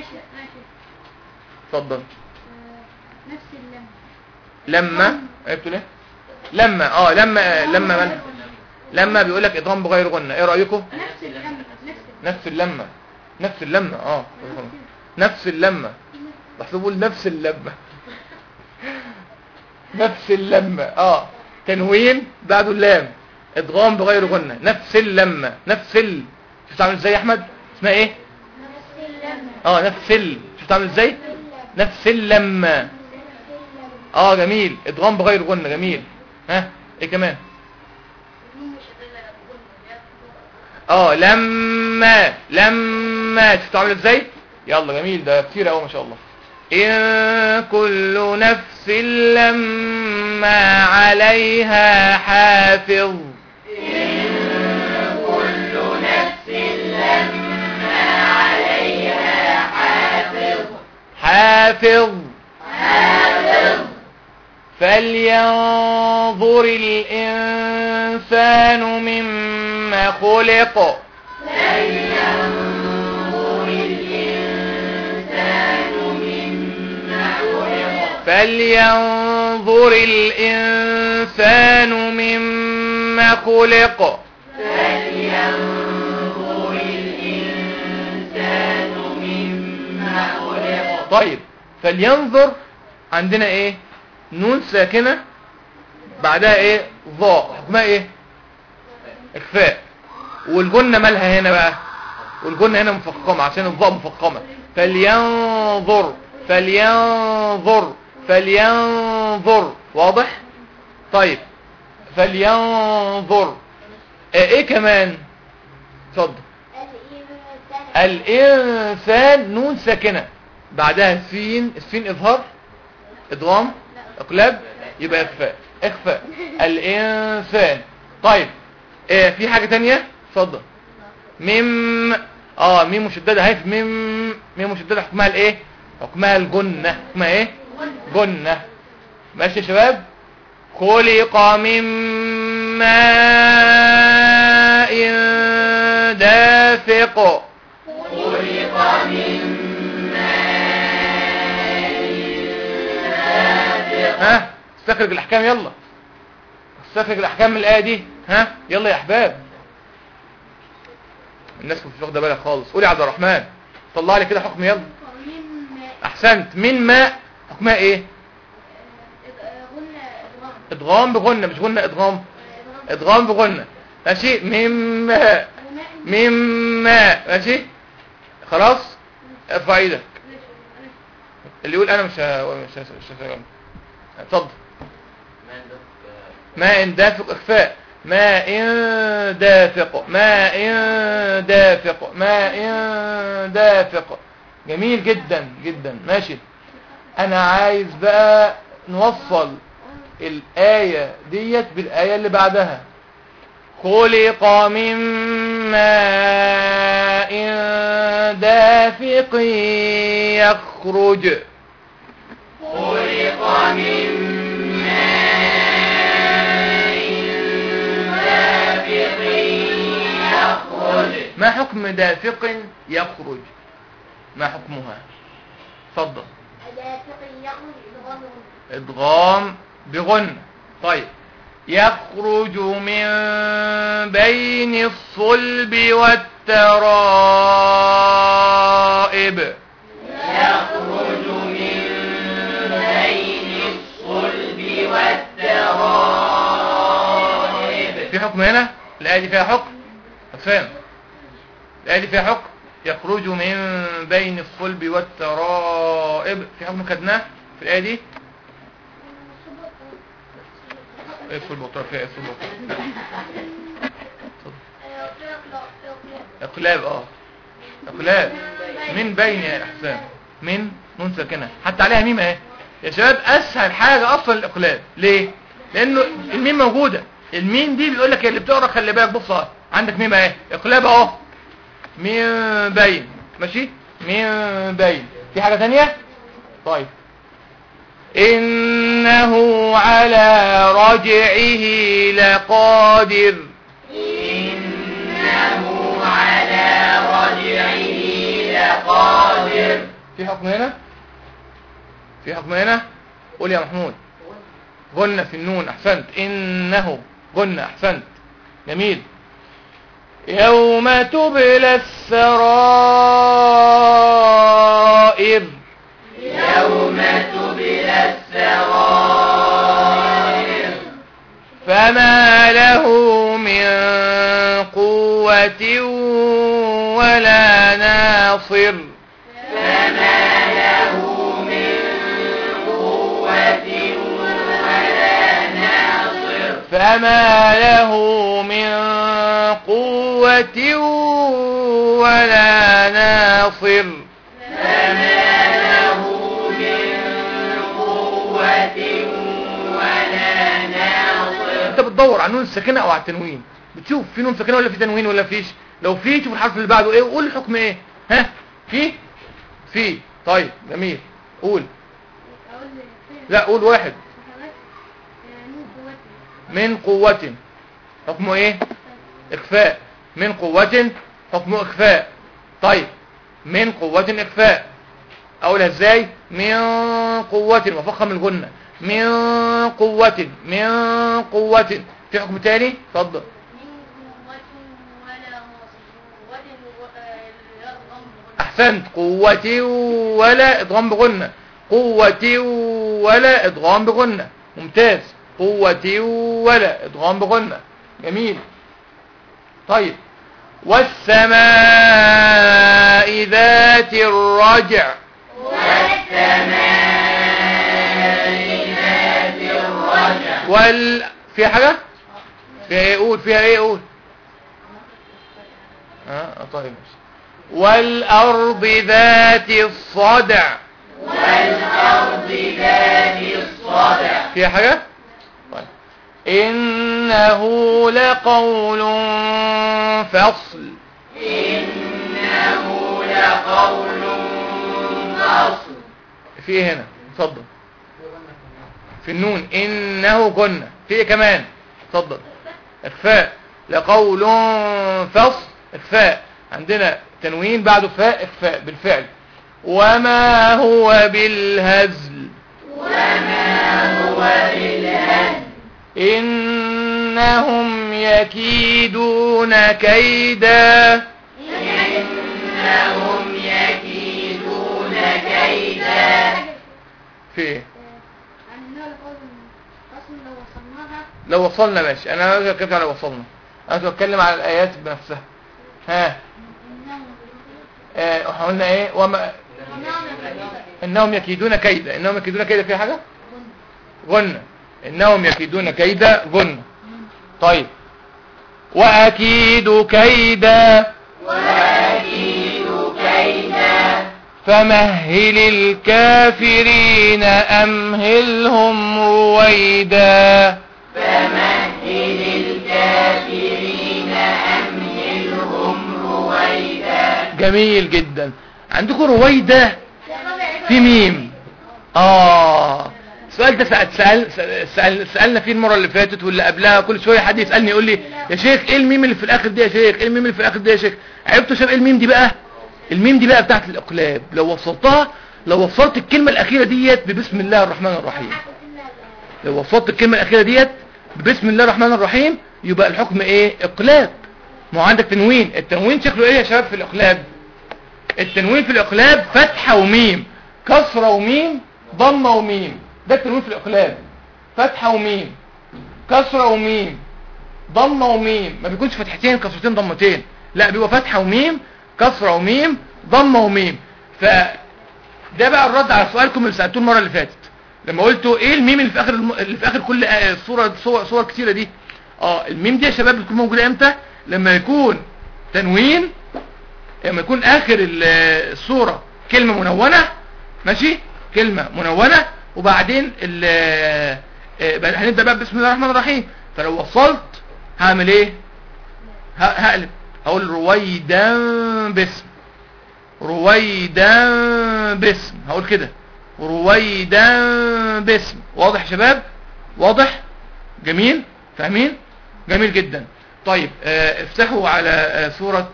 اتفضل. نفس اللمة. لما عرفتوا ليه؟ لما بيقول لك ادغام بغير غنة. ايه رايكم؟ نفس اللمة. نفس اللمة. بحسب بقول نفس اللمة. تنوين بعده اللام. ادغام بغير غنة. نفس اللمة. شفت عامل ازاي يا احمد؟ اسمها ايه؟ شفت عامل ازاي؟ نفس اللمة. جميل. ادغام بغير غنة. جميل. ايه كمان؟ لما شفت عامل ازاي؟ يلا جميل. ده كتير قوي ما شاء الله. إن كل نفس لما عليها حافظ. حافظ. فلينظر الإنسان مما خلق. فلينظر الإنسان مما خلق. طيب فلينظر عندنا ايه؟ نون ساكنة بعدها ايه؟ ضاء. حكمها ايه؟ اخفاء. والجنة مالها هنا بقى؟ والجنة هنا مفخمة عشان الضاء مفخمة. فلينظر. واضح؟ طيب فلينظر. ايه كمان؟ اتفضل. الانسان نون ساكنة بعدها السين اظهار ادغام اقلاب يبقى اخفاء. الانسان. طيب في حاجة تانية؟ اتفضل. ميم مشددة. هاي في ميم مشددة. حكمها الايه؟ حكمها الجنة. حكمها ايه؟ جنة. ماشي يا شباب. خلق من ماء دافق. استخرج الاحكام، يلا استخرج الاحكام من الايه دي. ها يلا يا احباب، الناس مش واخده بالها خالص. قولي يا عبد الرحمن، طلع لي كده حكم يلا. احسنت. من ماء حكمها ايه؟ ادغام بغنة، مش غنة ادغام. ادغام بغنة، ماشي. من ماء، من ماء، ماشي خلاص. ارفع ايدك اللي يقول انا مش اتفضل. ماء دافق اخفاء، ماء دافق، ماء دافق، ماء دافق. جميل جدا جدا، ماشي. انا عايز بقى نوصل الآية ديت بالآية اللي بعدها. خلق من ماء دافق يخرج. خلق من ماء دافق يخرج. ما حكم دافق يخرج؟ ما حكمها؟ اتفضل. دافق يخرج ادغام بغنة. طيب. يخرج من بين الصلب والترائب. يخرج من بين الصلب والترائب. في حكم هنا؟ الآية دي فيها حكم؟ فاهم؟ الآية دي فيها حكم؟ يخرج من بين الصلب والترائب، في حكم خدناه في الآية دي؟ ايه الصلب والترائب؟ فيها ايه الصلب والترائب؟ اقلاب. اقلاب من بين يا احسان. من نون ساكنه حتى عليها ميم اهي يا شباب. اسهل حاجه اصلا الاقلاب. ليه؟ لانه الميم موجوده. الميم دي بيقول لك اللي بتقرا خلي بالك، بص اهي عندك ميم اهي، اقلاب اهو، من بين، ماشي. من بين. في حاجه ثانيه؟ طيب. انه على رجعه لقادر. إنه على رجعه لقادر. في حكم هنا؟ في حكم هنا؟ قول يا محمود. غنى في النون، احسنت. انه غنى، احسنت، جميل. يوم تبلى السرائر. يوم تبلى السرائر. فما له من قوة ولا ناصر. فما له من قوة ولا ناصر. فما له من قوة ولا ناصر. فما له من قوة ولا ناصر. انت بتدور على النون الساكنه او على التنوين، بتشوف في نون ساكنه ولا في تنوين ولا فيش. لو في شوف الحرف اللي بعده ايه وقول الحكم ايه. ها في طيب جميل. قول. لا قول واحد. من قوة حكمه ايه؟ اخفاء. من قوة حكمه اخفاء. طيب من قوة اخفاء. اقولها ازاي؟ من قوة وفخم الغنة. من قوة، من قوة. في حكم تاني؟ اتفضل. احسنت. قوة ولا ادغام بغنة. قوة ولا ادغام بغنة، ممتاز. قوة ولا ادغام بغنة، جميل. طيب. والسماء ذات الرجع. والسماء ذات الرجع. في حاجة؟ فيها ايه؟ قول. فيها ايه؟ قول. طيب ماشي. والأرض ذات الصدع. والأرض ذات الصدع. فيها حاجة؟ طيب. إنه لقول فصل. إنه لقول فصل. في ايه هنا؟ اتفضل. في النون. إنه كنا. في ايه كمان؟ اتفضل. اخفاء. لقول فصل، اخفاء. عندنا تنوين بعده فاء، اخفاء بالفعل. وما هو بالهزل. وما هو وبالهزل إنهم يكيدون كيدا. إنهم يكيدون كيدا. في ايه؟ عندنا القول أصلا لو وصلناها لو وصلنا ماشي، انا مش بتكلم على وصلنا، انا بتكلم على الايات بنفسها. ها احنا قلنا ايه؟ انهم يكيدون كيدا. انهم يكيدون كيدا فيها حاجه؟ غنى. انهم يكيدون كيدا غنى. طيب واكيد كيدا. وأكيد كيدا. فمهل الكافرين أمهلهم رويدا. فمهل الكافرين أمهلهم رويدا. جميل جدا. عندكم رويدا في ميم. السؤال ده سألنا فيه المرة اللي فاتت واللي قبلها. كل شوية حد يسألني يقول لي يا شيخ ايه الميم اللي في الاخر دي يا شيخ؟ ايه الميم اللي في الاخر دي يا شيخ؟ عرفتوا شباب ايه الميم دي بقى؟ الميم دي بقى بتاعت الاقلاب. لو وصلت الكلمة الاخيرة ديت ببسم الله الرحمن الرحيم، لو وصلت الكلمة الاخيرة ديت ببسم الله الرحمن الرحيم يبقى الحكم ايه؟ اقلاب. ما هو عندك تنوين. التنوين شكله ايه يا شباب في الاقلاب؟ التنوين في الاقلاب فتحة وميم، كسرة وميم، ضمة وميم. ده التنوين في الاقلاب. فتحة وميم، كسرة وميم، ضمة وميم. ما بيكونش فتحتين كسرتين ضمتين، لا بيبقى فتحة وميم، كسرة وميم، ضمة وميم. فده بقى الرد على سؤالكم اللي سألتوه المرة اللي فاتت لما قلتوا ايه الميم اللي في اخر كل صور كتيرة دي. الميم دي يا شباب بتكون موجودة امتى؟ لما يكون تنوين، لما يكون اخر الصورة كلمة منونة، ماشي، كلمة منونة، وبعدين هنبدأ بقى بسم الله الرحمن الرحيم. فلو وصلت هعمل ايه؟ هقلب، هقول رويدا باسم، رويدا باسم، هقول كده رويدا باسم. واضح يا شباب؟ واضح؟ جميل؟ فاهمين؟ جميل جدا. طيب افتحوا على سورة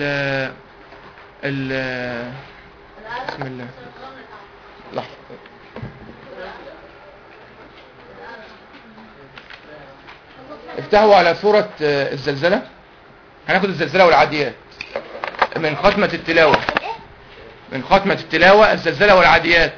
بسم الله. لحظة. افتحوا على سورة الزلزلة. هناخد الزلزلة والعاديات من ختمة التلاوة. من ختمة التلاوة الزلزلة والعاديات.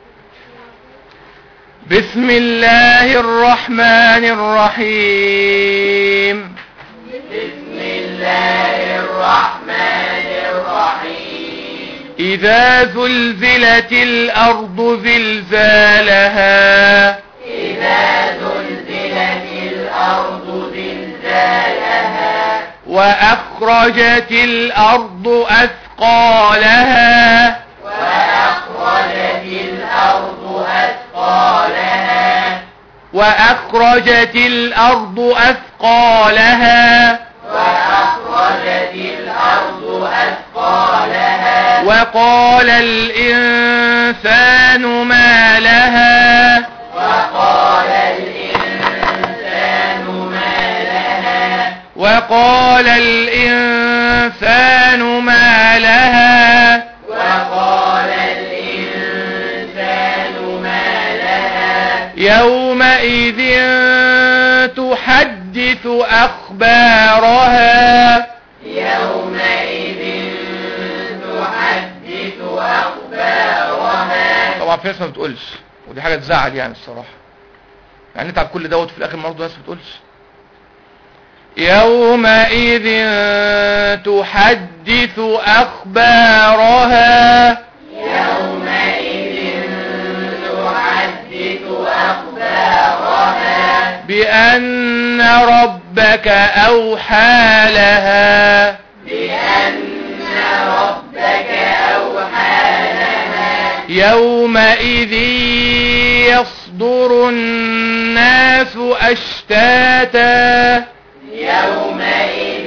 بسم الله الرحمن الرحيم. بسم الله الرحمن الرحيم. إذا زلزلت الأرض زلزالها. إذا زلزلت الأرض زلزالها. وأخرجت الأرض أثقالها. وأخرجت الأرض أثقالها. وأخرجت الأرض أثقالها. وأخرجت الأرض أثقالها. وقال الإنسان ما لها. وقال الإنسان ما لها. وقال الإنسان ما لها. وقال الإنسان ما لها. يومئذ تحدث أخبارها. يومئذ تحدث أخبارها. طبعا في ناس ما بتقولش، ودي حاجة تزعل يعني الصراحة. يعني نتعب كل دوت في الآخر برضه ناس ما بتقولش. يومئذ تحدث أخبارها. يومئذ تحدث أخبارها. بأن ربك أوحى لها. بأن ربك أوحى لها. يومئذ يصدر الناس أشتاتا. يومئذ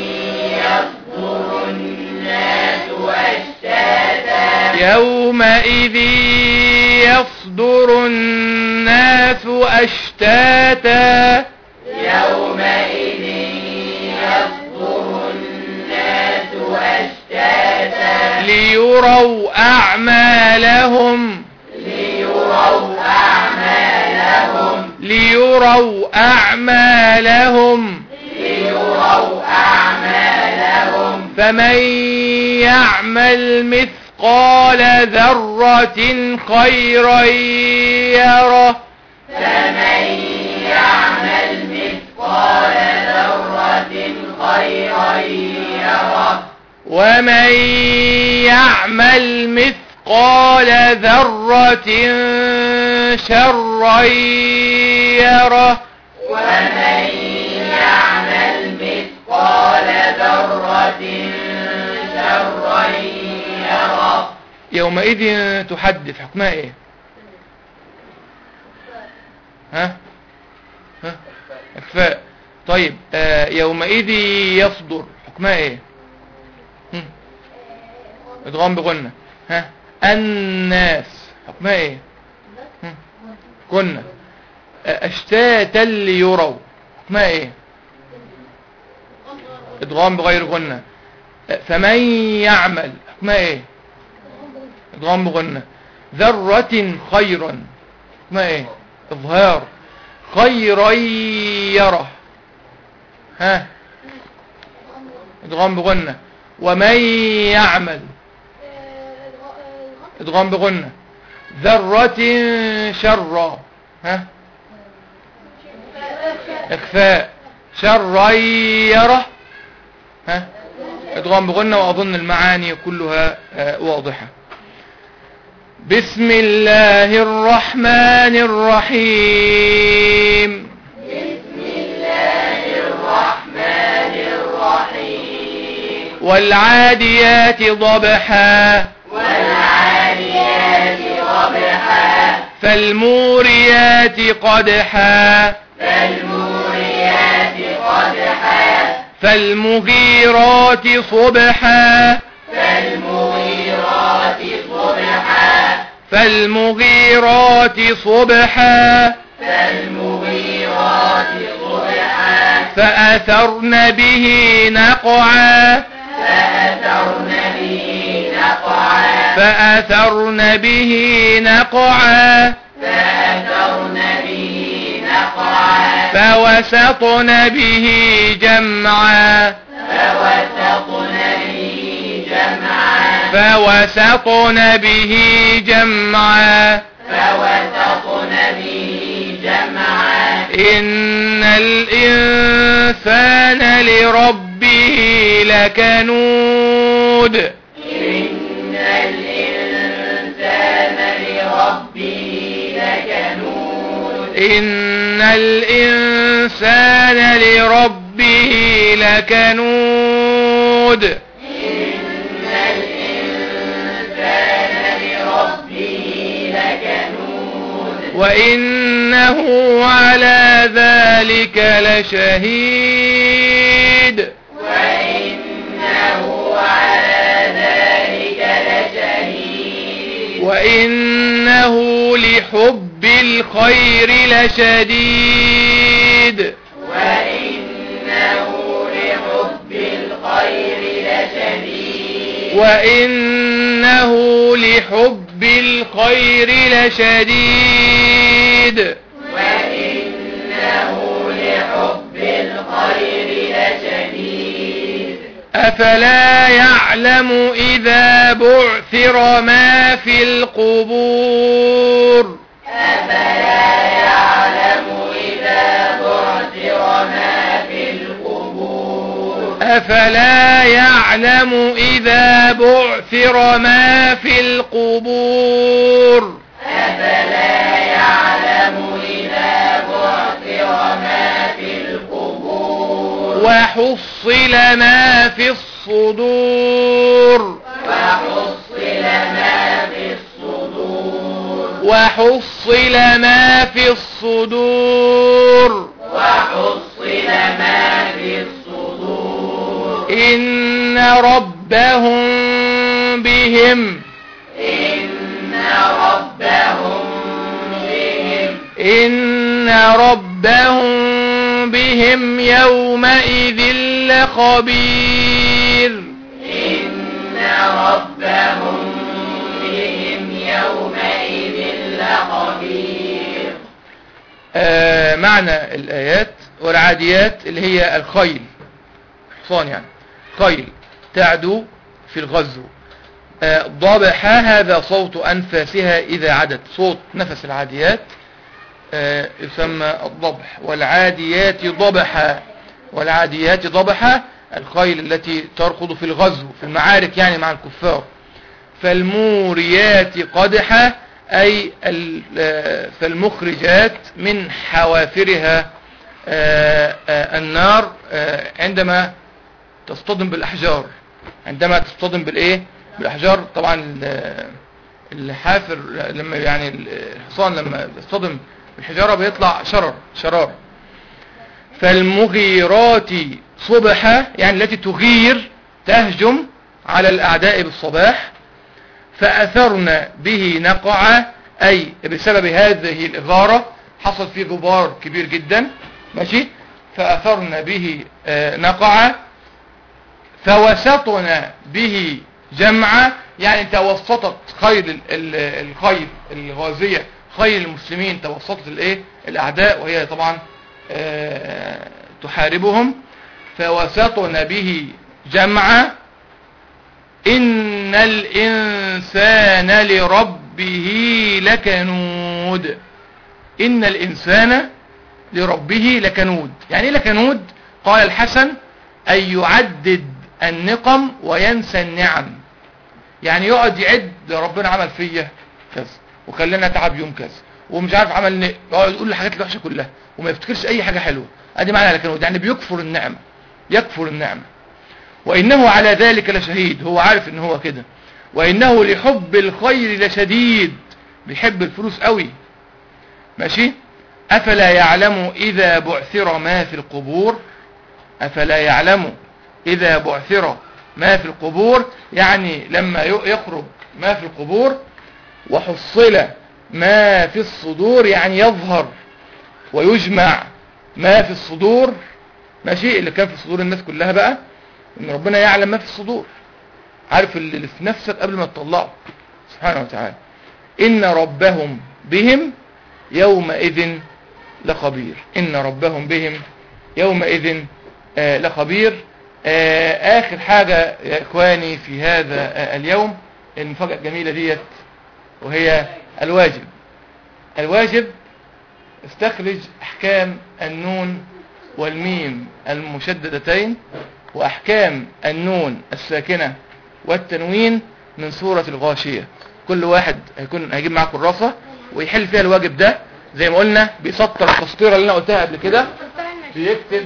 يصدر الناس أشتاتا. يومئذ يصدر الناس أشتاتا. يومئذ يصدر الناس أشتاتا. ليروا أعمالهم. ليروا أعمالهم. أعمالهم ليروا أعمالهم فمن يعمل مثقال ذرة خيرا يره فمن يعمل مثقال ذرة خيرا يره ومن يعمل مثقال ذرة شرا يره ومن يعمل مثقال ذرة شرا يره يومئذ تحدث حكمها ايه؟ ها اخفاء. طيب يومئذ يصدر حكمها ايه؟ ادغام بغنة. ها الناس حكمها ايه؟ كنا. اشتاتا ليروا حكمها ايه؟ ادغام بغير غنة. فمن يعمل حكمها ايه؟ ادغام بغنة. ذرة خيرا حكمها ايه؟ اظهار. خيرا يره ها ادغام بغنة. ومن يعمل ادغام بغنة. ذرة شرا ها اخفاء. شرا يره ها ادغام بغنة. واظن المعاني كلها واضحة. بسم الله الرحمن الرحيم. بسم الله الرحمن الرحيم. والعاديات ضبحا والعاديات ضبحا فالموريات قدحا فالموريات قدحا فالمغيرات صبحا فالمغيرات صبحا فالمغيرات صبحا فالمغيرات صبحا فأثرن به نقعا فأثرن به نقعا فأثرن به نقعا فأثرن به نقعا فوسطن به جمعا فوسطن به جمعا فوسطن به جمعا فوسطن به جمعا إن الإنسان لربه لكنود إن الإنسان لربه لكنود إن الإنسان لربه لكنود إن الإنسان لربه لكنود وإنه على ذلك لشهيد وإنه على ذلك لشهيد وإنه لحب الخير لشديد وإنه لحب الخير لشديد وإنه لحب الخير لشديد وإنه لحب الخير لشديد أفلا يعلم إذا بعثر ما في القبور أفلا يعلم إذا بعثر ما في القبور أفلا يعلم إذا بعثر ما في القبور أفلا يعلم إذا بعثر ما في القبور وحصل ما في الصدور وحصل ما في الصدور وحصل ما في الصدور وحصل ما في الصدور إن ربهم بهم إن ربهم بهم إن ربهم بهم يومئذ لخبير إن ربهم بهم يومئذ لخبير معنى الآيات والعاديات اللي هي الخيل، حصان يعني، خيل تعدو في الغزو. ضبحا هذا صوت أنفاسها إذا عدت، صوت نفس العاديات يسمى الضبح. والعاديات ضبحا، والعاديات ضبحا الخيل التي تركض في الغزو في المعارك يعني مع الكفار. فالموريات قدحا أي فالمخرجات من حوافرها النار عندما تصطدم بالأحجار، عندما تصطدم بالإيه؟ بالأحجار. طبعا الحافر لما يعني الحصان لما يصطدم بالحجارة بيطلع شرار. فالمغيرات صبحا يعني التي تغير تهجم على الأعداء بالصباح. فأثرنا به نقعا أي بسبب هذه الإغارة حصل فيه غبار كبير جدا، ماشي. فأثرنا به نقعا. فوسطنا به جمعا يعني توسطت خيل الخيل الغازية، خيل المسلمين توسطت الايه الأعداء، وهي طبعا تحاربهم. فوسطنا به جمعا. إن الإنسان لربه لكنود. إن الإنسان لربه لكنود. يعني ايه لكنود؟ قال الحسن أن يعدد النقم وينسى النعم. يعني يقعد يعد ربنا عمل فيا كذا وخلينا تعب يوم كذا ومش عارف عمل يقعد يقول الحاجات الوحشه كلها وما يفتكرش اي حاجه حلوه. ادي معنى لكنود، يعني بيكفر النعمه، يكفر النعمه. وانه على ذلك لشهيد، هو عارف ان هو كده. وانه لحب الخير لشديد، بيحب الفلوس قوي، ماشي. افلا يعلم اذا بعثر ما في القبور. افلا يعلم اذا بعثر ما في القبور يعني لما يخرج ما في القبور. وحصل ما في الصدور يعني يظهر ويجمع ما في الصدور، ماشي. اللي كان في صدور الناس كلها بقى ان ربنا يعلم ما في الصدور، عارف اللي في نفسك قبل ما تطلعه سبحانه وتعالى. ان ربهم بهم يومئذ لخبير. ان ربهم بهم يومئذ لخبير. اخر حاجة يا اخواني في هذا اليوم المفاجأة الجميلة ديت، وهي الواجب. الواجب استخرج احكام النون والميم المشددتين واحكام النون الساكنة والتنوين من سورة الغاشية. كل واحد هيجيب معاه كراسة ويحل فيها الواجب ده زي ما قلنا، بيسطر التسطيرة اللي انا قلتها قبل كده، بيكتب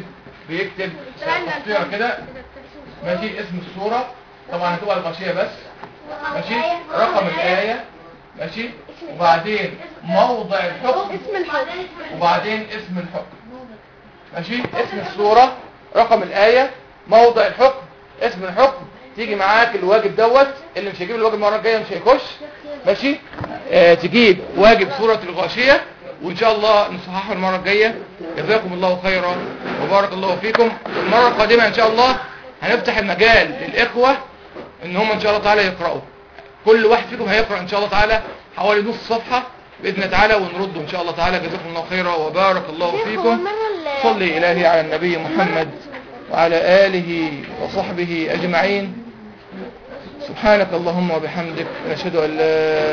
تسطيرة كده، ماشي. اسم السورة طبعا هتبقى الغاشية بس، ماشي. رقم الآية، ماشي. وبعدين موضع الحكم، وبعدين اسم الحكم، ماشي. اسم السورة، رقم الآية، موضع الحكم، اسم الحكم. تيجي معاك الواجب دوت. اللي مش هيجيب الواجب المرة الجاية مش هيخش، ماشي. تجيب واجب سورة الغاشية وان شاء الله نصححه المرة الجاية. جزاكم الله خيرا وبارك الله فيكم. المرة القادمة ان شاء الله هنفتح المجال للإخوة ان هم ان شاء الله تعالى يقرأوا. كل واحد فيكم هيقرأ ان شاء الله تعالى حوالي نص صفحة بإذن الله تعالى ونرده ان شاء الله تعالى. جزاكم الله خيرا وبارك الله فيكم. صلي إلهي على النبي محمد وعلى آله وصحبه أجمعين. سبحانك اللهم وبحمدك نشهد أن لا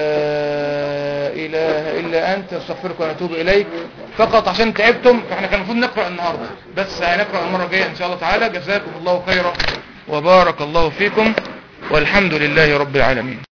إله إلا أنت نستغفرك ونتوب إليك. فقط عشان تعبتم فاحنا كان المفروض نقرأ النهاردة بس هنقرأ المرة الجاية إن شاء الله تعالى. جزاكم الله خيرا وبارك الله فيكم والحمد لله رب العالمين.